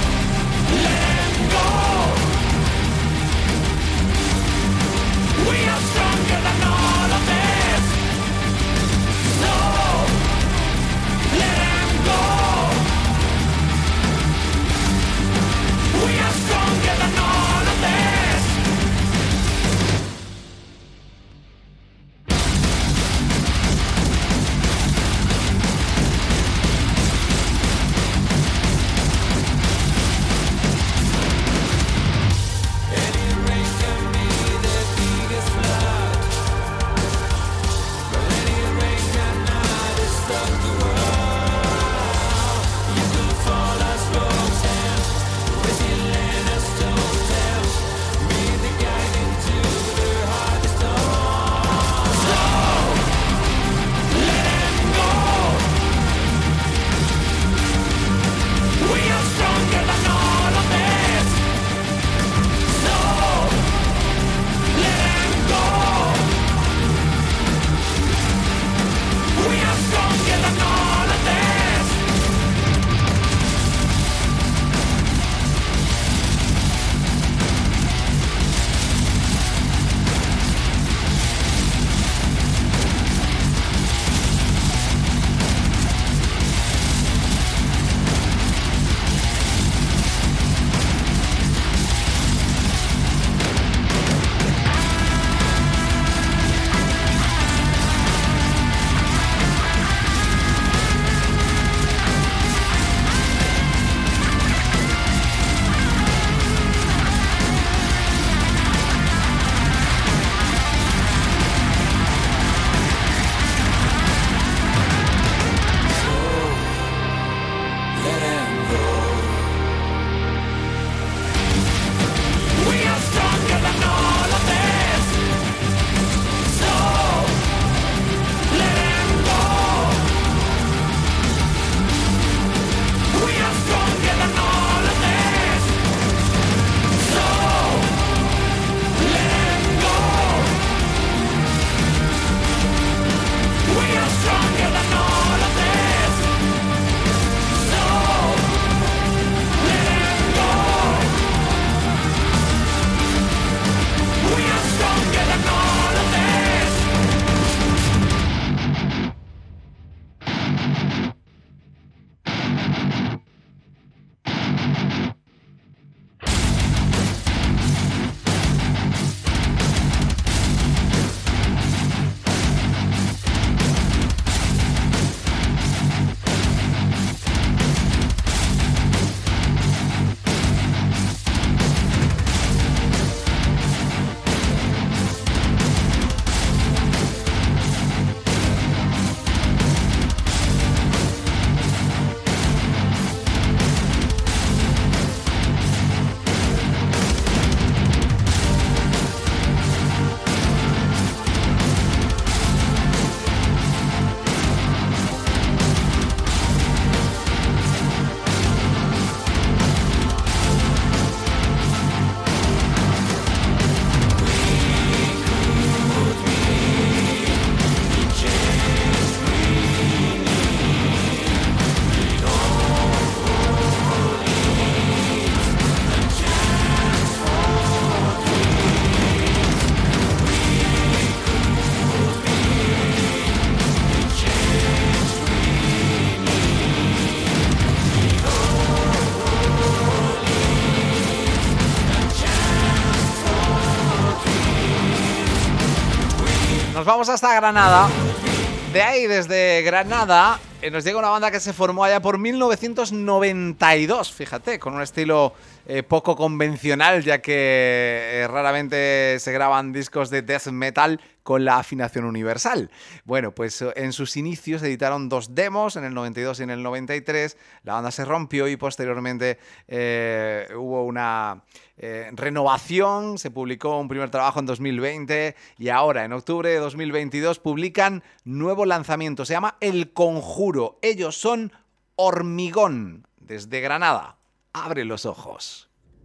vamos hasta Granada. De ahí, desde Granada, eh, nos llega una banda que se formó allá por mil novecientos noventa y dos, fíjate, con un estilo eh, poco convencional, ya que eh, raramente se graban discos de death metal con la afinación universal. Bueno, pues en sus inicios editaron dos demos, en el noventa y dos y en el noventa y tres. La banda se rompió y posteriormente eh, hubo una eh, renovación, se publicó un primer trabajo en dos mil veinte y ahora, en octubre de dos mil veintidós, publican nuevo lanzamiento. Se llama El Conjuro. Ellos son Hormigón, desde Granada. Abre los ojos.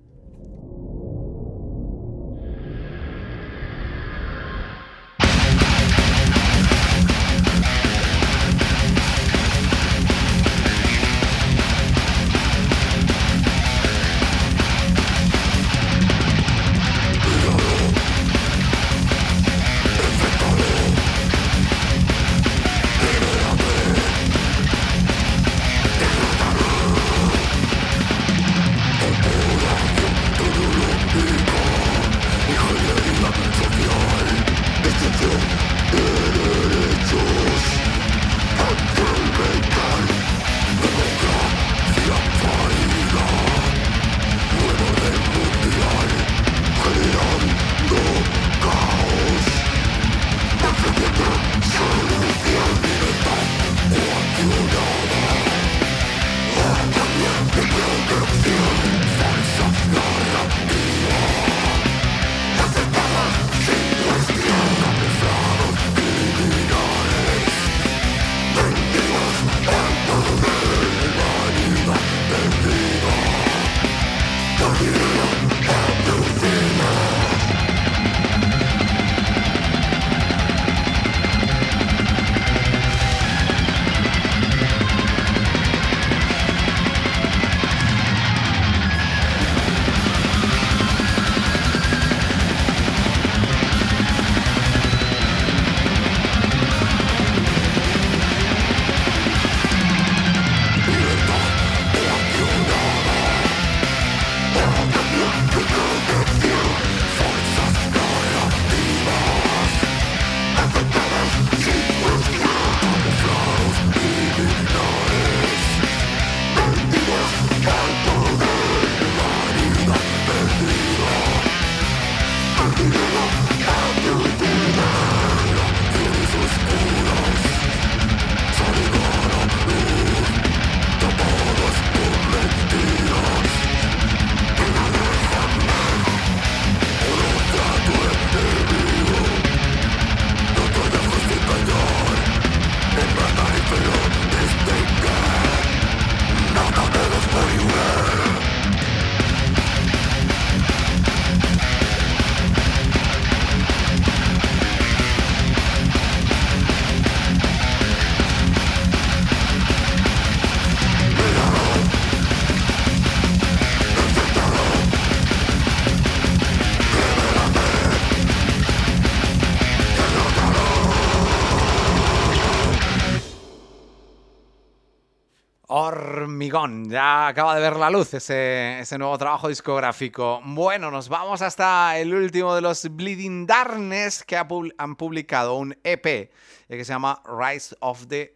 Hormigón, ya acaba de ver la luz ese, ese nuevo trabajo discográfico. Bueno, nos vamos hasta el último de los Bleeding Darkness, que ha pub- han publicado un E P que se llama Rise of the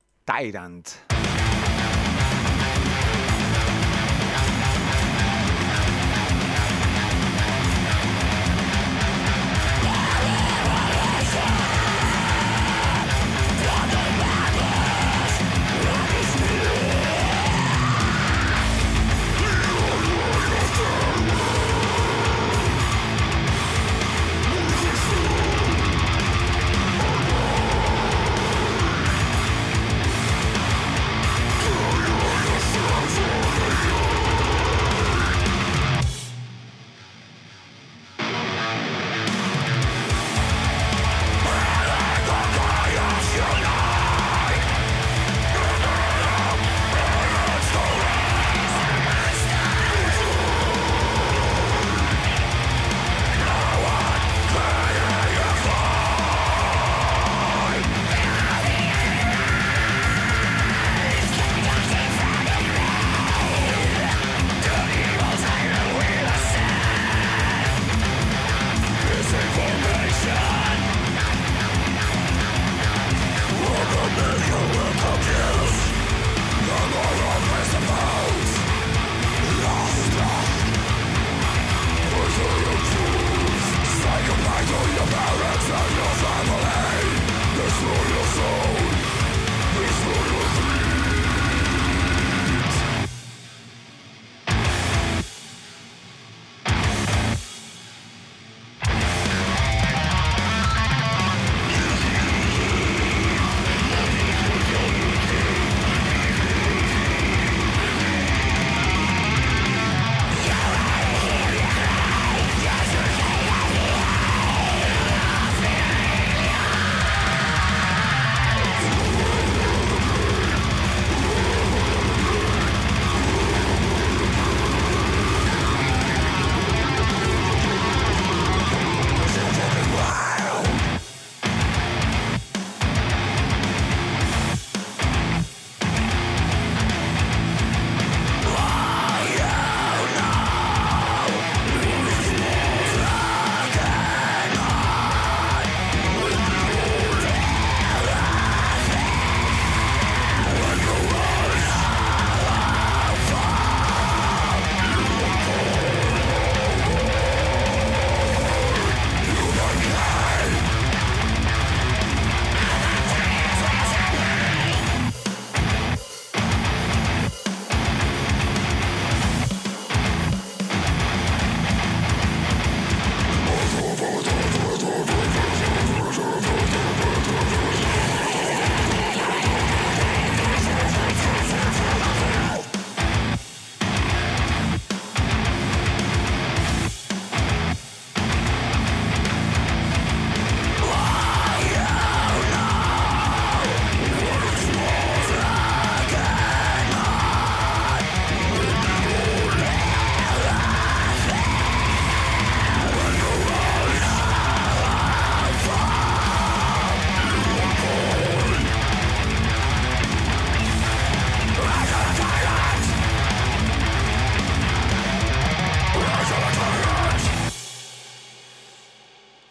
Tyrant.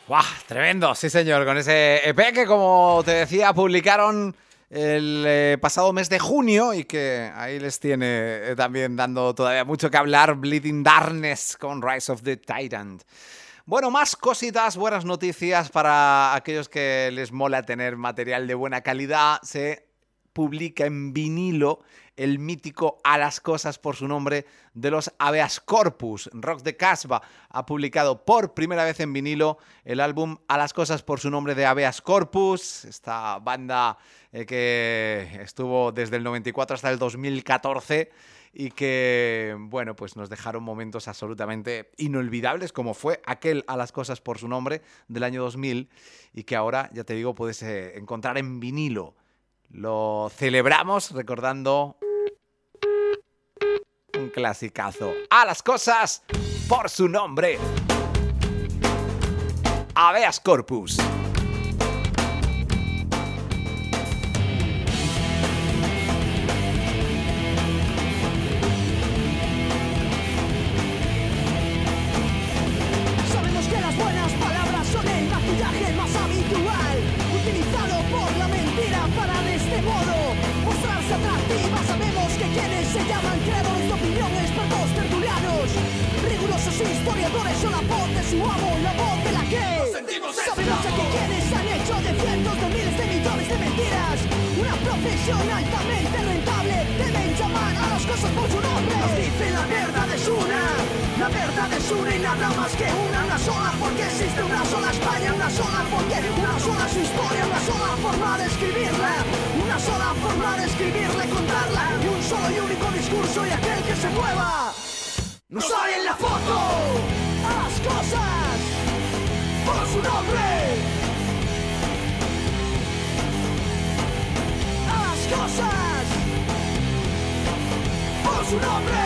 ¡Guau! Tremendo, sí señor, con ese E P que, como te decía, publicaron el eh, pasado mes de junio y que ahí les tiene eh, también dando todavía mucho que hablar, Bleeding Darkness con Rise of the Tyrant. Bueno, más cositas, buenas noticias para aquellos que les mola tener material de buena calidad. Se publica en vinilo el mítico A las cosas por su nombre de los Habeas Corpus. Rock de Casbah ha publicado por primera vez en vinilo el álbum A las cosas por su nombre de Habeas Corpus, esta banda eh, que estuvo desde el noventa y cuatro hasta el dos mil catorce y que, bueno, pues nos dejaron momentos absolutamente inolvidables, como fue aquel A las cosas por su nombre del año dos mil, y que ahora, ya te digo, puedes eh, encontrar en vinilo. Lo celebramos recordando un clasicazo. A las cosas por su nombre. Habeas Corpus. Sabemos que las buenas palabras son el maquillaje más habitual, utilizado por la mentira para de este modo mostrarse atractiva. Sabemos que quienes se llaman creadores de opinión, expertos tertulianos, rigurosos historiadores son la voz de su amo, la voz de la que sabemos que quienes han hecho de cientos de miles de millones de mentiras una profesión altamente rentable deben llamar a las cosas por su nombre. Nos dicen la verdad es una, la verdad es una y nada más que una, una sola, porque existe una sola España, una sola, porque una sola su historia, una sola forma de escribirla, una sola forma de escribirla y contarla, y un solo y único discurso y aquel que se mueva no sale en la foto. A las cosas por su nombre. A las cosas por su nombre.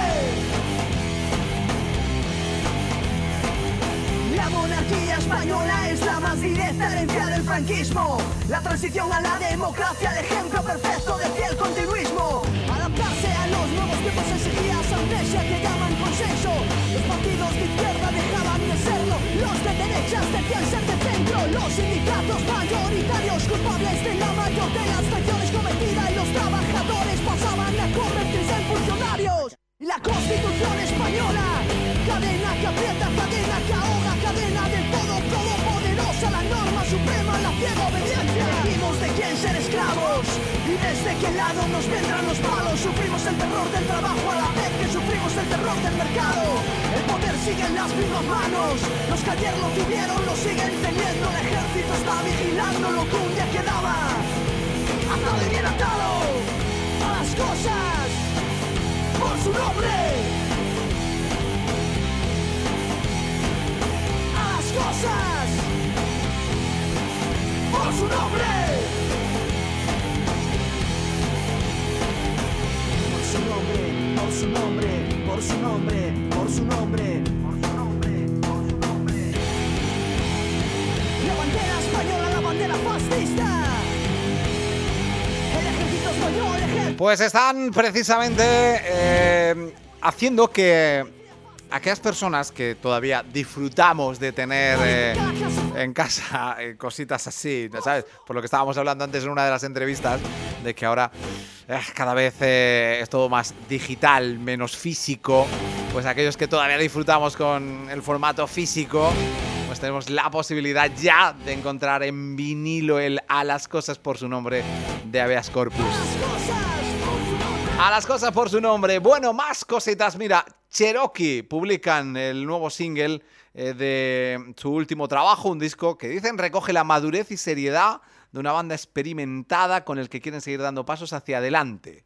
La monarquía española es la más directa herencia del franquismo. La transición a la democracia, el ejemplo perfecto de fiel continuismo. Adaptarse a los nuevos tiempos exigía amnesia que llaman consenso. Los partidos de izquierda dejaban de serlo, los de derechas decían ser de centro. Los sindicatos mayoritarios culpables de la mayor de las traiciones cometidas y los trabajadores pasaban a convertirse en funcionarios. La Constitución española, cadena que aprieta, cadena que ahoga, cadena del todo, todopoderosa, la norma suprema, la ciega obediencia. Elegimos de quién ser esclavos y desde qué lado nos vendrán los palos. Sufrimos el terror del trabajo a la vez que sufrimos el terror del mercado. El poder sigue en las mismas manos, los que ayer lo tuvieron lo siguen teniendo. El ejército está vigilando lo que un día quedaba atado y bien atado. A las cosas por su nombre. A las cosas por su nombre. Por su nombre, por su nombre, por su nombre, por su nombre, por su nombre, por su nombre. La bandera española, la bandera fascista. El ejército español, el ejército. Pues están precisamente eh, haciendo que aquellas personas que todavía disfrutamos de tener eh, en casa eh, cositas así, ¿sabes? Por lo que estábamos hablando antes en una de las entrevistas, de que ahora eh, cada vez eh, es todo más digital, menos físico, pues aquellos que todavía disfrutamos con el formato físico, pues tenemos la posibilidad ya de encontrar en vinilo el A las cosas por su nombre de Habeas Corpus. A las cosas por su nombre. Bueno, más cositas. Mira, Cherokee publican el nuevo single eh, de su último trabajo, un disco que dicen recoge la madurez y seriedad de una banda experimentada con el que quieren seguir dando pasos hacia adelante.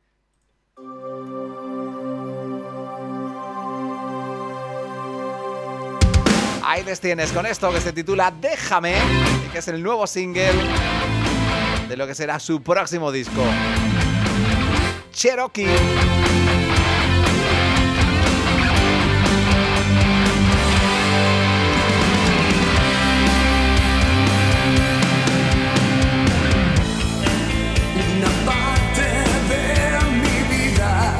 Ahí les tienes con esto que se titula Déjame y que es el nuevo single de lo que será su próximo disco. Cherokee. Una parte de mi vida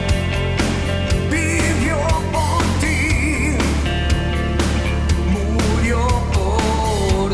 vivió por ti, murió por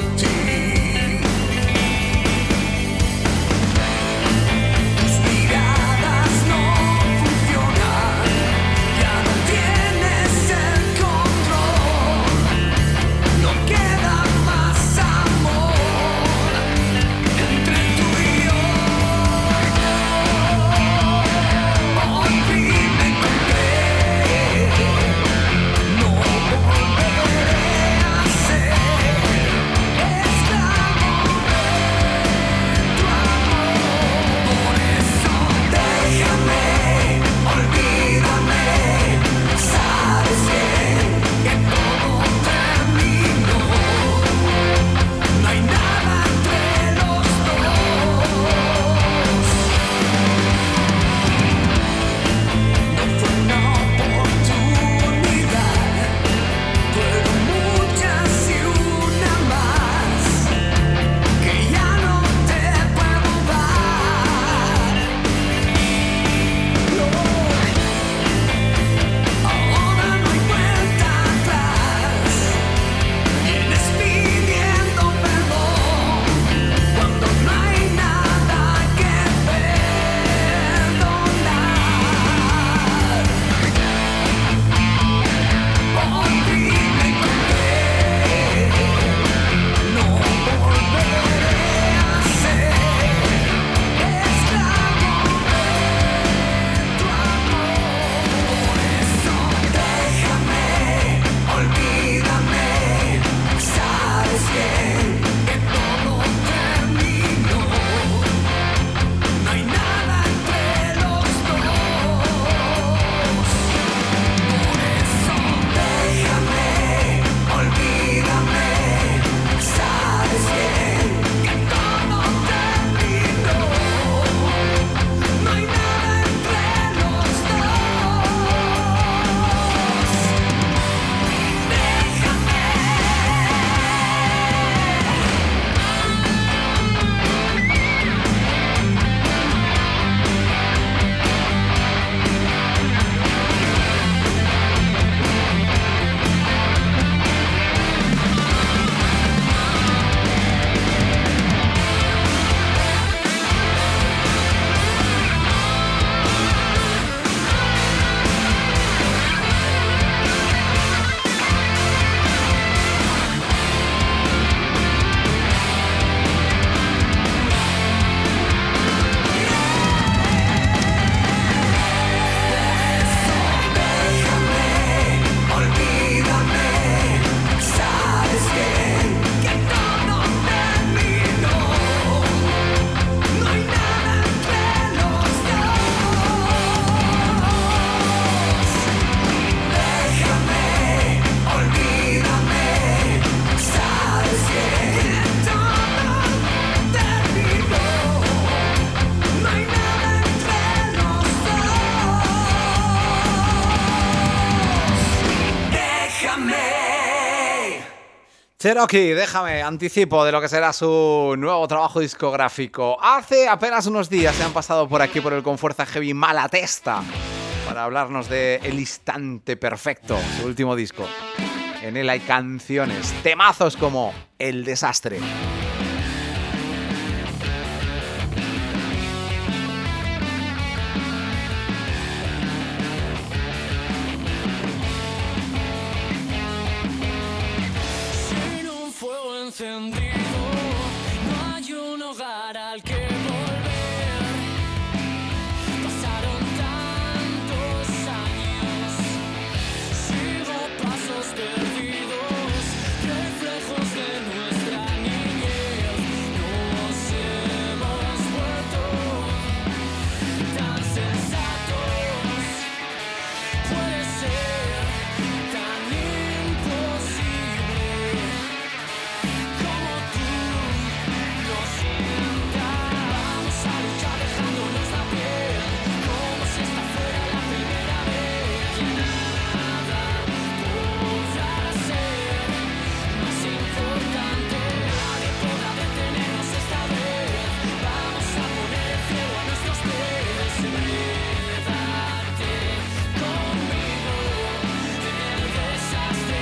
Cherokee, déjame, anticipo de lo que será su nuevo trabajo discográfico. Hace apenas unos días se han pasado por aquí por el Con Fuerza Heavy Malatesta para hablarnos de El Instante Perfecto, su último disco. En él hay canciones, temazos como El Desastre. Sin un fuego encendido, no hay un hogar al que volver. Pasaron tantos años, sigo pasos perdidos, reflejos de nuestra niñez. Nos hemos vuelto tan sensatos, puede ser tan imposible como tú lo sientas. Vamos a luchar dejándonos la piel, como si esta fuera la primera vez. Y nada podrá ser más importante, nadie podrá detenernos esta vez. Vamos a poner el cielo a nuestros pies. Quédate conmigo en el desastre.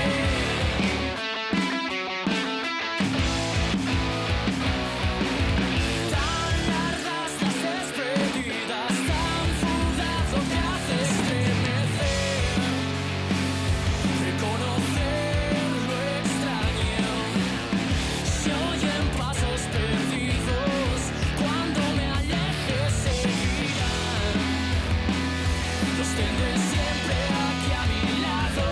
Tan largas las despedidas, tan fugaz lo que hace estremecer. Reconocer lo extraño, se oyen pasos perdidos, cuando me aleje seguirán. Los tendré siempre aquí a mi lado.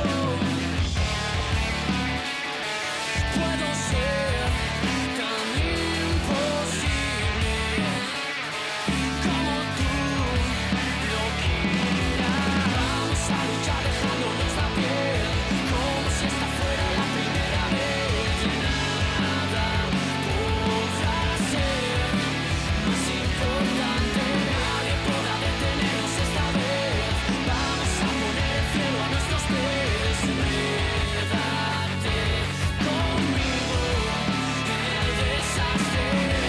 Puedo ser tan imposible como tú lo quieras. Vamos a luchar dejándonos la piel, como si esta fuera la primera vez. Y nada podrá ser más importante, nadie podrá detenernos esta vez. Vamos a poner el cielo a nuestros pies. Quédate conmigo en el desastre.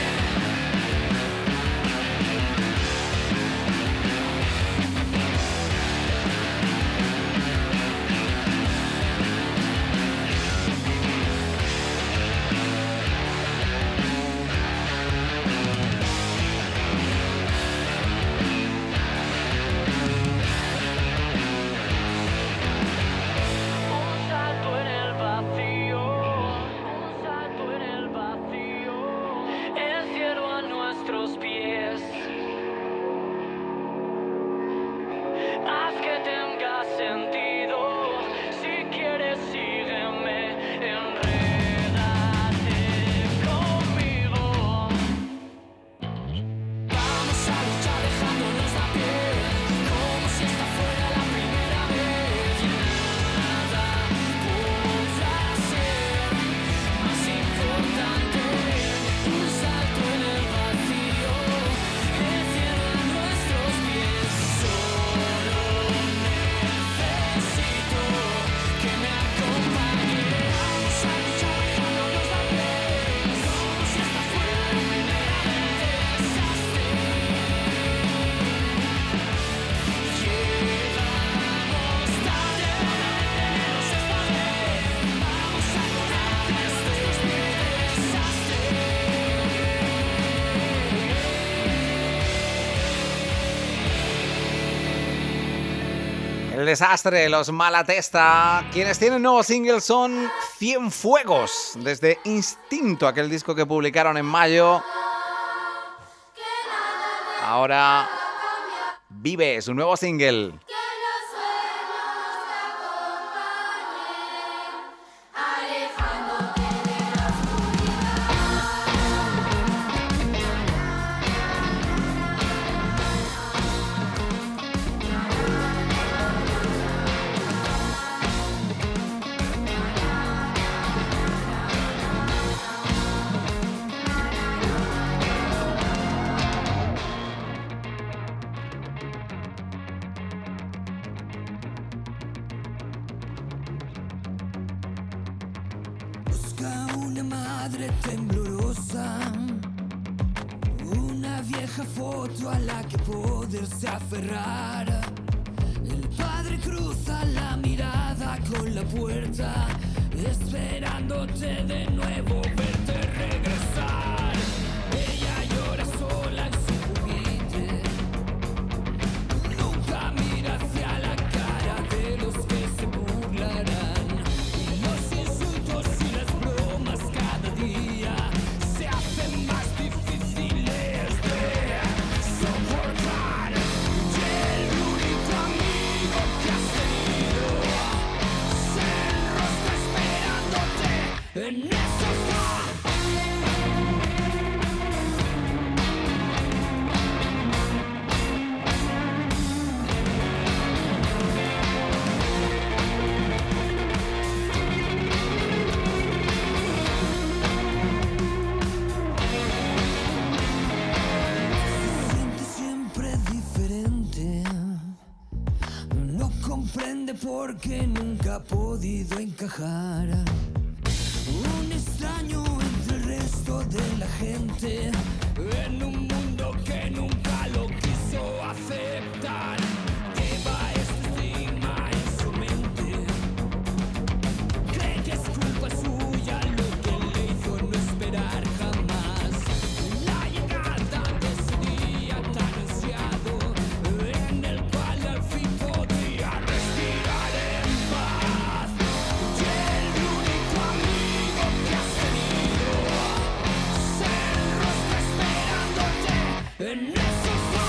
Un salto en el vacío, un salto en el vacío, el cielo a nuestros pies. Haz que tenga sentido, si quieres sígueme, enrédate conmigo. Vamos a luchar dejándonos la piel, como si esta fuera la primera vez. Y nada podrá ser más importante, un salto en el vacío, el cielo a nuestros pies. Solo necesito que me acompañe. Vamos a luchar dejándonos la piel, como si esta fuera la primera vez. Desastre. Llegamos tarde, detenernos esta vez. Vamos a poner nuestros pies. Desastre. El Desastre, los Malatesta. Quienes tienen nuevo single son Cienfuegos, desde Instinto, aquel disco que publicaron en mayo. Ahora Vive, su nuevo single. Busca una madre temblorosa, una vieja foto a la que poderse aferrar. El padre cruza la mirada con la puerta, esperándote de nuevo verte regresar. Ella llora sola en su pupitre, nunca mira hacia la cara de los que se burlarán. Y los insultos y las bromas cada día se hacen más difíciles de soportar. Y el único amigo que has tenido se enrosca esperándote en el sofá. Se siente siempre diferente, no comprende por qué nunca ha podido encajar. Un extraño entre el resto de la gente, en un mundo que nunca lo quiso aceptar. Lleva este estigma en su mente, cree que es culpa suya lo que le hizo no esperar jamás la llegada de ese día tan ansiado, en el cual al fin podría respirar en paz. Y el único amigo que has tenido se enrosca esperándote en el sofá.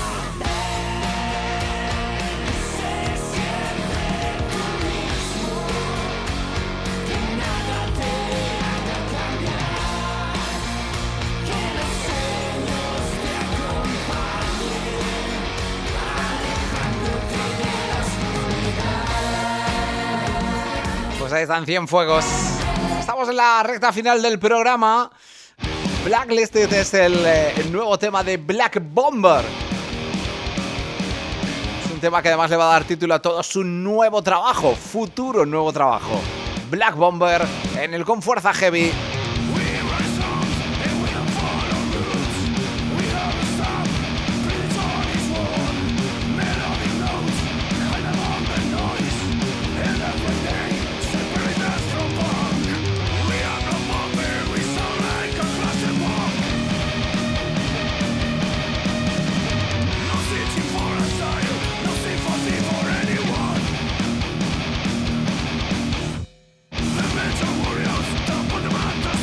Sé siempre tú mismo, que nada te haga cambiar, que los sueños te acompañen, alejándote de la oscuridad. Pues ahí están Cienfuegos. Estamos en la recta final del programa. Blacklisted es el, eh, el nuevo tema de Black Bomber. Es un tema que además le va a dar título a todo su nuevo trabajo, futuro nuevo trabajo. Black Bomber en el Con Fuerza Heavy. Warriors, don't put them on.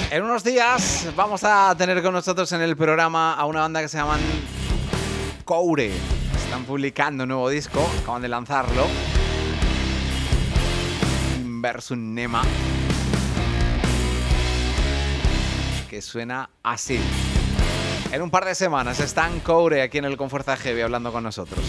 En unos días vamos a tener con nosotros en el programa a una banda que se llaman Coure. Están publicando un nuevo disco, acaban de lanzarlo. Inversum Nema. Que suena así. En un par de semanas están Coure aquí en el Con Fuerza Heavy hablando con nosotros.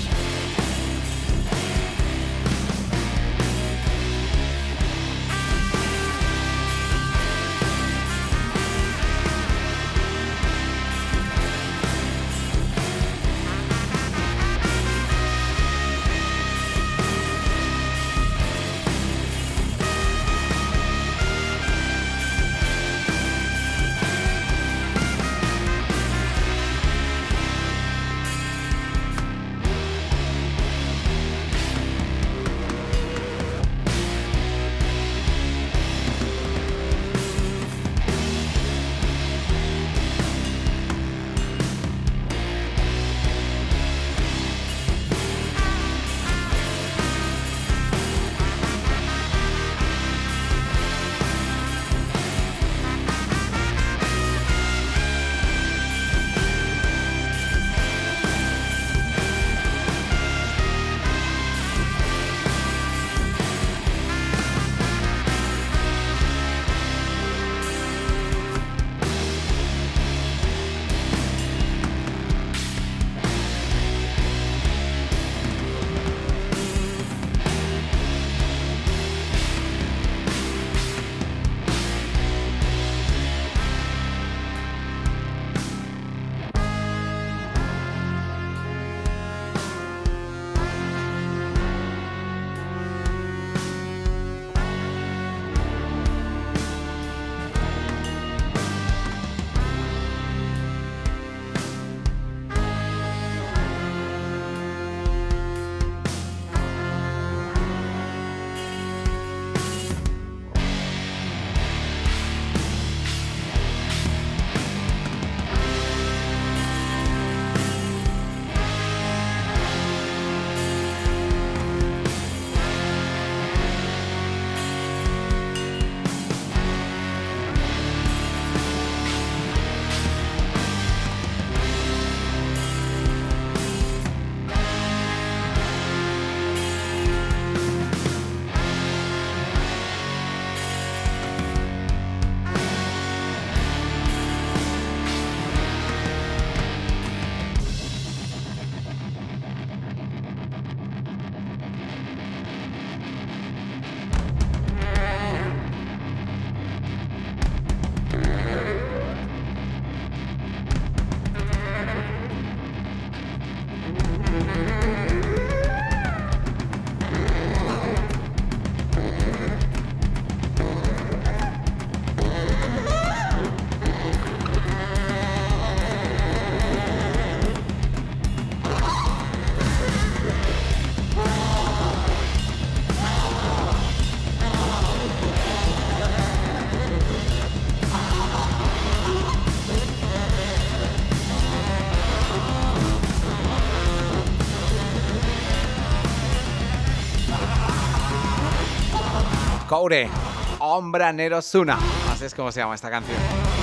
Coure, Ombra Nerosuna. Así es como se llama esta canción.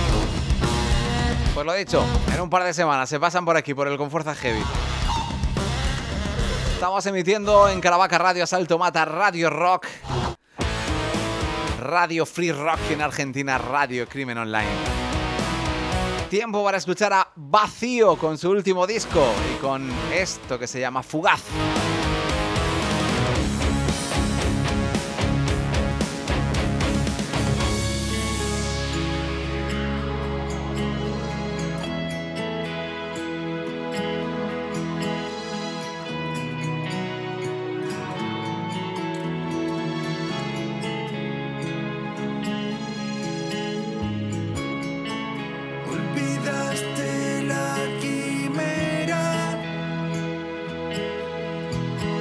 Pues lo dicho, en un par de semanas se pasan por aquí, por el Con Fuerza Heavy. Estamos emitiendo en Caravaca Radio, Salto Mata, Radio Rock, Radio Free Rock en Argentina, Radio Crimen Online. Tiempo para escuchar a Vacío con su último disco y con esto que se llama Fugaz. Olvidaste la quimera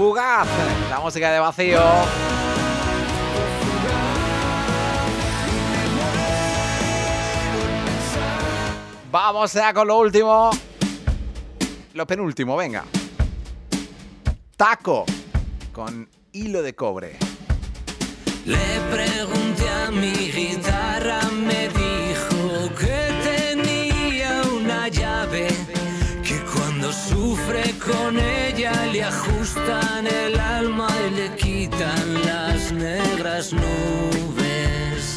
Fugaz, la música de Vacío. Vamos ya con lo último. Lo penúltimo, venga. Taco con Hilo de Cobre. Le pregunté a mi guitarra, me dijo que tenía una llave, que cuando sufre con ella le ajustan el alma y le quitan las negras nubes.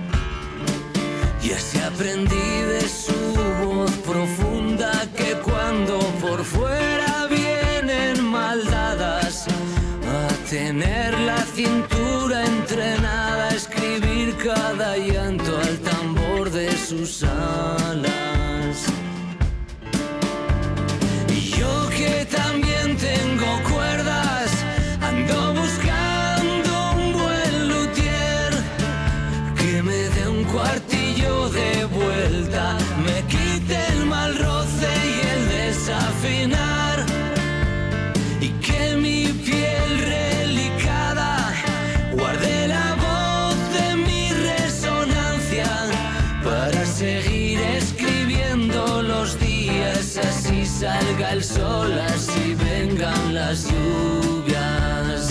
Y así aprendí de su voz profunda que cuando por fuera vienen maldadas, a tener la cintura entrenada, a escribir cada llanto al tambor de sus alas. Y yo que también tengo cuerdas, ando buscando un buen luthier que me dé un cuartillo de vuelta, me quite el mal roce y el desafinar, y que mi piel relicada guarde la voz de mi resonancia para seguir escribiendo los días, así salga el sol, así vengan las lluvias.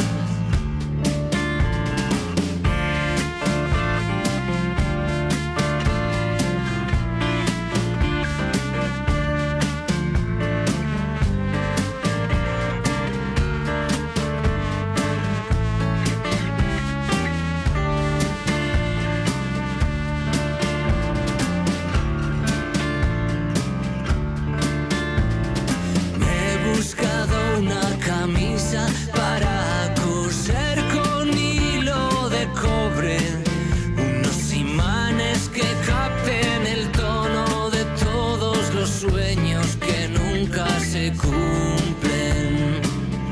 Para coser con hilo de cobre, unos imanes que capten el tono de todos los sueños que nunca se cumplen.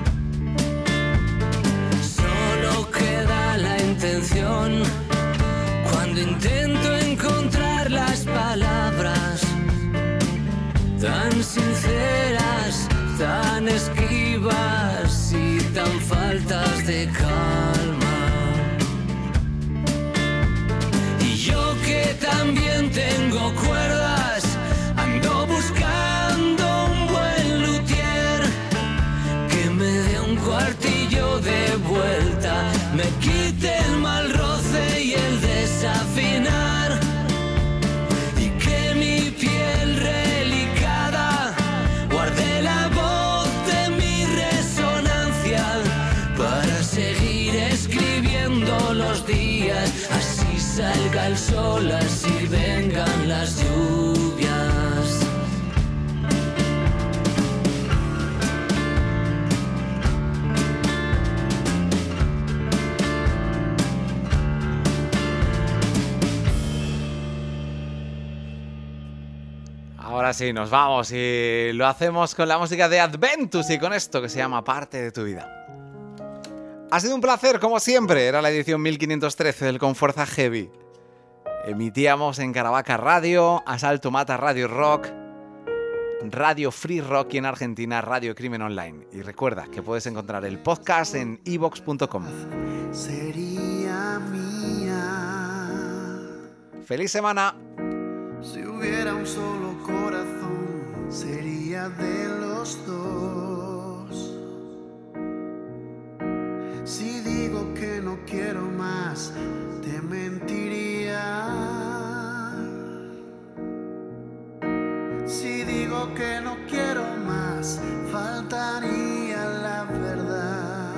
Solo queda la intención cuando intento encontrar las palabras tan sinceras, tan esquivas y tan faltas de calma. Y yo que también tengo cuerdas, ando buscando un buen luthier que me dé un cuartillo de vuelta, me quite el mal roce y el desafinar, y que mi piel relicada guarde la voz de mi resonancia para seguir escribiendo los días, así salga el sol, así vengan las lluvias. Ahora sí, nos vamos y lo hacemos con la música de Adventus y con esto que se llama Parte de tu vida. Ha sido un placer, como siempre. Era la edición mil quinientos trece del Con Fuerza Heavy. Emitíamos en Caravaca Radio, Asalto Mata Radio Rock, Radio Free Rock y en Argentina Radio Crimen Online. Y recuerda que puedes encontrar el podcast en i vox punto com. Sería mía. ¡Feliz semana! Si hubiera un solo corazón, sería de los dos. Si digo que no quiero más, te mentiría. Si digo que no quiero más, faltaría la verdad.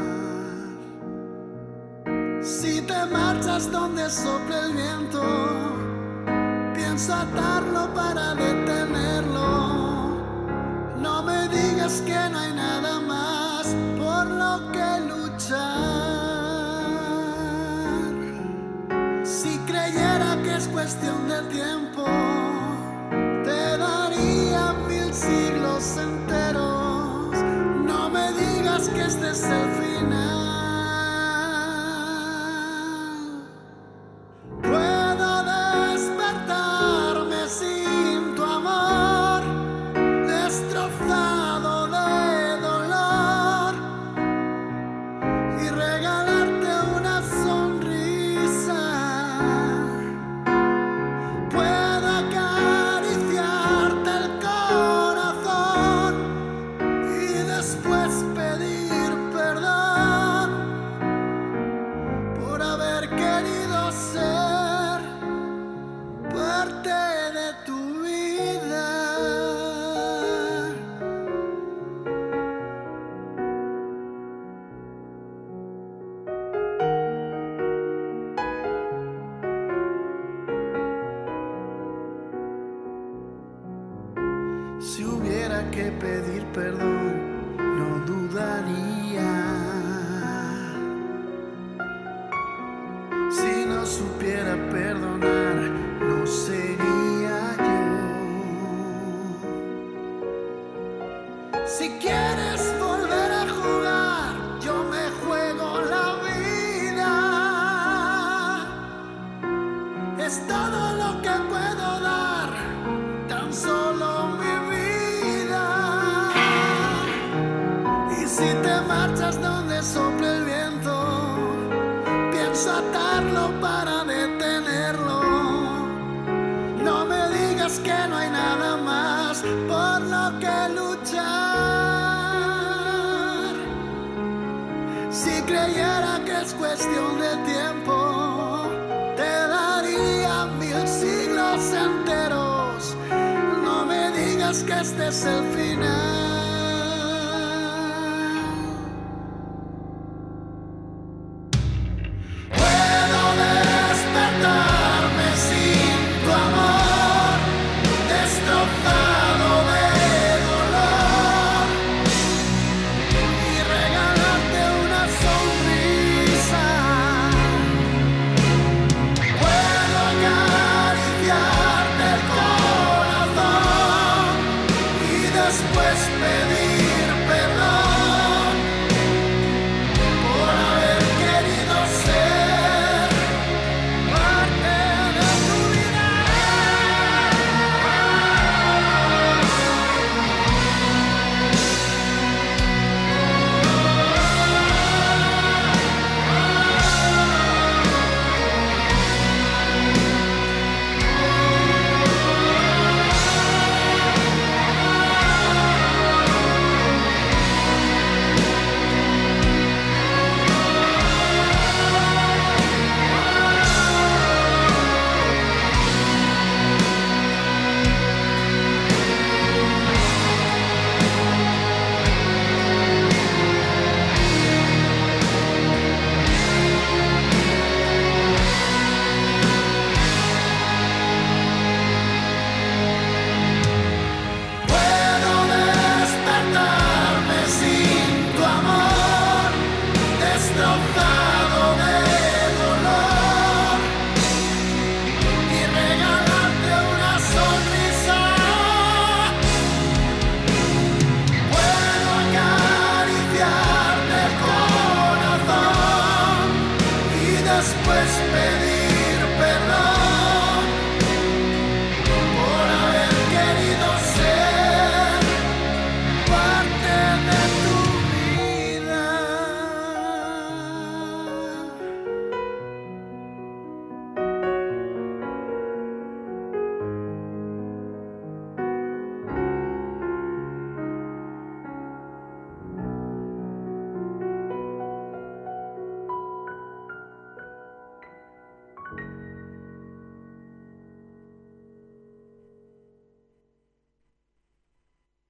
Si te marchas donde sopla el viento, pienso atarlo para detenerlo. No me digas que no hay nada más por lo que luchar. Si creyera que es cuestión de tiempo, te daría mil siglos enteros. No me digas que este es el final. ser parte de tu vida. Si hubiera que pedir perdón, no dudaría. Si no supiera perdonar, no sería yo. Si quieres volver a jugar, yo me juego la vida. Es todo lo que puedo dar, tan solo mi vida. Y si te marchas donde sopla el viento, pienso atarlo para detenerlo. No me digas que no hay nada más por lo que luchar. Si creyera que es cuestión de tiempo, te daría mil siglos enteros. No me digas que este es el final. Después pedir